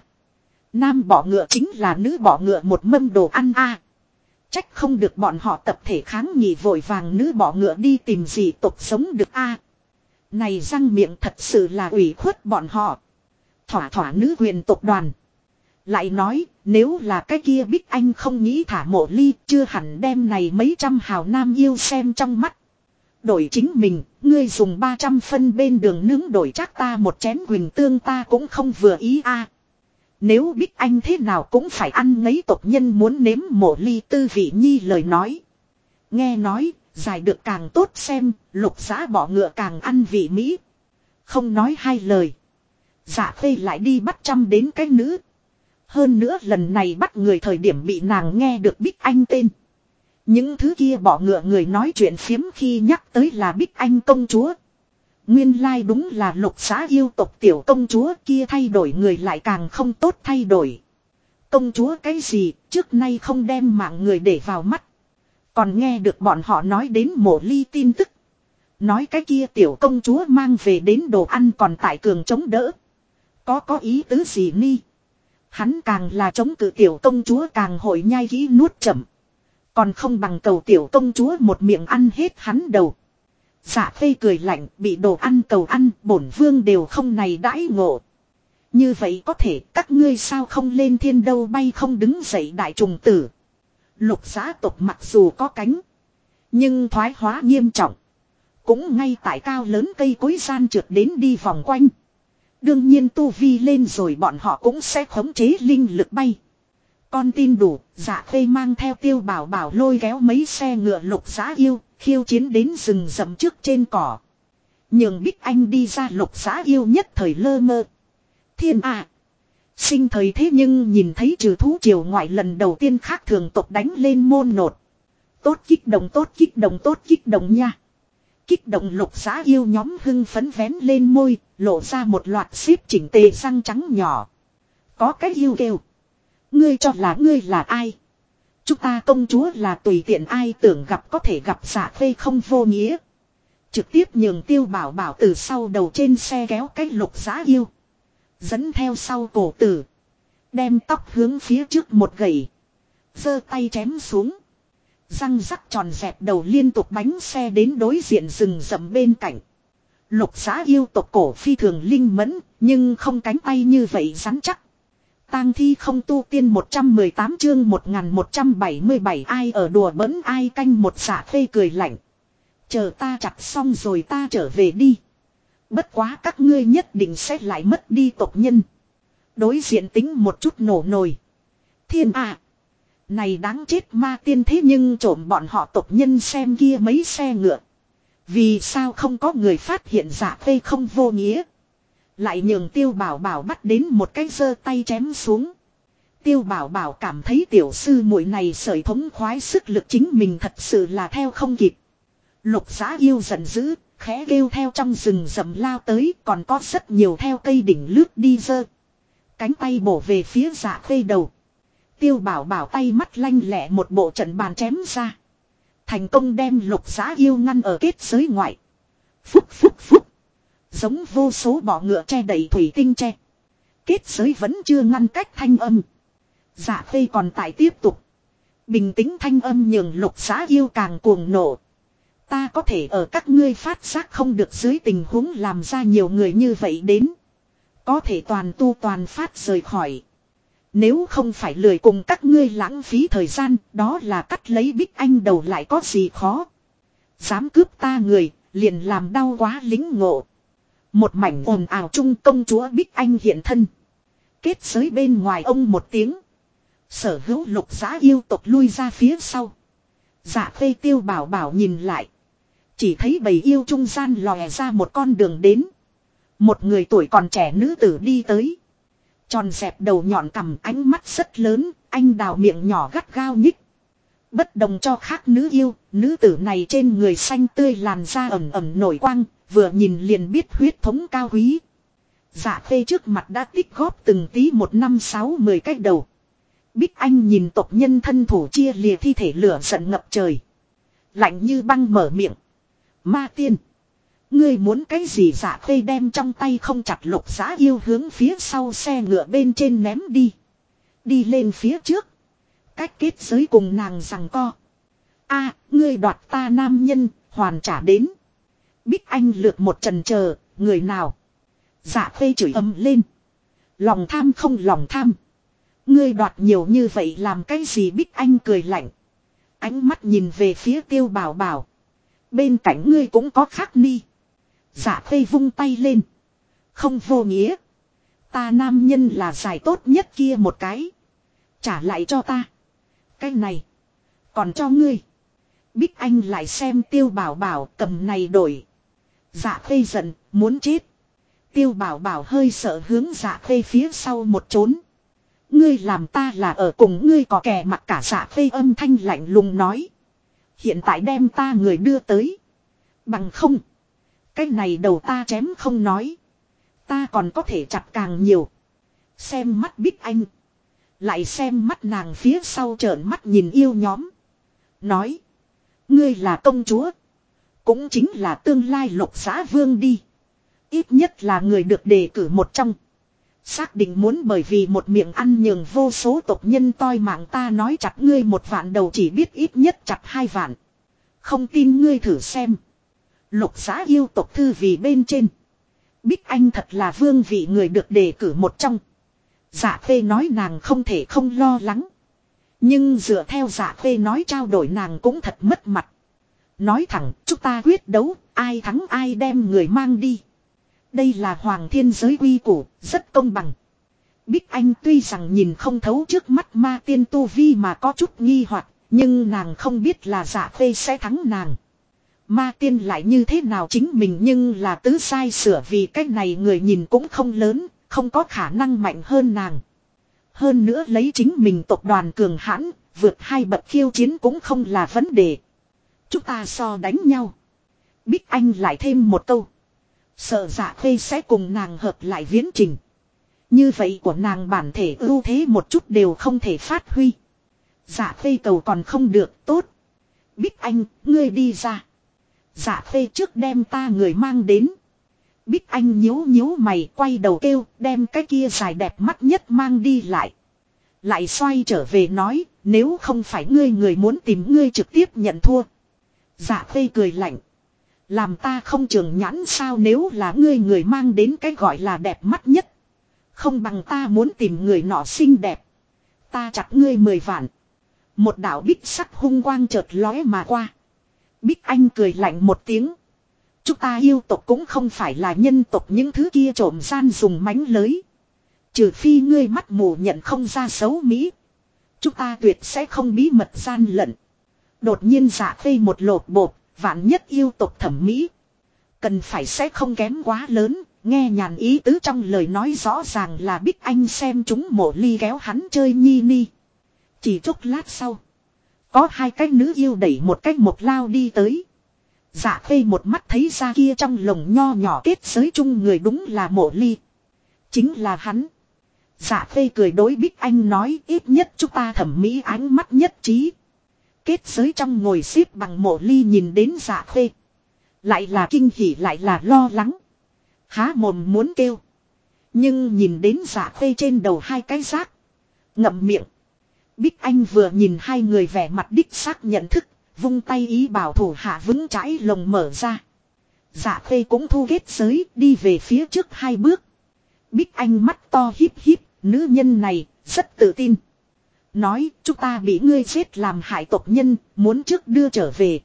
Nam bọ ngựa chính là nữ bọ ngựa một mâm đồ ăn a. Trách không được bọn họ tập thể kháng nghị vội vàng nữ bọ ngựa đi tìm gì tục sống được a. Này răng miệng thật sự là ủy khuất bọn họ. Thỏa thỏa nữ quyền tộc đoàn. Lại nói nếu là cái kia Bích Anh không nghĩ thả Mộ Ly chưa hẳn đem này mấy trăm hào nam yêu xem trong mắt. Đổi chính mình, ngươi dùng 300 phân bên đường nướng đổi chắc ta một chén quỳnh tương ta cũng không vừa ý a. Nếu Bích Anh thế nào cũng phải ăn ngấy tộc nhân muốn nếm Mộ Ly tư vị nhi lời nói. Nghe nói, dài được càng tốt xem, lục giá bỏ ngựa càng ăn vị mỹ. Không nói hai lời. Dạ khê lại đi bắt trăm đến cái nữ. Hơn nữa lần này bắt người thời điểm bị nàng nghe được Bích Anh tên. Những thứ kia bỏ ngựa người nói chuyện phiếm khi nhắc tới là Bích Anh công chúa. Nguyên lai đúng là lục xã yêu tộc tiểu công chúa kia thay đổi người lại càng không tốt thay đổi. Công chúa cái gì trước nay không đem mạng người để vào mắt. Còn nghe được bọn họ nói đến Mộ Ly tin tức. Nói cái kia tiểu công chúa mang về đến đồ ăn còn tại cường chống đỡ. Có ý tứ gì ni. Hắn càng là chống cự tiểu công chúa càng hội nhai kỹ nuốt chậm. Còn không bằng cầu tiểu công chúa một miệng ăn hết hắn đầu. Dạ phê cười lạnh bị đồ ăn cầu ăn bổn vương đều không này đãi ngộ. Như vậy có thể các ngươi sao không lên thiên đâu bay không đứng dậy đại trùng tử. Lục giá tộc mặc dù có cánh. Nhưng thoái hóa nghiêm trọng. Cũng ngay tại cao lớn cây cối gian trượt đến đi vòng quanh. Đương nhiên tu vi lên rồi bọn họ cũng sẽ khống chế linh lực bay. Con tin đủ, dạ khê mang theo tiêu bảo bảo lôi kéo mấy xe ngựa lục giá yêu, khiêu chiến đến rừng rậm trước trên cỏ. Nhường Bích Anh đi ra lục giá yêu nhất thời lơ mơ. Thiên à! Sinh thời thế nhưng nhìn thấy trừ thú triều ngoại lần đầu tiên khác thường tộc đánh lên môn nột. Tốt kích động tốt kích động tốt kích động nha. Kích động lục giá yêu nhóm hưng phấn vén lên môi, lộ ra một loạt xếp chỉnh tề răng trắng nhỏ. Có cái yêu kêu. Ngươi cho là ngươi là ai? Chúng ta công chúa là tùy tiện ai tưởng gặp có thể gặp dạ phê không vô nghĩa. Trực tiếp nhường tiêu bảo bảo từ sau đầu trên xe kéo cái lục giá yêu. Dẫn theo sau cổ tử. Đem tóc hướng phía trước một gậy. Giơ tay chém xuống. Răng rắc tròn dẹp đầu liên tục bánh xe đến đối diện rừng rậm bên cạnh. Lục giá yêu tộc cổ phi thường linh mẫn, Nhưng không cánh tay như vậy rắn chắc. Tang thi không tu tiên 118 chương 1177 ai ở đùa bỡn ai canh một Dạ Khê cười lạnh. Chờ ta chặt xong rồi ta trở về đi. Bất quá các ngươi nhất định sẽ lại mất đi tộc nhân. Đối diện tính một chút nổ nồi. Thiên à. Này đáng chết ma tiên thế nhưng trộm bọn họ tộc nhân xem kia mấy xe ngựa. Vì sao không có người phát hiện Dạ Khê không vô nghĩa. Lại nhường Tiêu Bảo Bảo bắt đến một cái giơ tay chém xuống. Tiêu Bảo Bảo cảm thấy tiểu sư muội này sởi thống khoái sức lực chính mình thật sự là theo không kịp. Lục Giá Yêu giận dữ, khẽ kêu theo trong rừng rậm lao tới, còn có rất nhiều theo cây đỉnh lướt đi giơ. Cánh tay bổ về phía Dạ Khê đầu. Tiêu Bảo Bảo tay mắt lanh lẹ một bộ trận bàn chém ra. Thành công đem Lục Giá Yêu ngăn ở kết giới ngoại. Phúc phúc phúc. Giống vô số bọ ngựa che đậy thủy tinh tre. Kết giới vẫn chưa ngăn cách thanh âm. Dạ Khê còn tại tiếp tục. Bình tĩnh thanh âm nhường Lục Giá Yêu càng cuồng nộ. Ta có thể ở các ngươi phát giác không được dưới tình huống làm ra nhiều người như vậy đến. Có thể toàn tu toàn phát rời khỏi. Nếu không phải lười cùng các ngươi lãng phí thời gian, đó là cắt lấy Bích Anh đầu lại có gì khó. Dám cướp ta người, liền làm đau quá lính ngộ. Một mảnh ồn ào chung công chúa Bích Anh hiện thân. Kết giới bên ngoài ông một tiếng. Sở hữu Lục Giá Yêu tộc lui ra phía sau. Dạ Khê Tiêu Bảo Bảo nhìn lại. Chỉ thấy bầy yêu trung gian lòe ra một con đường đến. Một người tuổi còn trẻ nữ tử đi tới. Tròn dẹp đầu nhọn cằm ánh mắt rất lớn, anh đào miệng nhỏ gắt gao nhích. Bất đồng cho khác nữ yêu, nữ tử này trên người xanh tươi làn da ẩm ẩm nổi quang, vừa nhìn liền biết huyết thống cao quý. Dạ Khê trước mặt đã tích góp từng tí 1 5 6 10 cách đầu. Bích Anh nhìn tộc nhân thân thủ chia lìa thi thể lửa giận ngập trời. Lạnh như băng mở miệng. Ma tiên. Ngươi muốn cái gì Dạ Khê đem trong tay không chặt Lục Giá Yêu hướng phía sau xe ngựa bên trên ném đi. Đi lên phía trước. Cách kết giới cùng nàng rằng co. A, ngươi đoạt ta nam nhân, hoàn trả đến. Bích Anh lược một trần chờ, người nào? Dạ Khê chửi ầm lên. Lòng tham không lòng tham. Ngươi đoạt nhiều như vậy làm cái gì Bích Anh cười lạnh. Ánh mắt nhìn về phía Tiêu Bảo Bảo. Bên cạnh ngươi cũng có Khắc Ni. Dạ Khê vung tay lên. Không vô nghĩa. Ta nam nhân là giải tốt nhất kia một cái. Trả lại cho ta. Cái này. Còn cho ngươi. Bích Anh lại xem Tiêu Bảo Bảo cầm này đổi. Dạ Khê giận, muốn chết. Tiêu Bảo Bảo hơi sợ hướng Dạ Khê phía sau một trốn. Ngươi làm ta là ở cùng ngươi có kẻ mặc cả Dạ Khê âm thanh lạnh lùng nói. Hiện tại đem ta người đưa tới. Bằng không. Cái này đầu ta chém không nói. Ta còn có thể chặt càng nhiều. Xem mắt Bích Anh. Lại xem mắt nàng phía sau trợn mắt nhìn yêu nhóm. Nói. Ngươi là công chúa. Cũng chính là tương lai Lục Giá Vương đi. Ít nhất là người được đề cử một trong. Xác định muốn bởi vì một miệng ăn nhường vô số tộc nhân toi mạng ta nói chặt ngươi 1 vạn đầu chỉ biết ít nhất chặt 2 vạn. Không tin ngươi thử xem. Lục Giá Yêu tộc thư vì bên trên. Bích Anh thật là vương vị người được đề cử một trong. Dạ Khê nói nàng không thể không lo lắng. Nhưng dựa theo Dạ Khê nói trao đổi nàng cũng thật mất mặt. Nói thẳng chúng ta quyết đấu, ai thắng ai đem người mang đi. Đây là hoàng thiên giới quy củ, rất công bằng. Bích Anh tuy rằng nhìn không thấu trước mắt ma tiên tu vi mà có chút nghi hoặc, nhưng nàng không biết là Dạ Khê sẽ thắng nàng. Ma tiên lại như thế nào chính mình nhưng là tứ sai sửa vì cách này người nhìn cũng không lớn, không có khả năng mạnh hơn nàng. Hơn nữa lấy chính mình tộc đoàn cường hãn, vượt 2 bậc khiêu chiến cũng không là vấn đề. Chúng ta so đánh nhau. Bích Anh lại thêm một câu. Sợ Dạ Khê sẽ cùng nàng hợp lại viễn trình. Như vậy của nàng bản thể ưu thế một chút đều không thể phát huy. Dạ Khê cầu còn không được tốt. Bích Anh, ngươi đi ra. Dạ Khê trước đem ta người mang đến. Bích Anh nhíu nhíu mày quay đầu kêu đem cái kia dài đẹp mắt nhất mang đi lại. Lại xoay trở về nói nếu không phải ngươi người muốn tìm ngươi trực tiếp nhận thua. Dạ Khê cười lạnh. Làm ta không trường nhãn sao, nếu là ngươi người mang đến cái gọi là đẹp mắt nhất. Không bằng ta muốn tìm người nọ xinh đẹp. Ta chặt ngươi 10 vạn. Một đạo bích sắc hung quang chợt lóe mà qua. Bích Anh cười lạnh một tiếng. Chúng ta yêu tộc cũng không phải là nhân tộc những thứ kia trộm gian dùng mánh lới. Trừ phi ngươi mắt mù nhận không ra xấu mỹ. Chúng ta tuyệt sẽ không bí mật gian lận. Đột nhiên Dạ Khê một lột bột, vạn nhất yêu tộc thẩm mỹ. Cần phải sẽ không kém quá lớn, nghe nhàn ý tứ trong lời nói rõ ràng là Bích Anh xem chúng Mộ Ly kéo hắn chơi nhi ni. Chỉ chốc lát sau, có hai cái nữ yêu đẩy một cách một lao đi tới. Dạ Khê một mắt thấy ra kia trong lồng nho nhỏ kết giới chung người đúng là Mộ Ly. Chính là hắn. Dạ Khê cười đối Bích Anh nói, ít nhất chúng ta thẩm mỹ ánh mắt nhất trí. Kết giới trong ngồi xếp bằng Mộ Ly nhìn đến Dạ Khê. Lại là kinh hỉ lại là lo lắng. Há mồm muốn kêu. Nhưng nhìn đến Dạ Khê trên đầu hai cái rác. Ngậm miệng. Bích Anh vừa nhìn hai người vẻ mặt đích xác nhận thức. Vung tay ý bảo thủ hạ vững chãi lồng mở ra. Dạ Khê cũng thu kết giới đi về phía trước hai bước. Bích Anh mắt to híp híp. Nữ nhân này rất tự tin. Nói chúng ta bị ngươi giết làm hại tộc nhân. Muốn trước đưa trở về.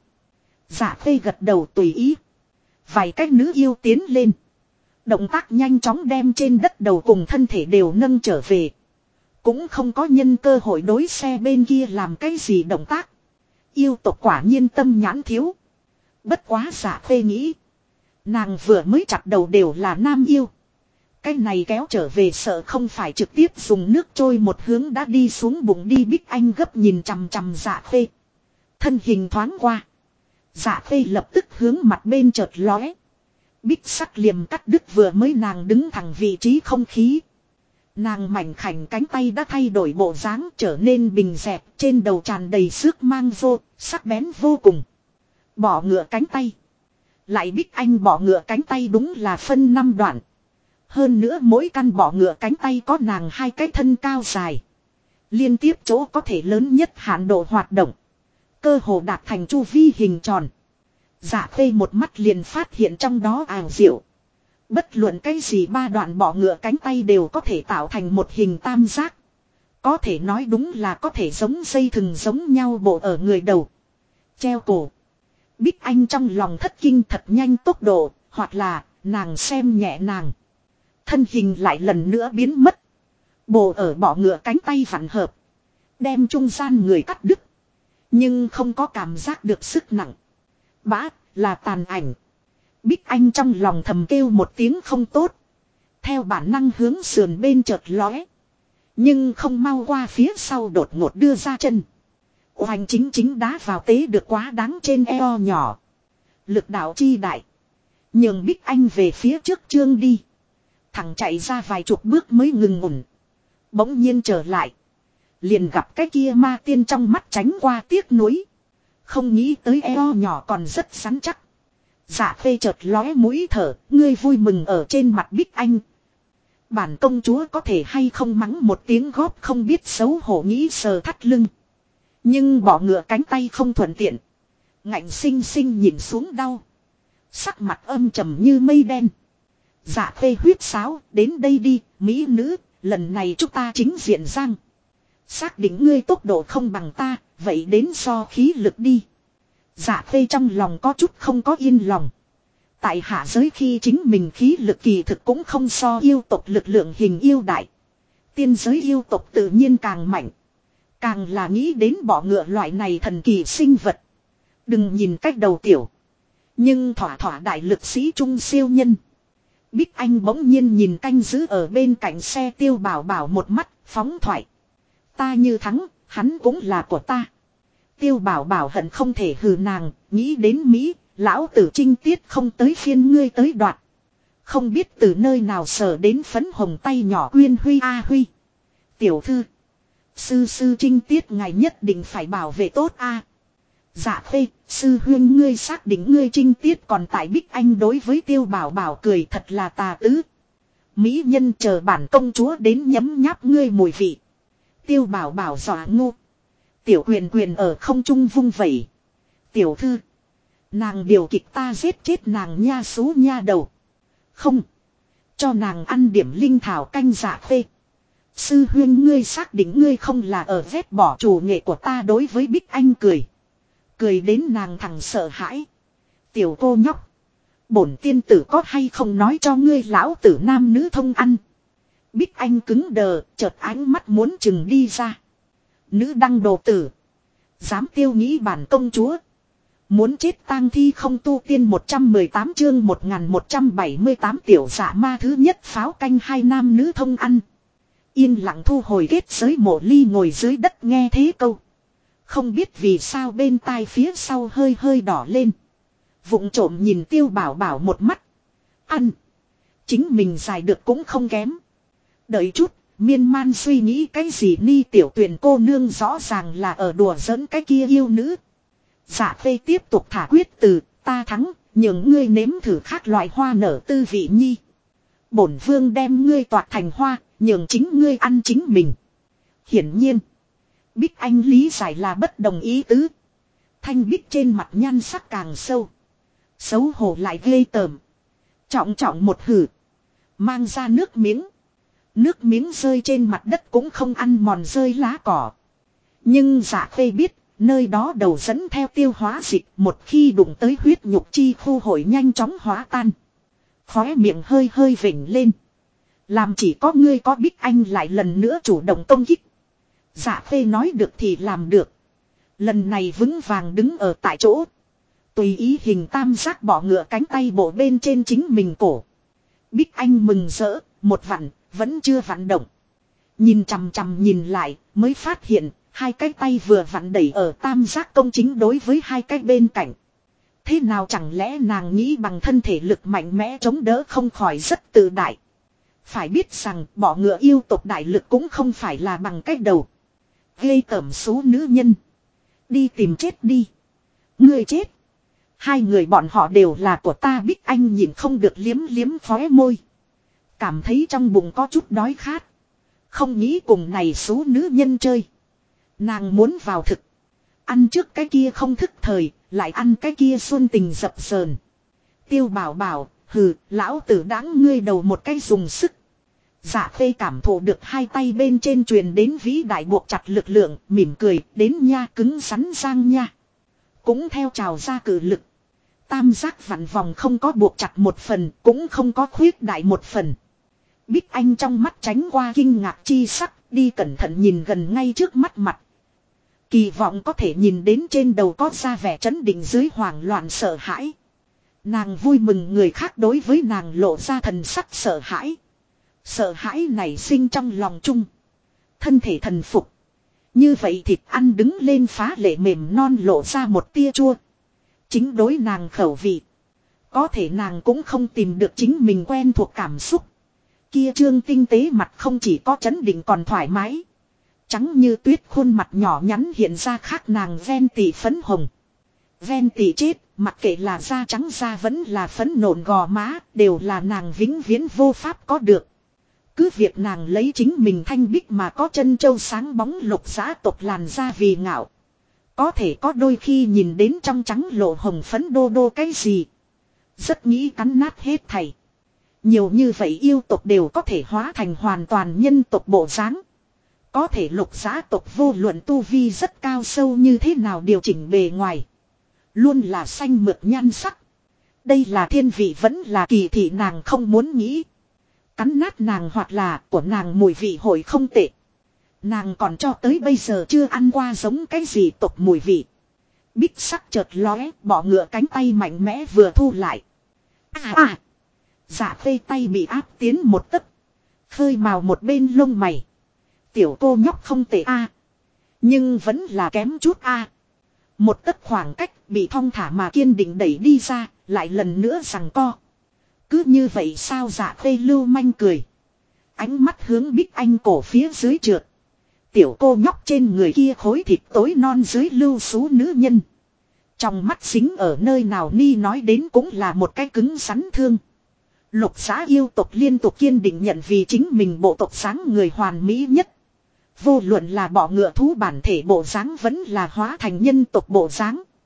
Dạ Khê gật đầu tùy ý. Vài cái nữ yêu tiến lên. Động tác nhanh chóng đem trên đất đầu cùng thân thể đều nâng trở về. Cũng không có nhân cơ hội đối xe bên kia làm cái gì động tác. Yêu tộc quả nhiên tâm nhãn thiếu. Bất quá Dạ Khê nghĩ. Nàng vừa mới chặt đầu đều là nam yêu. Cái này kéo trở về sợ không phải trực tiếp dùng nước trôi một hướng đã đi xuống bụng đi. Bích Anh gấp nhìn chằm chằm Dạ Khê. Thân hình thoáng qua. Dạ Khê lập tức hướng mặt bên chợt lóe. Bích sắc liềm cắt đứt vừa mới nàng đứng thẳng vị trí không khí. Nàng mảnh khảnh cánh tay đã thay đổi bộ dáng trở nên bình dẹp, trên đầu tràn đầy xước mang vô, sắc bén vô cùng. Bỏ ngựa cánh tay. Lại Bích Anh bỏ ngựa cánh tay đúng là phân 5 đoạn. Hơn nữa mỗi căn bỏ ngựa cánh tay có nàng hai cái thân cao dài. Liên tiếp chỗ có thể lớn nhất hạn độ hoạt động. Cơ hồ đạt thành chu vi hình tròn. Dạ Khê một mắt liền phát hiện trong đó ảo diệu. Bất luận cái gì ba đoạn bỏ ngựa cánh tay đều có thể tạo thành một hình tam giác. Có thể nói đúng là có thể giống dây thừng giống nhau bộ ở người đầu. Treo cổ. Bích Anh trong lòng thất kinh thật nhanh tốc độ, hoặc là nàng xem nhẹ nàng. Thân hình lại lần nữa biến mất. Bộ ở bỏ ngựa cánh tay vặn hợp. Đem trung gian người cắt đứt. Nhưng không có cảm giác được sức nặng. Bã, là tàn ảnh. Bích Anh trong lòng thầm kêu một tiếng không tốt. Theo bản năng hướng sườn bên chợt lóe. Nhưng không mau qua phía sau đột ngột đưa ra chân. Oanh chính chính đá vào tế được quá đáng trên eo nhỏ. Lực đạo chi đại. Nhường Bích Anh về phía trước trương đi. Thẳng chạy ra vài chục bước mới ngừng ổn. Bỗng nhiên trở lại. Liền gặp cái kia ma tiên trong mắt tránh qua tiếc nuối. Không nghĩ tới eo nhỏ còn rất rắn chắc. Dạ Khê chợt lóe mũi thở, ngươi vui mừng ở trên mặt Bích Anh. Bản công chúa có thể hay không mắng một tiếng góp không biết xấu hổ nghĩ sờ thắt lưng. Nhưng bỏ ngựa cánh tay không thuận tiện. Ngạnh sinh sinh nhìn xuống đau. Sắc mặt âm trầm như mây đen. Dạ Khê huyết sáo, đến đây đi, mỹ nữ, lần này chúng ta chính diện giang. Xác định ngươi tốc độ không bằng ta, vậy đến so khí lực đi. Dạ Khê trong lòng có chút không có yên lòng. Tại hạ giới khi chính mình khí lực kỳ thực cũng không so yêu tộc lực lượng hình yêu đại. Tiên giới yêu tộc tự nhiên càng mạnh. Càng là nghĩ đến bỏ ngựa loại này thần kỳ sinh vật. Đừng nhìn cách đầu tiểu. Nhưng thỏa thỏa đại lực sĩ trung siêu nhân. Bích Anh bỗng nhiên nhìn canh giữ ở bên cạnh xe Tiêu Bảo Bảo một mắt, phóng thoại. Ta như thắng, hắn cũng là của ta. Tiêu Bảo Bảo hận không thể hừ nàng, nghĩ đến Mỹ, lão tử trinh tiết không tới phiên ngươi tới đoạt. Không biết từ nơi nào sở đến phấn hồng tay nhỏ Uyên Huy a Huy. Tiểu thư. Sư trinh tiết ngài nhất định phải bảo vệ tốt a. Dạ Khê, sư huyên ngươi xác định ngươi trinh tiết còn tại Bích Anh đối với Tiêu Bảo Bảo cười thật là tà tứ. Mỹ nhân chờ bản công chúa đến nhấm nháp ngươi mùi vị. Tiêu Bảo Bảo dọa ngu. Tiểu Quyền Quyền ở không trung vung vẩy. Tiểu thư. Nàng điều kịch ta giết chết nàng nha xú nha đầu. Không. Cho nàng ăn điểm linh thảo canh dạ phê. Sư huyên ngươi xác định ngươi không là ở vét bỏ chủ nghệ của ta đối với Bích Anh cười. Cười đến nàng thằng sợ hãi. Tiểu cô nhóc. Bổn tiên tử có hay không nói cho ngươi lão tử nam nữ thông ăn. Bích Anh cứng đờ, chợt ánh mắt muốn chừng đi ra. Nữ đăng đồ tử. Dám tiêu nghĩ bản công chúa. Muốn chết tang thi không tu tiên 118 chương 1178 tiểu dạ ma thứ nhất pháo canh hai nam nữ thông ăn. Yên lặng thu hồi kết giới mộ ly ngồi dưới đất nghe thế câu. Không biết vì sao bên tai phía sau hơi hơi đỏ lên. Vụng trộm nhìn Tiêu Bảo Bảo một mắt. Ăn. Chính mình dài được cũng không kém. Đợi chút, miên man suy nghĩ cái gì ni tiểu tuyển cô nương rõ ràng là ở đùa giỡn cái kia yêu nữ. Dạ phê tiếp tục thả quyết từ, ta thắng, nhường ngươi nếm thử khác loại hoa nở tư vị nhi. Bổn vương đem ngươi toạc thành hoa, nhường chính ngươi ăn chính mình. Hiển nhiên, Bích Anh lý giải là bất đồng ý tứ. Thanh Bích trên mặt nhan sắc càng sâu. Xấu hổ lại ghê tởm. Trọng trọng một hử. Mang ra nước miếng. Nước miếng rơi trên mặt đất cũng không ăn mòn rơi lá cỏ. Nhưng dạ phê biết, nơi đó đầu dẫn theo tiêu hóa dịch một khi đụng tới huyết nhục chi khu hội nhanh chóng hóa tan. Khóe miệng hơi hơi vểnh lên. Làm chỉ có ngươi có Bích Anh lại lần nữa chủ động công kích. Dạ phê nói được thì làm được. Lần này vững vàng đứng ở tại chỗ. Tùy ý hình tam giác bỏ ngựa cánh tay bộ bên trên chính mình cổ. Bích Anh mừng rỡ, một vặn, vẫn chưa vặn động. Nhìn chằm chằm nhìn lại, mới phát hiện, hai cái tay vừa vặn đẩy ở tam giác công chính đối với hai cái bên cạnh. Thế nào chẳng lẽ nàng nghĩ bằng thân thể lực mạnh mẽ chống đỡ không khỏi rất tự đại. Phải biết rằng bỏ ngựa yêu tộc đại lực cũng không phải là bằng cách đầu. Ghê tởm số nữ nhân. Đi tìm chết đi. Ngươi chết. Hai người bọn họ đều là của ta. Bích Anh nhìn không được liếm liếm khóe môi. Cảm thấy trong bụng có chút đói khát. Không nghĩ cùng này số nữ nhân chơi. Nàng muốn vào thực. Ăn trước cái kia không thức thời. Lại ăn cái kia xuân tình dập sờn. Tiêu Bảo Bảo. Hừ, lão tử đáng ngươi đầu một cái dùng sức. Dạ phê cảm thụ được hai tay bên trên truyền đến vĩ đại buộc chặt lực lượng. Mỉm cười, đến nha cứng rắn răng nha. Cũng theo trào ra cử lực. Tam giác vặn vòng không có buộc chặt một phần, cũng không có khuyết đại một phần. Bích Anh trong mắt tránh qua kinh ngạc chi sắc, đi cẩn thận nhìn gần ngay trước mắt mặt. Kỳ vọng có thể nhìn đến trên đầu có ra vẻ trấn định dưới hoảng loạn sợ hãi. Nàng vui mừng người khác đối với nàng lộ ra thần sắc sợ hãi. Sợ hãi nảy sinh trong lòng chung. Thân thể thần phục. Như vậy thịt ăn đứng lên phá lệ mềm non lộ ra một tia chua. Chính đối nàng khẩu vị. Có thể nàng cũng không tìm được chính mình quen thuộc cảm xúc. Kia trương tinh tế mặt không chỉ có chấn định còn thoải mái. Trắng như tuyết khuôn mặt nhỏ nhắn hiện ra khác nàng ven tỉ phấn hồng. Ven tỉ chết, mặc kệ là da trắng da vẫn là phấn nộn gò má, đều là nàng vĩnh viễn vô pháp có được. Cứ việc nàng lấy chính mình thanh bích mà có chân châu sáng bóng lục giá tộc làn da vì ngạo. Có thể có đôi khi nhìn đến trong trắng lộ hồng phấn đô đô cái gì. Rất nghĩ cắn nát hết thảy. Nhiều như vậy yêu tộc đều có thể hóa thành hoàn toàn nhân tộc bộ dáng. Có thể lục giá tộc vô luận tu vi rất cao sâu như thế nào điều chỉnh bề ngoài. Luôn là xanh mượt nhan sắc. Đây là thiên vị vẫn là kỳ thị nàng không muốn nghĩ. Cắn nát nàng hoặc là của nàng mùi vị hội không tệ. Nàng còn cho tới bây giờ chưa ăn qua giống cái gì tộc mùi vị. Bích sắc chợt lóe, bỏ ngựa cánh tay mạnh mẽ vừa thu lại. Dạ phê tay bị áp tiến một tấc. Khơi màu một bên lông mày. Tiểu cô nhóc không tệ nhưng vẫn là kém chút Một tấc khoảng cách bị thong thả mà kiên định đẩy đi ra, lại lần nữa giằng co. Cứ như vậy sao dạ phê lưu manh cười. Ánh mắt hướng Bích Anh cổ phía dưới trượt. Tiểu cô nhóc trên người kia khối thịt tối non dưới lưu xú nữ nhân. Trong mắt xính ở nơi nào ni nói đến cũng là một cái cứng rắn thương. Lục giá yêu tộc liên tục kiên định nhận vì chính mình bộ tộc sáng người hoàn mỹ nhất. Vô luận là bỏ ngựa thú bản thể bộ dáng vẫn là hóa thành nhân tộc bộ dáng.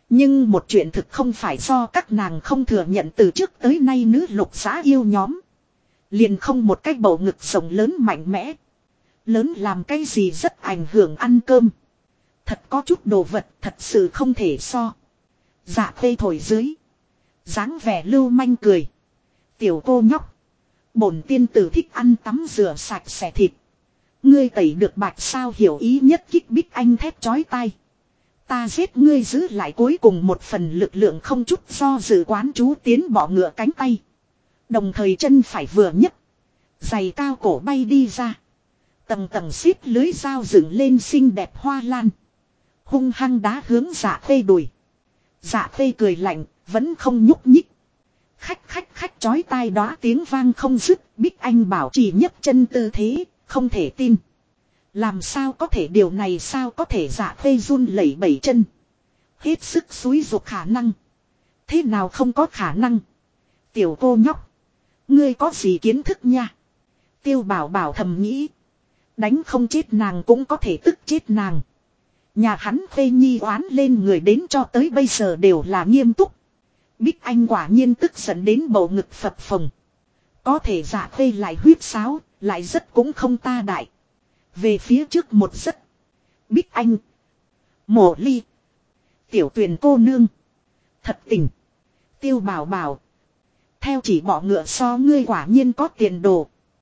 Nhưng một chuyện thực không phải do các nàng không thừa nhận từ trước tới nay nữ lục xã yêu nhóm. Liền không một cái bầu ngực rộng lớn mạnh mẽ. Lớn làm cái gì rất ảnh hưởng ăn cơm. Thật có chút đồ vật thật sự không thể so. Dạ khê thổi dưới. Dáng vẻ lưu manh cười. Tiểu cô nhóc. Bổn tiên tử thích ăn tắm rửa sạch sẽ thịt. Ngươi tẩy được bạch sao hiểu ý nhất kích Bích Anh thét chói tai. Ta giết ngươi giữ lại cuối cùng một phần lực lượng không chút do dự quán chú tiến bỏ ngựa cánh tay. Đồng thời chân phải vừa nhấc. Giày cao cổ bay đi ra. Tầng tầng xếp lưới dao dựng lên xinh đẹp hoa lan. Hung hăng đá hướng dạ khê đùi. Dạ khê cười lạnh, vẫn không nhúc nhích. Khách chói tai đó tiếng vang không dứt. Bích Anh bảo trì nhấc chân tư thế, không thể tin. Làm sao có thể điều này sao có thể dạ khê run lẩy bẩy chân. Hết sức xúi dục khả năng. Thế nào không có khả năng. Tiểu cô nhóc. Ngươi có gì kiến thức nha. Tiêu bảo bảo thầm nghĩ. Đánh không chết nàng cũng có thể tức chết nàng. Nhà hắn Khê Nhi oán lên người đến cho tới bây giờ đều là nghiêm túc. Bích Anh quả nhiên tức giận đến bầu ngực phập phồng. Có thể dạ Khê lại huyết sáo, lại rất cũng không ta đại. Về phía trước một giấc. Bích Anh. Mộ Ly. Tiểu Tuyền cô nương. Thật tình. Tiêu bảo bảo. Theo chỉ bỏ ngựa so ngươi quả nhiên có tiền đồ.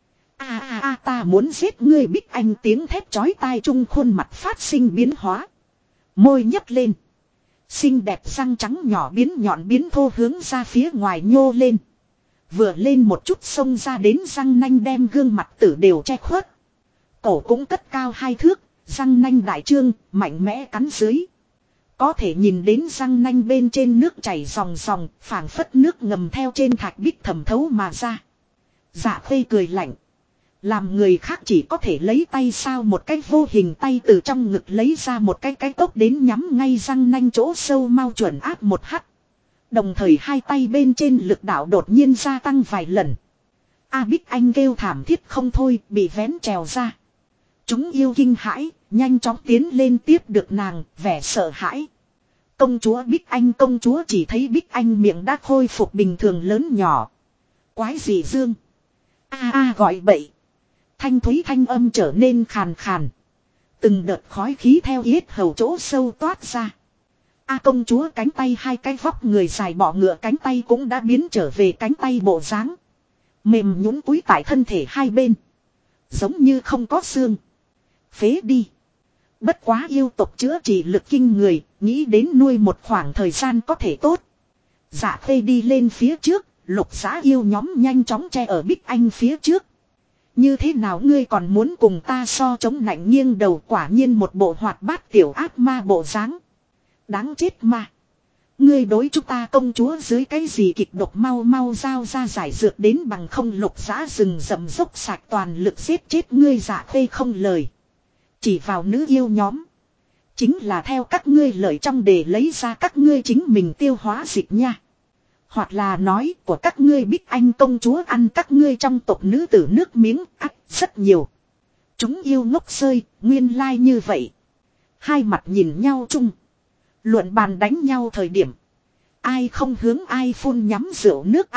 Ta muốn giết ngươi. Bích Anh tiếng thét chói tai trung khuôn mặt phát sinh biến hóa. Môi nhấp lên. Xinh đẹp răng trắng nhỏ biến nhọn biến thô hướng ra phía ngoài nhô lên. Vừa lên một chút xông ra đến răng nanh đem gương mặt tử đều che khuất. Cổ cũng cất cao 2 thước, răng nanh đại trương, mạnh mẽ cắn dưới. Có thể nhìn đến răng nanh bên trên nước chảy ròng ròng, phảng phất nước ngầm theo trên thạch bích thẩm thấu mà ra. Dạ khê cười lạnh. Làm người khác chỉ có thể lấy tay sao một cái vô hình tay từ trong ngực lấy ra một cái cốc đến nhắm ngay răng nanh chỗ sâu mau chuẩn áp một hắt. Đồng thời 2 tay bên trên lực đạo đột nhiên gia tăng vài lần. Bích Anh kêu thảm thiết không thôi bị vén trèo ra. Chúng yêu kinh hãi, nhanh chóng tiến lên tiếp được nàng, vẻ sợ hãi. Công chúa Bích Anh công chúa chỉ thấy Bích Anh miệng đã khôi phục bình thường lớn nhỏ. Quái gì dương. Gọi bậy. Thanh thúy thanh âm trở nên khàn khàn. Từng đợt khói khí theo yết hầu chỗ sâu toát ra. Công chúa cánh tay 2 cái vóc người dài bỏ ngựa cánh tay cũng đã biến trở về cánh tay bộ dáng. Mềm nhũn cúi tại thân thể 2 bên. Giống như không có xương. Phế đi. Bất quá yêu tộc chữa trị lực kinh người, nghĩ đến nuôi một khoảng thời gian có thể tốt. Dạ khê đi lên phía trước, lục xã yêu nhóm nhanh chóng che ở Bích Anh phía trước. Như thế nào ngươi còn muốn cùng ta so chống nạnh nghiêng đầu quả nhiên một bộ hoạt bát tiểu ác ma bộ dáng. Đáng chết ma. Ngươi đối chúng ta công chúa dưới cái gì kịch độc mau mau giao ra giải dược đến bằng không lục xã rừng rậm dốc sạch toàn lực giết chết ngươi dạ khê không lời. Chỉ vào nữ yêu nhóm. Chính là theo các ngươi lời trong để lấy ra các ngươi chính mình tiêu hóa dịch nha. Hoặc là nói của các ngươi Bích Anh công chúa ăn các ngươi trong tộc nữ tử nước miếng rất nhiều. Chúng yêu ngốc sơi, nguyên lai như vậy. 2 mặt nhìn nhau chung. Luận bàn đánh nhau thời điểm. Ai không hướng ai phun nhắm rượu nước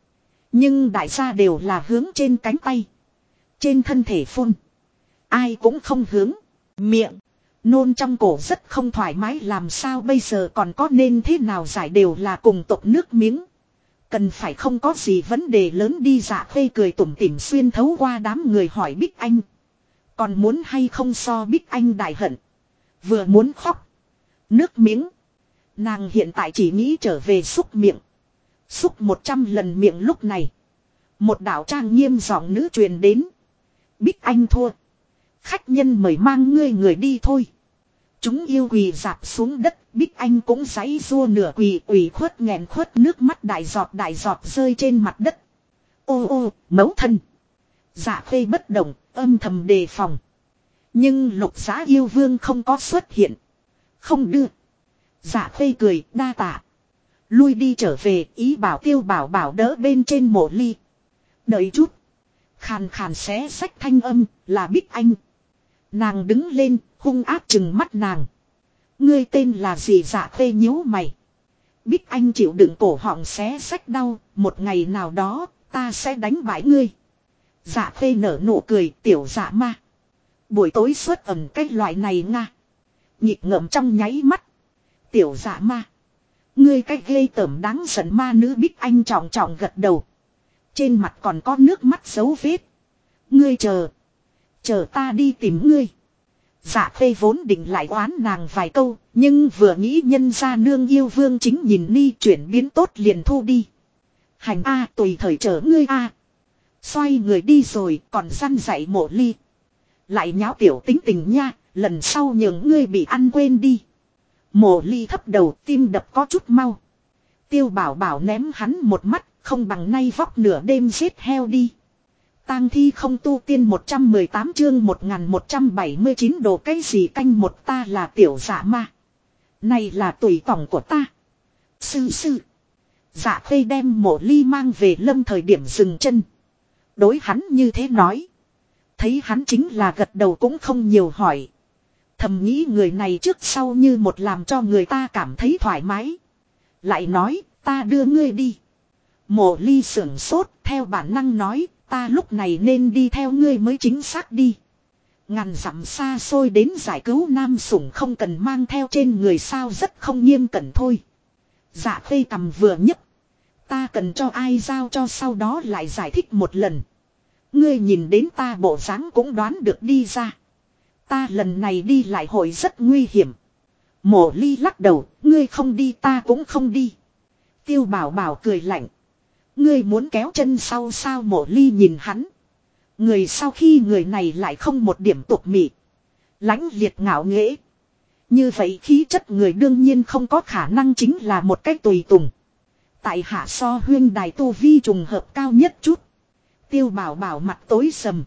Nhưng đại gia đều là hướng trên cánh tay. Trên thân thể phun. Ai cũng không hướng. Miệng. Nôn trong cổ rất không thoải mái làm sao bây giờ còn có nên thế nào giải đều là cùng tộc nước miếng. Cần phải không có gì vấn đề lớn đi dạ khê cười tủm tỉm xuyên thấu qua đám người hỏi Bích Anh. Còn muốn hay không so Bích Anh đại hận. Vừa muốn khóc. Nước miếng. Nàng hiện tại chỉ nghĩ trở về xúc miệng. Xúc 100 lần miệng lúc này. Một đạo trang nghiêm giọng nữ truyền đến. Bích Anh thua. Khách nhân mời mang ngươi người đi thôi. Chúng yêu quỳ dạp xuống đất. Bích Anh cũng giãy giụa nửa quỳ ủy khuất nghẹn khuất nước mắt đại giọt rơi trên mặt đất. Ô mẫu thân. Dạ khê bất động âm thầm đề phòng. Nhưng lục xã yêu vương không có xuất hiện. Không đưa. Dạ khê cười đa tạ. Lui đi trở về ý bảo tiêu bảo bảo đỡ bên trên Mộ Ly. Đợi chút. Khàn khàn xé sách thanh âm là Bích Anh. Nàng đứng lên hung ác chừng mắt nàng. Ngươi tên là gì dạ khê nhíu mày. Bích Anh chịu đựng cổ họng xé rách đau, một ngày nào đó, ta sẽ đánh bại ngươi. Dạ khê nở nụ cười, tiểu dạ ma. Buổi tối xuất ẩn cái loại này nga. Nhịp ngợm trong nháy mắt. Tiểu dạ ma. Ngươi cái ghê tởm đáng giận ma nữ. Bích Anh trọng trọng gật đầu. Trên mặt còn có nước mắt dấu vết. Ngươi chờ. Chờ ta đi tìm ngươi. Dạ khê vốn định lại oán nàng vài câu. Nhưng vừa nghĩ nhân gia nương yêu vương chính nhìn ni chuyển biến tốt liền thu đi. Hành a tùy thời chờ ngươi a. Xoay người đi rồi còn săn dạy Mộ Ly. Lại nháo tiểu tính tình nha. Lần sau nhường ngươi bị ăn quên đi. Mộ Ly thấp đầu tim đập có chút mau. Tiêu Bảo Bảo ném hắn một mắt. Không bằng nay vóc nửa đêm giết heo đi. Tang thi không tu tiên 118 chương 1179 đồ cái gì canh một ta là tiểu dạ ma. Này là tùy tòng của ta. Sư. Dạ khê đem Mộ Ly mang về lâm thời điểm dừng chân. Đối hắn như thế nói. Thấy hắn chính là gật đầu cũng không nhiều hỏi. Thầm nghĩ người này trước sau như một làm cho người ta cảm thấy thoải mái. Lại nói ta đưa ngươi đi. Mộ Ly sưởng sốt theo bản năng nói ta lúc này nên đi theo ngươi mới chính xác đi. Ngàn dặm xa xôi đến giải cứu nam sủng không cần mang theo trên người sao rất không nghiêm cẩn thôi. Dạ khê cầm vừa nhấc. Ta cần cho ai giao cho sau đó lại giải thích một lần. Ngươi nhìn đến ta bộ dáng cũng đoán được đi ra. Ta lần này đi lại hội rất nguy hiểm. Mộ Ly lắc đầu, ngươi không đi ta cũng không đi. Tiêu Bảo Bảo cười lạnh. Ngươi muốn kéo chân sau sao? Mộ Ly nhìn hắn. Người sau khi người này lại không một điểm tục mị. Lãnh liệt ngạo nghễ. Như vậy khí chất người đương nhiên không có khả năng chính là một cách tùy tùng. Tại hạ so huyên đài tu vi trùng hợp cao nhất chút. Tiêu Bảo Bảo mặt tối sầm.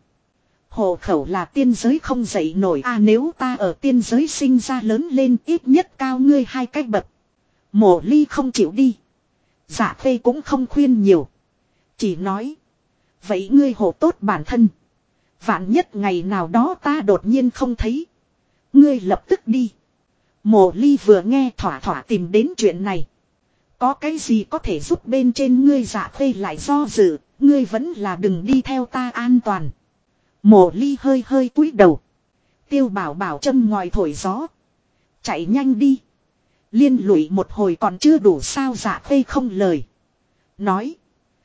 Hộ khẩu là tiên giới không dậy nổi nếu ta ở tiên giới sinh ra lớn lên ít nhất cao ngươi 2 cái bậc. Mộ Ly không chịu đi. Dạ khê cũng không khuyên nhiều. Chỉ nói. Vậy ngươi hộ tốt bản thân. Vạn nhất ngày nào đó ta đột nhiên không thấy. Ngươi lập tức đi. Mộ Ly vừa nghe thỏa thỏa tìm đến chuyện này. Có cái gì có thể giúp bên trên ngươi? Dạ khê lại do dự. Ngươi vẫn là đừng đi theo ta an toàn. Mộ Ly hơi cúi đầu. Tiêu Bảo Bảo châm ngòi thổi gió. Chạy nhanh đi. Liên lụy một hồi còn chưa đủ sao? Dạ khê không lời. Nói.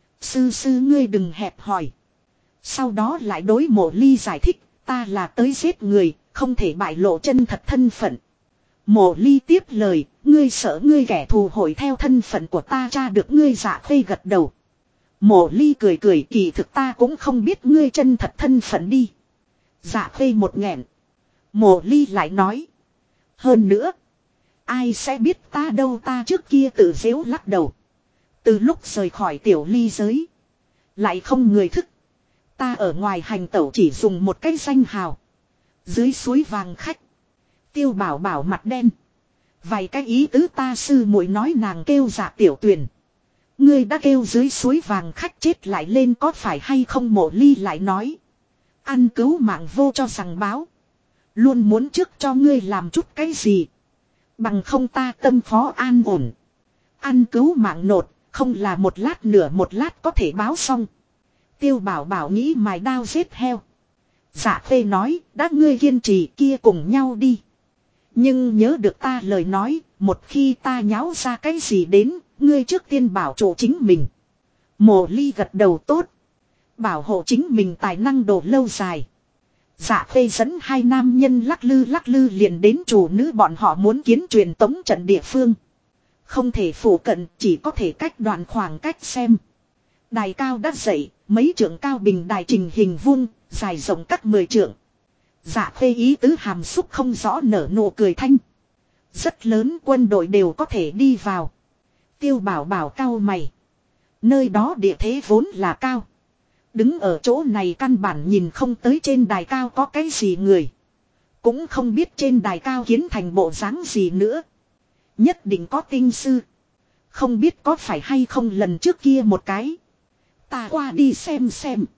Sư ngươi đừng hẹp hỏi. Sau đó lại đối Mộ Ly giải thích. Ta là tới giết người. Không thể bại lộ chân thật thân phận. Mộ Ly tiếp lời. Ngươi sợ ngươi kẻ thù hội theo thân phận của ta tra được ngươi? Dạ khê gật đầu. Mộ Ly cười kỳ thực ta cũng không biết ngươi chân thật thân phận đi. Dạ khê một nghẹn. Mộ Ly lại nói. Hơn nữa. Ai sẽ biết ta đâu? Ta trước kia tự giễu lắc đầu. Từ lúc rời khỏi tiểu ly giới. Lại không người thức. Ta ở ngoài hành tẩu chỉ dùng một cái danh hào. Dưới suối vàng khách. Tiêu Bảo Bảo mặt đen. Vài cái ý tứ ta sư muội nói nàng kêu Dạ Tiểu Tuyền. Ngươi đã kêu dưới suối vàng khách chết lại lên có phải hay không? Mộ Ly lại nói. Ăn cứu mạng vô cho rằng báo. Luôn muốn trước cho ngươi làm chút cái gì. Bằng không ta tâm phó an ổn. Ăn cứu mạng nột. Không là một lát có thể báo xong. Tiêu Bảo Bảo nghĩ mài đao giết heo. Dạ khê nói. Đã ngươi kiên trì kia cùng nhau đi. Nhưng nhớ được ta lời nói. Một khi ta nháo ra cái gì đến. Ngươi trước tiên bảo chủ chính mình. Mộ Ly gật đầu tốt. Bảo hộ chính mình tài năng độ lâu dài. Dạ khê dẫn 2 nam nhân lắc lư liền đến chủ nữ bọn họ muốn kiến truyền tống trận địa phương. Không thể phủ cận, chỉ có thể cách đoạn khoảng cách xem. Đài cao đã dậy, mấy trượng cao bình đài trình hình vuông, dài rộng các 10 trượng. Dạ khê ý tứ hàm xúc không rõ nở nụ cười thanh. Rất lớn, quân đội đều có thể đi vào. Tiêu Bảo Bảo cau mày. Nơi đó địa thế vốn là cao. Đứng ở chỗ này căn bản nhìn không tới trên đài cao có cái gì người. Cũng không biết trên đài cao kiến thành bộ dáng gì nữa. Nhất định có tinh sư. Không biết có phải hay không lần trước kia một cái. Ta qua đi xem.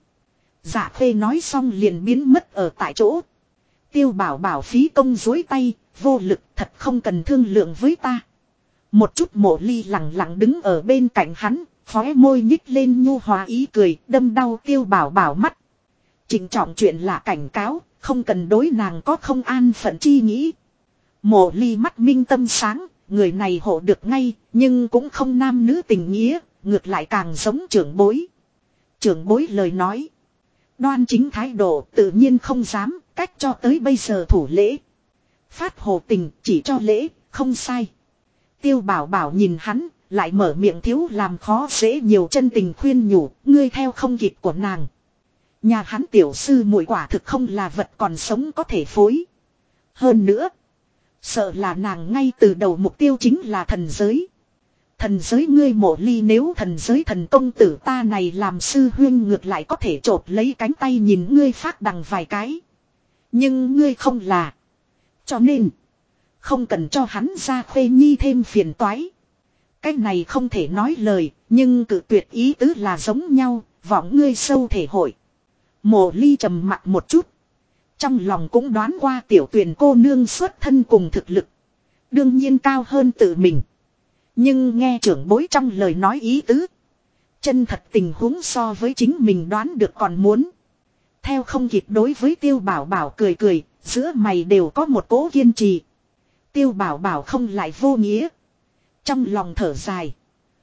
Dạ khê nói xong liền biến mất ở tại chỗ. Tiêu Bảo Bảo phí công dối tay, vô lực thật không cần thương lượng với ta. Một chút Mộ Ly lặng lặng đứng ở bên cạnh hắn, khóe môi nhích lên nhu hòa ý cười, đâm đau Tiêu Bảo Bảo mắt. Trịnh trọng chuyện là cảnh cáo, không cần đối nàng có không an phận chi nghĩ. Mộ Ly mắt minh tâm sáng, người này hộ được ngay, nhưng cũng không nam nữ tình nghĩa, ngược lại càng giống trưởng bối. Trưởng bối lời nói. Đoan chính thái độ tự nhiên không dám, cách cho tới bây giờ thủ lễ. Phát hồ tình chỉ cho lễ, không sai. Tiêu Bảo Bảo nhìn hắn, lại mở miệng thiếu làm khó dễ nhiều chân tình khuyên nhủ, ngươi theo không kịp của nàng. Nhà hắn tiểu sư muội quả thực không là vật còn sống có thể phối. Hơn nữa, sợ là nàng ngay từ đầu mục tiêu chính là thần giới. Thần giới ngươi Mộ Ly nếu thần giới thần công tử ta này làm sư huyên ngược lại có thể chộp lấy cánh tay nhìn ngươi phát đằng vài cái. Nhưng ngươi không là. Cho nên, không cần cho hắn ra khuê nhi thêm phiền toái. Cái này không thể nói lời, nhưng cự tuyệt ý tứ là giống nhau, vọng ngươi sâu thể hội. Mộ Ly trầm mặc một chút. Trong lòng cũng đoán qua tiểu tuyển cô nương xuất thân cùng thực lực. Đương nhiên cao hơn tự mình. Nhưng nghe trưởng bối trong lời nói ý tứ. Chân thật tình huống so với chính mình đoán được còn muốn. Theo không kịp đối với Tiêu Bảo Bảo cười cười, giữa mày đều có một cố kiên trì. Tiêu Bảo Bảo không lại vô nghĩa. Trong lòng thở dài.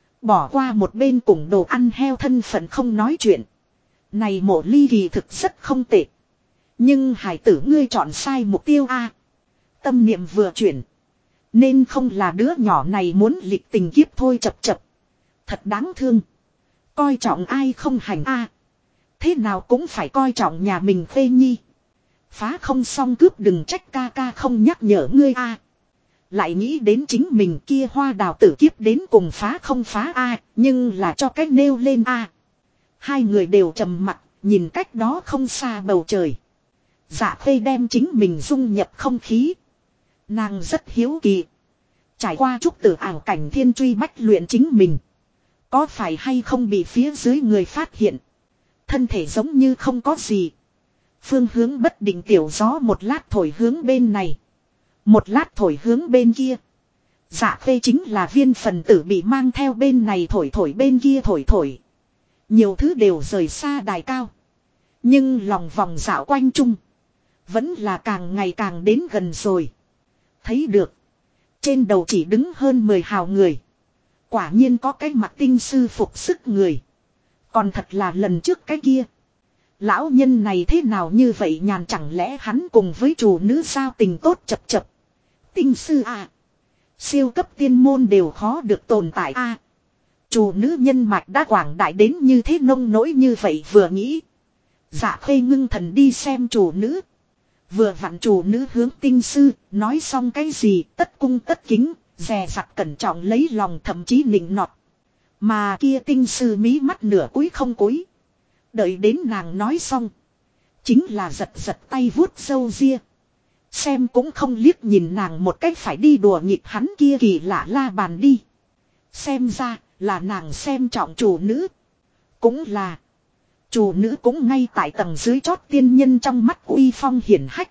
Bỏ qua một bên cùng đồ ăn heo thân phận không nói chuyện. Này Mộ Ly kỳ thực rất không tệ. Nhưng hải tử ngươi chọn sai mục tiêu a. Tâm niệm vừa chuyển. Nên không là đứa nhỏ này muốn lịch tình kiếp thôi chập chập. Thật đáng thương. Coi trọng ai không hành a. Thế nào cũng phải coi trọng nhà mình Phê Nhi. Phá không xong cướp đừng trách ca ca không nhắc nhở ngươi a. Lại nghĩ đến chính mình kia hoa đào tử kiếp đến cùng phá không phá a, nhưng là cho cách nêu lên a. Hai người đều trầm mặt, nhìn cách đó không xa bầu trời. Dạ Khê đem chính mình dung nhập không khí. Nàng rất hiếu kỳ. Trải qua chút tử ảo cảnh thiên truy bách luyện chính mình. Có phải hay không bị phía dưới người phát hiện. Thân thể giống như không có gì. Phương hướng bất định tiểu gió một lát thổi hướng bên này. Một lát thổi hướng bên kia. Dạ Khê chính là viên phần tử bị mang theo bên này thổi thổi bên kia thổi thổi. Nhiều thứ đều rời xa đài cao. Nhưng lòng vòng dạo quanh chung. Vẫn là càng ngày càng đến gần rồi. Thấy được. Trên đầu chỉ đứng hơn 10 hào người. Quả nhiên có cái mặt tinh sư phục sức người. Còn thật là lần trước cái kia. Lão nhân này thế nào như vậy nhàn chẳng lẽ hắn cùng với chủ nữ sao tình tốt chập chập. Tinh sư à. Siêu cấp tiên môn đều khó được tồn tại a. Chủ nữ nhân mạch đã quảng đại đến như thế nông nỗi như vậy vừa nghĩ. Dạ Khê ngưng thần đi xem chủ nữ. Vừa vặn chủ nữ hướng tinh sư, nói xong cái gì tất cung tất kính, dè dặt cẩn trọng lấy lòng thậm chí nịnh nọt. Mà kia tinh sư mí mắt nửa cúi không cúi. Đợi đến nàng nói xong. Chính là giật giật tay vuốt râu ria. Xem cũng không liếc nhìn nàng một cách phải đi đùa nghịch hắn kia kỳ lạ la bàn đi. Xem ra là nàng xem trọng chủ nữ. Cũng là. Chủ nữ cũng ngay tại tầng dưới chót tiên nhân trong mắt uy phong hiển hách.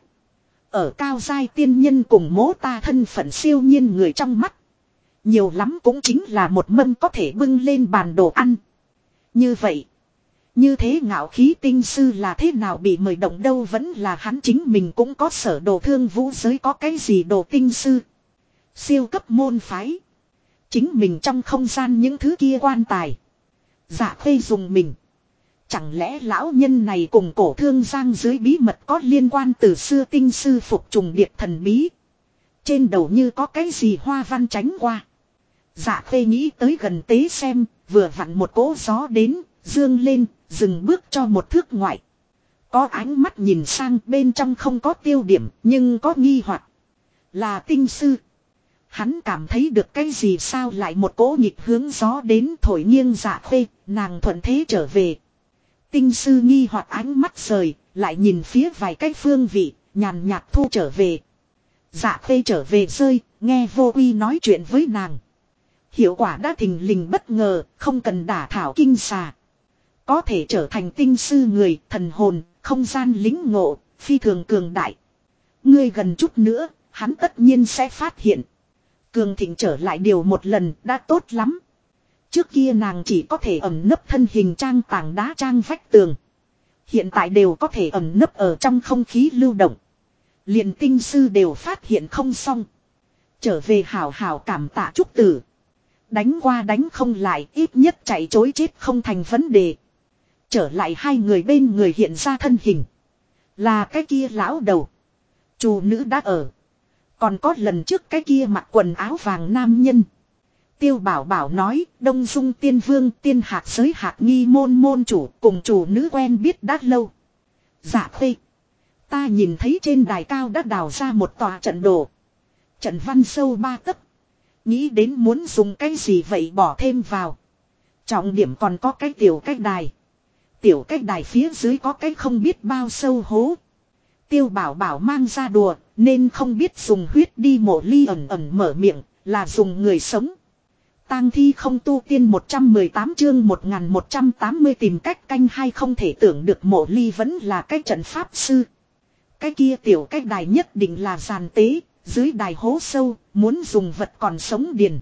Ở cao giai tiên nhân cùng mố ta thân phận siêu nhiên người trong mắt. Nhiều lắm cũng chính là một mâm có thể bưng lên bàn đồ ăn. Như vậy. Như thế ngạo khí tinh sư là thế nào bị mời động đâu vẫn là hắn chính mình cũng có sở đồ thương vũ giới có cái gì đồ tinh sư. Siêu cấp môn phái. Chính mình trong không gian những thứ kia quan tài. Dạ Khê dùng mình. Chẳng lẽ lão nhân này cùng cổ thương giang dưới bí mật có liên quan từ xưa tinh sư phục trùng điệp thần bí. Trên đầu như có cái gì hoa văn tránh qua. Dạ Khê nghĩ tới gần tế xem, vừa vặn một cỗ gió đến, dương lên, dừng bước cho một thước ngoại. Có ánh mắt nhìn sang bên trong không có tiêu điểm, nhưng có nghi hoặc. Là tinh sư. Hắn cảm thấy được cái gì sao lại một cỗ nhịp hướng gió đến thổi nghiêng Dạ Khê, nàng thuận thế trở về. Tinh sư nghi hoặc ánh mắt rời, lại nhìn phía vài cái phương vị, nhàn nhạt thu trở về. Dạ Khê trở về rơi, nghe Vô Uy nói chuyện với nàng. Hiệu quả đã thình lình bất ngờ, không cần đả thảo kinh xà. Có thể trở thành tinh sư người, thần hồn, không gian lính ngộ, phi thường cường đại. Ngươi gần chút nữa, hắn tất nhiên sẽ phát hiện. Cường Thịnh trở lại điều một lần đã tốt lắm. Trước kia nàng chỉ có thể ẩn nấp thân hình trang tảng đá trang vách tường. Hiện tại đều có thể ẩn nấp ở trong không khí lưu động. Liền tinh sư đều phát hiện không xong. Trở về hảo hảo cảm tạ Trúc Tử. Đánh qua đánh không lại, ít nhất chạy chối chết không thành vấn đề. Trở lại hai người bên người hiện ra thân hình. Là cái kia lão đầu. Chủ nữ đã ở. Còn có lần trước cái kia mặc quần áo vàng nam nhân. Tiêu Bảo Bảo nói, Đông Dung Tiên Vương Tiên Hạc giới Hạc Nghi môn môn chủ cùng chủ nữ quen biết đã lâu. Dạ Khê. Ta nhìn thấy trên đài cao đã đào ra một tòa trận đồ. Trận văn sâu 3 tấc. Nghĩ đến muốn dùng cái gì vậy bỏ thêm vào. Trọng điểm còn có cái tiểu cách đài. Tiểu cách đài phía dưới có cái không biết bao sâu hố. Tiêu Bảo Bảo mang ra đùa nên không biết dùng huyết đi mộ ly ẩn ẩn mở miệng là dùng người sống. Tang thi không tu tiên 118 chương 1180 tìm cách canh hay không thể tưởng được mộ ly vẫn là cái trận pháp sư. Cái kia tiểu cách đài nhất định là giàn tế, dưới đài hố sâu, muốn dùng vật còn sống điền.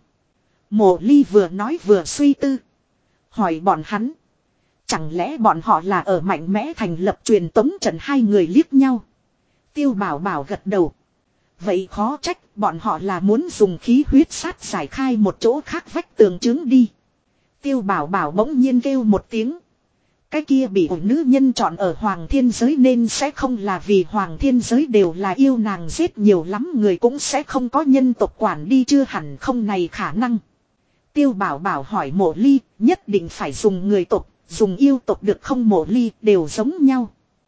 Mộ ly vừa nói vừa suy tư. Hỏi bọn hắn. Chẳng lẽ bọn họ là ở mạnh mẽ thành lập truyền tống trận, hai người liếc nhau. Tiêu Bảo Bảo gật đầu. Vậy khó trách bọn họ là muốn dùng khí huyết sát giải khai một chỗ khác vách tường chứng đi. Tiêu Bảo Bảo bỗng nhiên kêu một tiếng. Cái kia bị nữ nhân chọn ở Hoàng Thiên Giới nên sẽ không là vì Hoàng Thiên Giới đều là yêu nàng, giết nhiều lắm người cũng sẽ không có nhân tộc quản đi, chưa hẳn không này khả năng. Tiêu Bảo Bảo hỏi Mộ Ly, nhất định phải dùng người tộc, dùng yêu tộc được không? Mộ Ly đều giống nhau.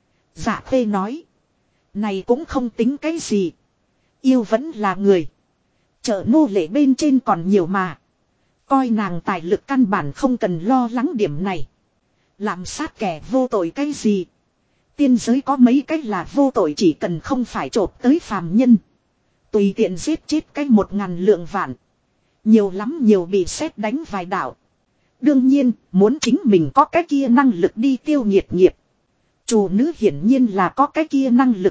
Dạ Khê nói. Này cũng không tính cái gì. Yêu vẫn là người. Chợ nô lệ bên trên còn nhiều mà. Coi nàng tài lực căn bản không cần lo lắng điểm này. Làm sát kẻ vô tội cái gì? Tiên giới có mấy cách là vô tội, chỉ cần không phải trộm tới phàm nhân. Tùy tiện giết chết cái 1000 lượng vạn. Nhiều lắm nhiều bị sét đánh vài đạo. Đương nhiên, muốn chính mình có cái kia năng lực đi tiêu nghiệt nghiệp. Chủ nữ hiển nhiên là có cái kia năng lực.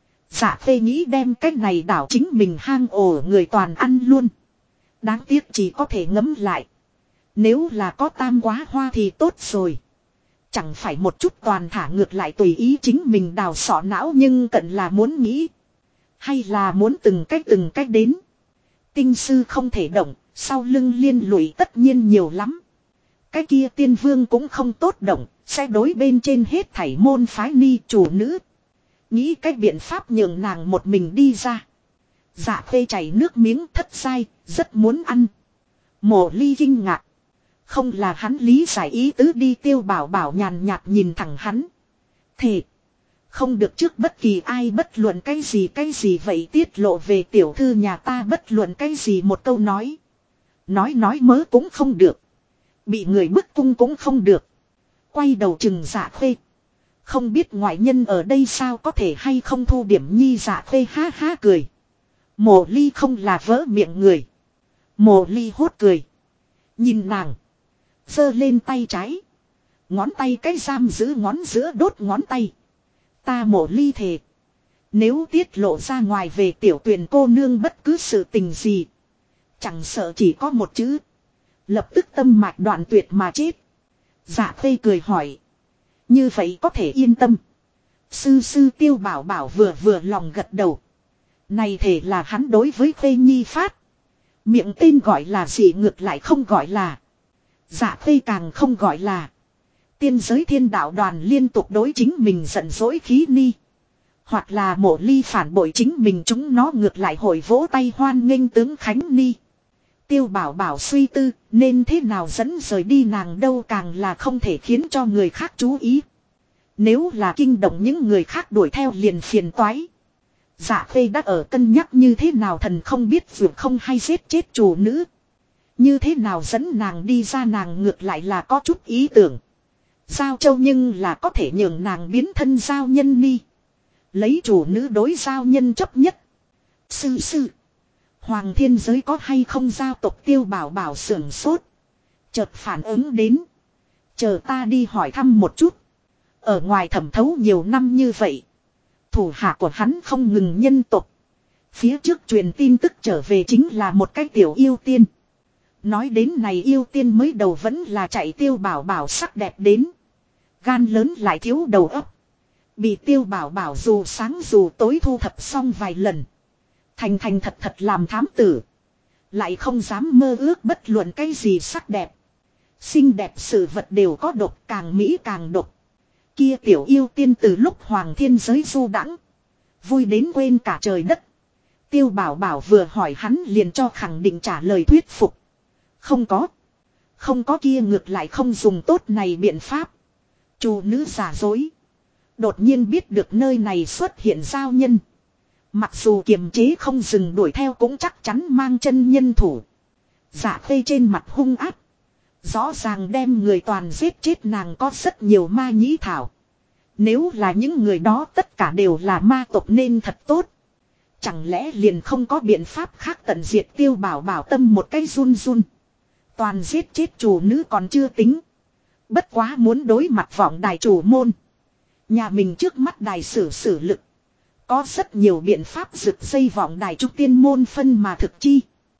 Dạ Khê nghĩ đem cái này đảo chính mình hang ổ người toàn ăn luôn. Đáng tiếc chỉ có thể ngấm lại. Nếu là có tam quá hoa thì tốt rồi. Chẳng phải một chút toàn thả ngược lại tùy ý chính mình đào sọ não, nhưng cận là muốn nghĩ. Hay là muốn từng cách đến. Tinh sư không thể động, sau lưng liên lụy tất nhiên nhiều lắm. Cái kia tiên vương cũng không tốt động, sẽ đối bên trên hết thảy môn phái ni chủ nữ. Nghĩ cách biện pháp nhường nàng một mình đi ra. Dạ Khê chảy nước miếng thất sai, rất muốn ăn. Mộ Ly kinh ngạc. Không là hắn lý giải ý tứ đi. Tiêu Bảo Bảo nhàn nhạt nhìn thẳng hắn. Thề. Không được trước bất kỳ ai bất luận cái gì vậy tiết lộ về tiểu thư nhà ta bất luận cái gì một câu nói. Nói mớ cũng không được. Bị người bức cung cũng không được. Quay đầu chừng Dạ Khê. Không biết ngoại nhân ở đây sao có thể hay không thu điểm nhi. Dạ Khê ha ha cười. Mộ Ly không là vỡ miệng người. Mộ Ly hốt cười. Nhìn nàng. Giơ lên tay trái. Ngón tay cái giam giữ ngón giữa đốt ngón tay. Ta Mộ Ly thề. Nếu tiết lộ ra ngoài về tiểu Tuyền cô nương bất cứ sự tình gì. Chẳng sợ chỉ có một chữ. Lập tức tâm mạch đoạn tuyệt mà chết. Dạ Khê cười hỏi. Như vậy có thể yên tâm. Sư Tiêu Bảo Bảo vừa lòng gật đầu. Này thể là hắn đối với Khê Nhi phát. Miệng tên gọi là gì ngược lại không gọi là. Dạ Khê càng không gọi là. Tiên giới thiên đạo đoàn liên tục đối chính mình giận dỗi khí ni. Hoặc là Mộ Ly phản bội chính mình, chúng nó ngược lại hồi vỗ tay hoan nghênh tướng Khánh ni. Tiêu Bảo Bảo suy tư nên thế nào dẫn rời đi nàng đâu, càng là không thể khiến cho người khác chú ý. Nếu là kinh động những người khác đuổi theo liền phiền toái. Dạ Khê đã ở cân nhắc như thế nào thần không biết vượt không hay giết chết chủ nữ. Như thế nào dẫn nàng đi ra, nàng ngược lại là có chút ý tưởng. Giao Châu nhưng là có thể nhường nàng biến thân giao nhân ni. Lấy chủ nữ đối giao nhân chấp nhất. Sư. Hoàng Thiên Giới có hay không giao tộc? Tiêu Bảo Bảo sưởng sốt. Chợt phản ứng đến. Chờ ta đi hỏi thăm một chút. Ở ngoài thẩm thấu nhiều năm như vậy. Thủ hạ của hắn không ngừng nhân tộc. Phía trước truyền tin tức trở về chính là một cái tiểu yêu tiên. Nói đến này yêu tiên mới đầu vẫn là chạy Tiêu Bảo Bảo sắc đẹp đến. Gan lớn lại thiếu đầu óc. Bị Tiêu Bảo Bảo dù sáng dù tối thu thập xong vài lần. Thành thật làm thám tử. Lại không dám mơ ước bất luận cái gì sắc đẹp. Xinh đẹp sự vật đều có độc, càng mỹ càng độc. Kia tiểu yêu tiên từ lúc hoàng thiên giới du đãng, vui đến quên cả trời đất. Tiêu Bảo Bảo vừa hỏi hắn liền cho khẳng định trả lời thuyết phục. Không có kia ngược lại không dùng tốt này biện pháp. Chủ nữ giả dối. Đột nhiên biết được nơi này xuất hiện giao nhân. Mặc dù kiềm chế không dừng đuổi theo cũng chắc chắn mang chân nhân thủ. Dạ Khê trên mặt hung ác. Rõ ràng đem người toàn giết chết, nàng có rất nhiều ma nhĩ thảo. Nếu là những người đó tất cả đều là ma tộc nên thật tốt. Chẳng lẽ liền không có biện pháp khác tận diệt Tiêu Bảo Bảo tâm một cái run run. Toàn giết chết chủ nữ còn chưa tính. Bất quá muốn đối mặt vọng đài chủ môn. Nhà mình trước mắt đài sử lực. Có rất nhiều biện pháp rực dây vọng đài trúc tiên môn phân mà thực chi.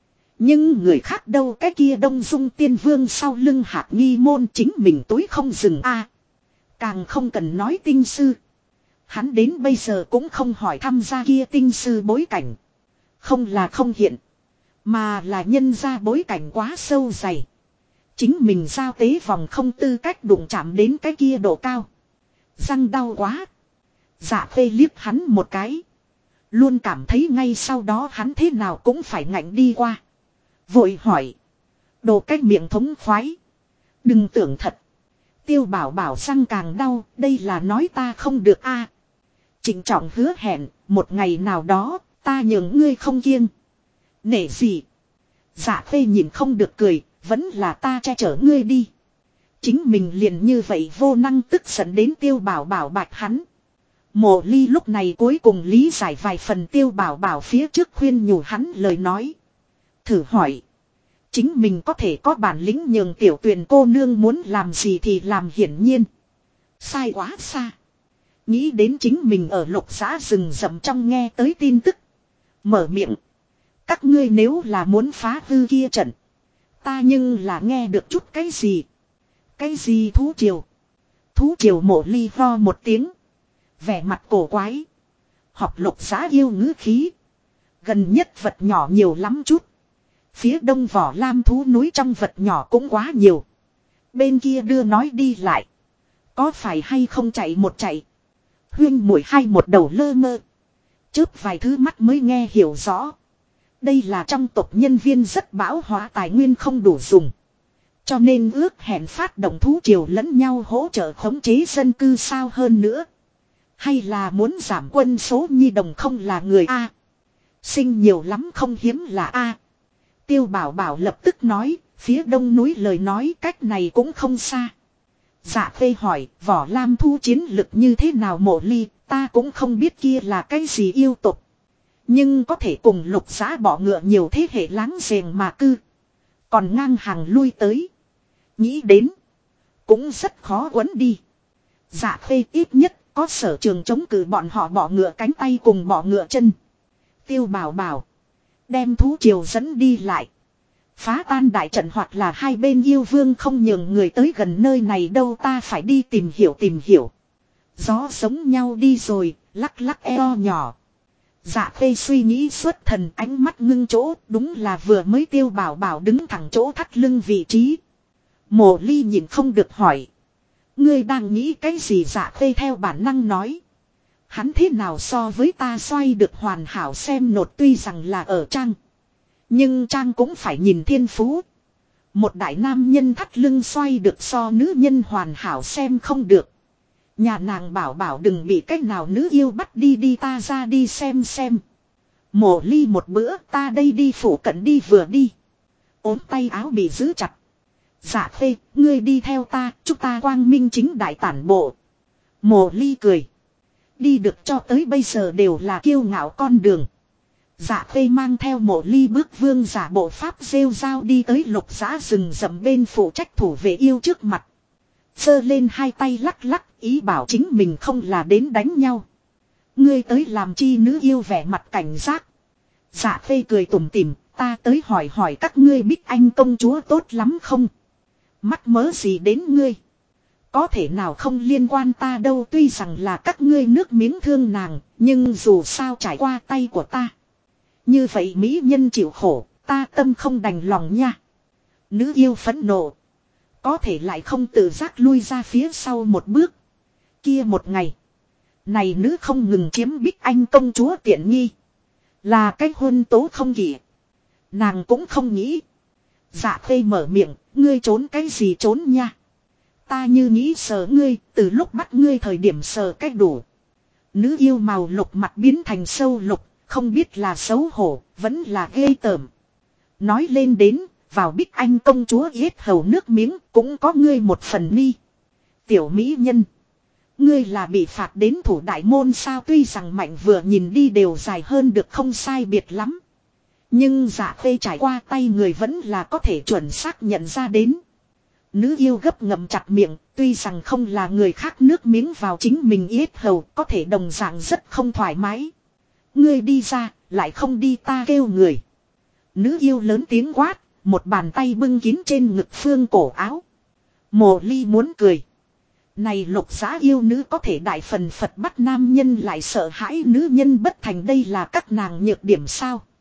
Nhưng người khác đâu, cái kia Đông Dung Tiên Vương sau lưng Hạc Nghi môn chính mình túi không dừng a. Càng không cần nói tinh sư. Hắn đến bây giờ cũng không hỏi thăm ra kia tinh sư bối cảnh. Không là không hiện. Mà là nhân ra bối cảnh quá sâu dày. Chính mình giao tế vòng không tư cách đụng chạm đến cái kia độ cao. Răng đau quá. Dạ Khê liếc hắn một cái. Luôn cảm thấy ngay sau đó hắn thế nào cũng phải ngạnh đi qua. Vội hỏi. Đồ cái miệng thống khoái. Đừng tưởng thật. Tiêu Bảo Bảo răng càng đau. Đây là nói ta không được a. Trịnh trọng hứa hẹn. Một ngày nào đó ta nhường ngươi không kiêng. Nể gì. Dạ Khê nhìn không được cười. Vẫn là ta che chở ngươi đi. Chính mình liền như vậy vô năng tức giận đến Tiêu Bảo Bảo bạch hắn. Mộ Ly lúc này cuối cùng lý giải vài phần Tiêu Bảo Bảo phía trước khuyên nhủ hắn lời nói. Thử hỏi. Chính mình có thể có bản lĩnh nhường tiểu tuyền cô nương muốn làm gì thì làm, hiển nhiên. Sai quá xa. Nghĩ đến chính mình ở Lục Giã rừng rậm trong nghe tới tin tức. Mở miệng. Các ngươi nếu là muốn phá hư kia trận. Ta nhưng là nghe được chút cái gì. Cái gì thú triều. Thú triều. Mộ Ly ho một tiếng. Vẻ mặt cổ quái. Học Lục Giã yêu ngữ khí. Gần nhất vật nhỏ nhiều lắm chút. Phía đông Võ Lam thú núi trong vật nhỏ cũng quá nhiều. Bên kia đưa nói đi lại. Có phải hay không chạy một chạy. Huyên muội hai một đầu lơ mơ. Chớp vài thứ mắt mới nghe hiểu rõ. Đây là trong tộc nhân viên rất bão hòa, tài nguyên không đủ dùng. Cho nên ước hẹn phát động thú triều lẫn nhau hỗ trợ khống chế dân cư sao hơn nữa. Hay là muốn giảm quân số, nhi đồng không là người A. Sinh nhiều lắm không hiếm là A. Tiêu Bảo Bảo lập tức nói, phía đông núi lời nói cách này cũng không xa. Dạ Khê hỏi, Võ Lam thu chiến lực như thế nào? Mộ Ly, ta cũng không biết kia là cái gì yêu tục. Nhưng có thể cùng Lục Giã bỏ ngựa nhiều thế hệ láng giềng mà cư. Còn ngang hàng lui tới. Nghĩ đến. Cũng rất khó quấn đi. Dạ Khê ít nhất có sở trường chống cự bọn họ bỏ ngựa cánh tay cùng bỏ ngựa chân. Tiêu Bảo Bảo. Đem thú triều dẫn đi lại. Phá tan đại trận hoặc là hai bên yêu vương không nhường người tới gần nơi này đâu, ta phải đi tìm hiểu. Gió giống nhau đi rồi, lắc lắc eo nhỏ. Dạ Khê suy nghĩ xuất thần, ánh mắt ngưng chỗ, đúng là vừa mới Tiêu Bảo Bảo đứng thẳng chỗ thắt lưng vị trí. Mộ Ly nhìn không được hỏi. Ngươi đang nghĩ cái gì? Dạ Khê theo bản năng nói. Hắn thế nào so với ta xoay được hoàn hảo xem nột, tuy rằng là ở trang. Nhưng trang cũng phải nhìn thiên phú. Một đại nam nhân thắt lưng xoay được so nữ nhân hoàn hảo xem không được. Nhà nàng Bảo Bảo đừng bị cách nào nữ yêu bắt đi ta ra đi xem. Mộ Ly một bữa, ta đây đi phủ cận đi vừa đi. Ốm tay áo bị giữ chặt. Dạ Khê, ngươi đi theo ta, chúng ta quang minh chính đại tản bộ. Mộ Ly cười. Đi được cho tới bây giờ đều là kiêu ngạo con đường. Dạ Khê mang theo Mộ Ly bước vương giả bộ pháp rêu rao đi tới Lục Giã rừng rậm bên phụ trách thủ vệ yêu trước mặt. Giơ lên hai tay lắc lắc, ý bảo chính mình không là đến đánh nhau. Ngươi tới làm chi? Nữ yêu vẻ mặt cảnh giác. Dạ Khê cười tủm tỉm, ta tới hỏi hỏi các ngươi Bích Anh công chúa tốt lắm không? Mắc mớ gì đến ngươi? Có thể nào không liên quan ta đâu, tuy rằng là các ngươi nước miếng thương nàng, nhưng dù sao trải qua tay của ta. Như vậy mỹ nhân chịu khổ, ta tâm không đành lòng nha. Nữ yêu phẫn nộ. Có thể lại không tự giác lui ra phía sau một bước. Kia một ngày. Này nữ không ngừng chiếm Bích Anh công chúa tiện nghi. Là cái huân tố không kỷ. Nàng cũng không nghĩ. Dạ Khê mở miệng, ngươi trốn cái gì trốn nha. Ta như nghĩ sờ ngươi, từ lúc bắt ngươi thời điểm sờ cách đủ. Nữ yêu màu lục mặt biến thành sâu lục, không biết là xấu hổ, vẫn là ghê tởm. Nói lên đến, vào Bích Anh công chúa yết hầu nước miếng, cũng có ngươi một phần ni. Tiểu mỹ nhân. Ngươi là bị phạt đến thủ đại môn sao, tuy rằng mạnh vừa nhìn đi đều dài hơn được không sai biệt lắm. Nhưng Dạ Khê trải qua tay người vẫn là có thể chuẩn xác nhận ra đến. Nữ yêu gấp ngậm chặt miệng, tuy rằng không là người khác nước miếng vào chính mình yết hầu, có thể đồng dạng rất không thoải mái. Ngươi đi ra, lại không đi ta kêu người. Nữ yêu lớn tiếng quát, một bàn tay bưng kín trên ngực Phương cổ áo. Mộ Ly muốn cười. Này Lục Giá yêu nữ có thể đại phần Phật bắt nam nhân lại sợ hãi nữ nhân bất thành, đây là các nàng nhược điểm sao?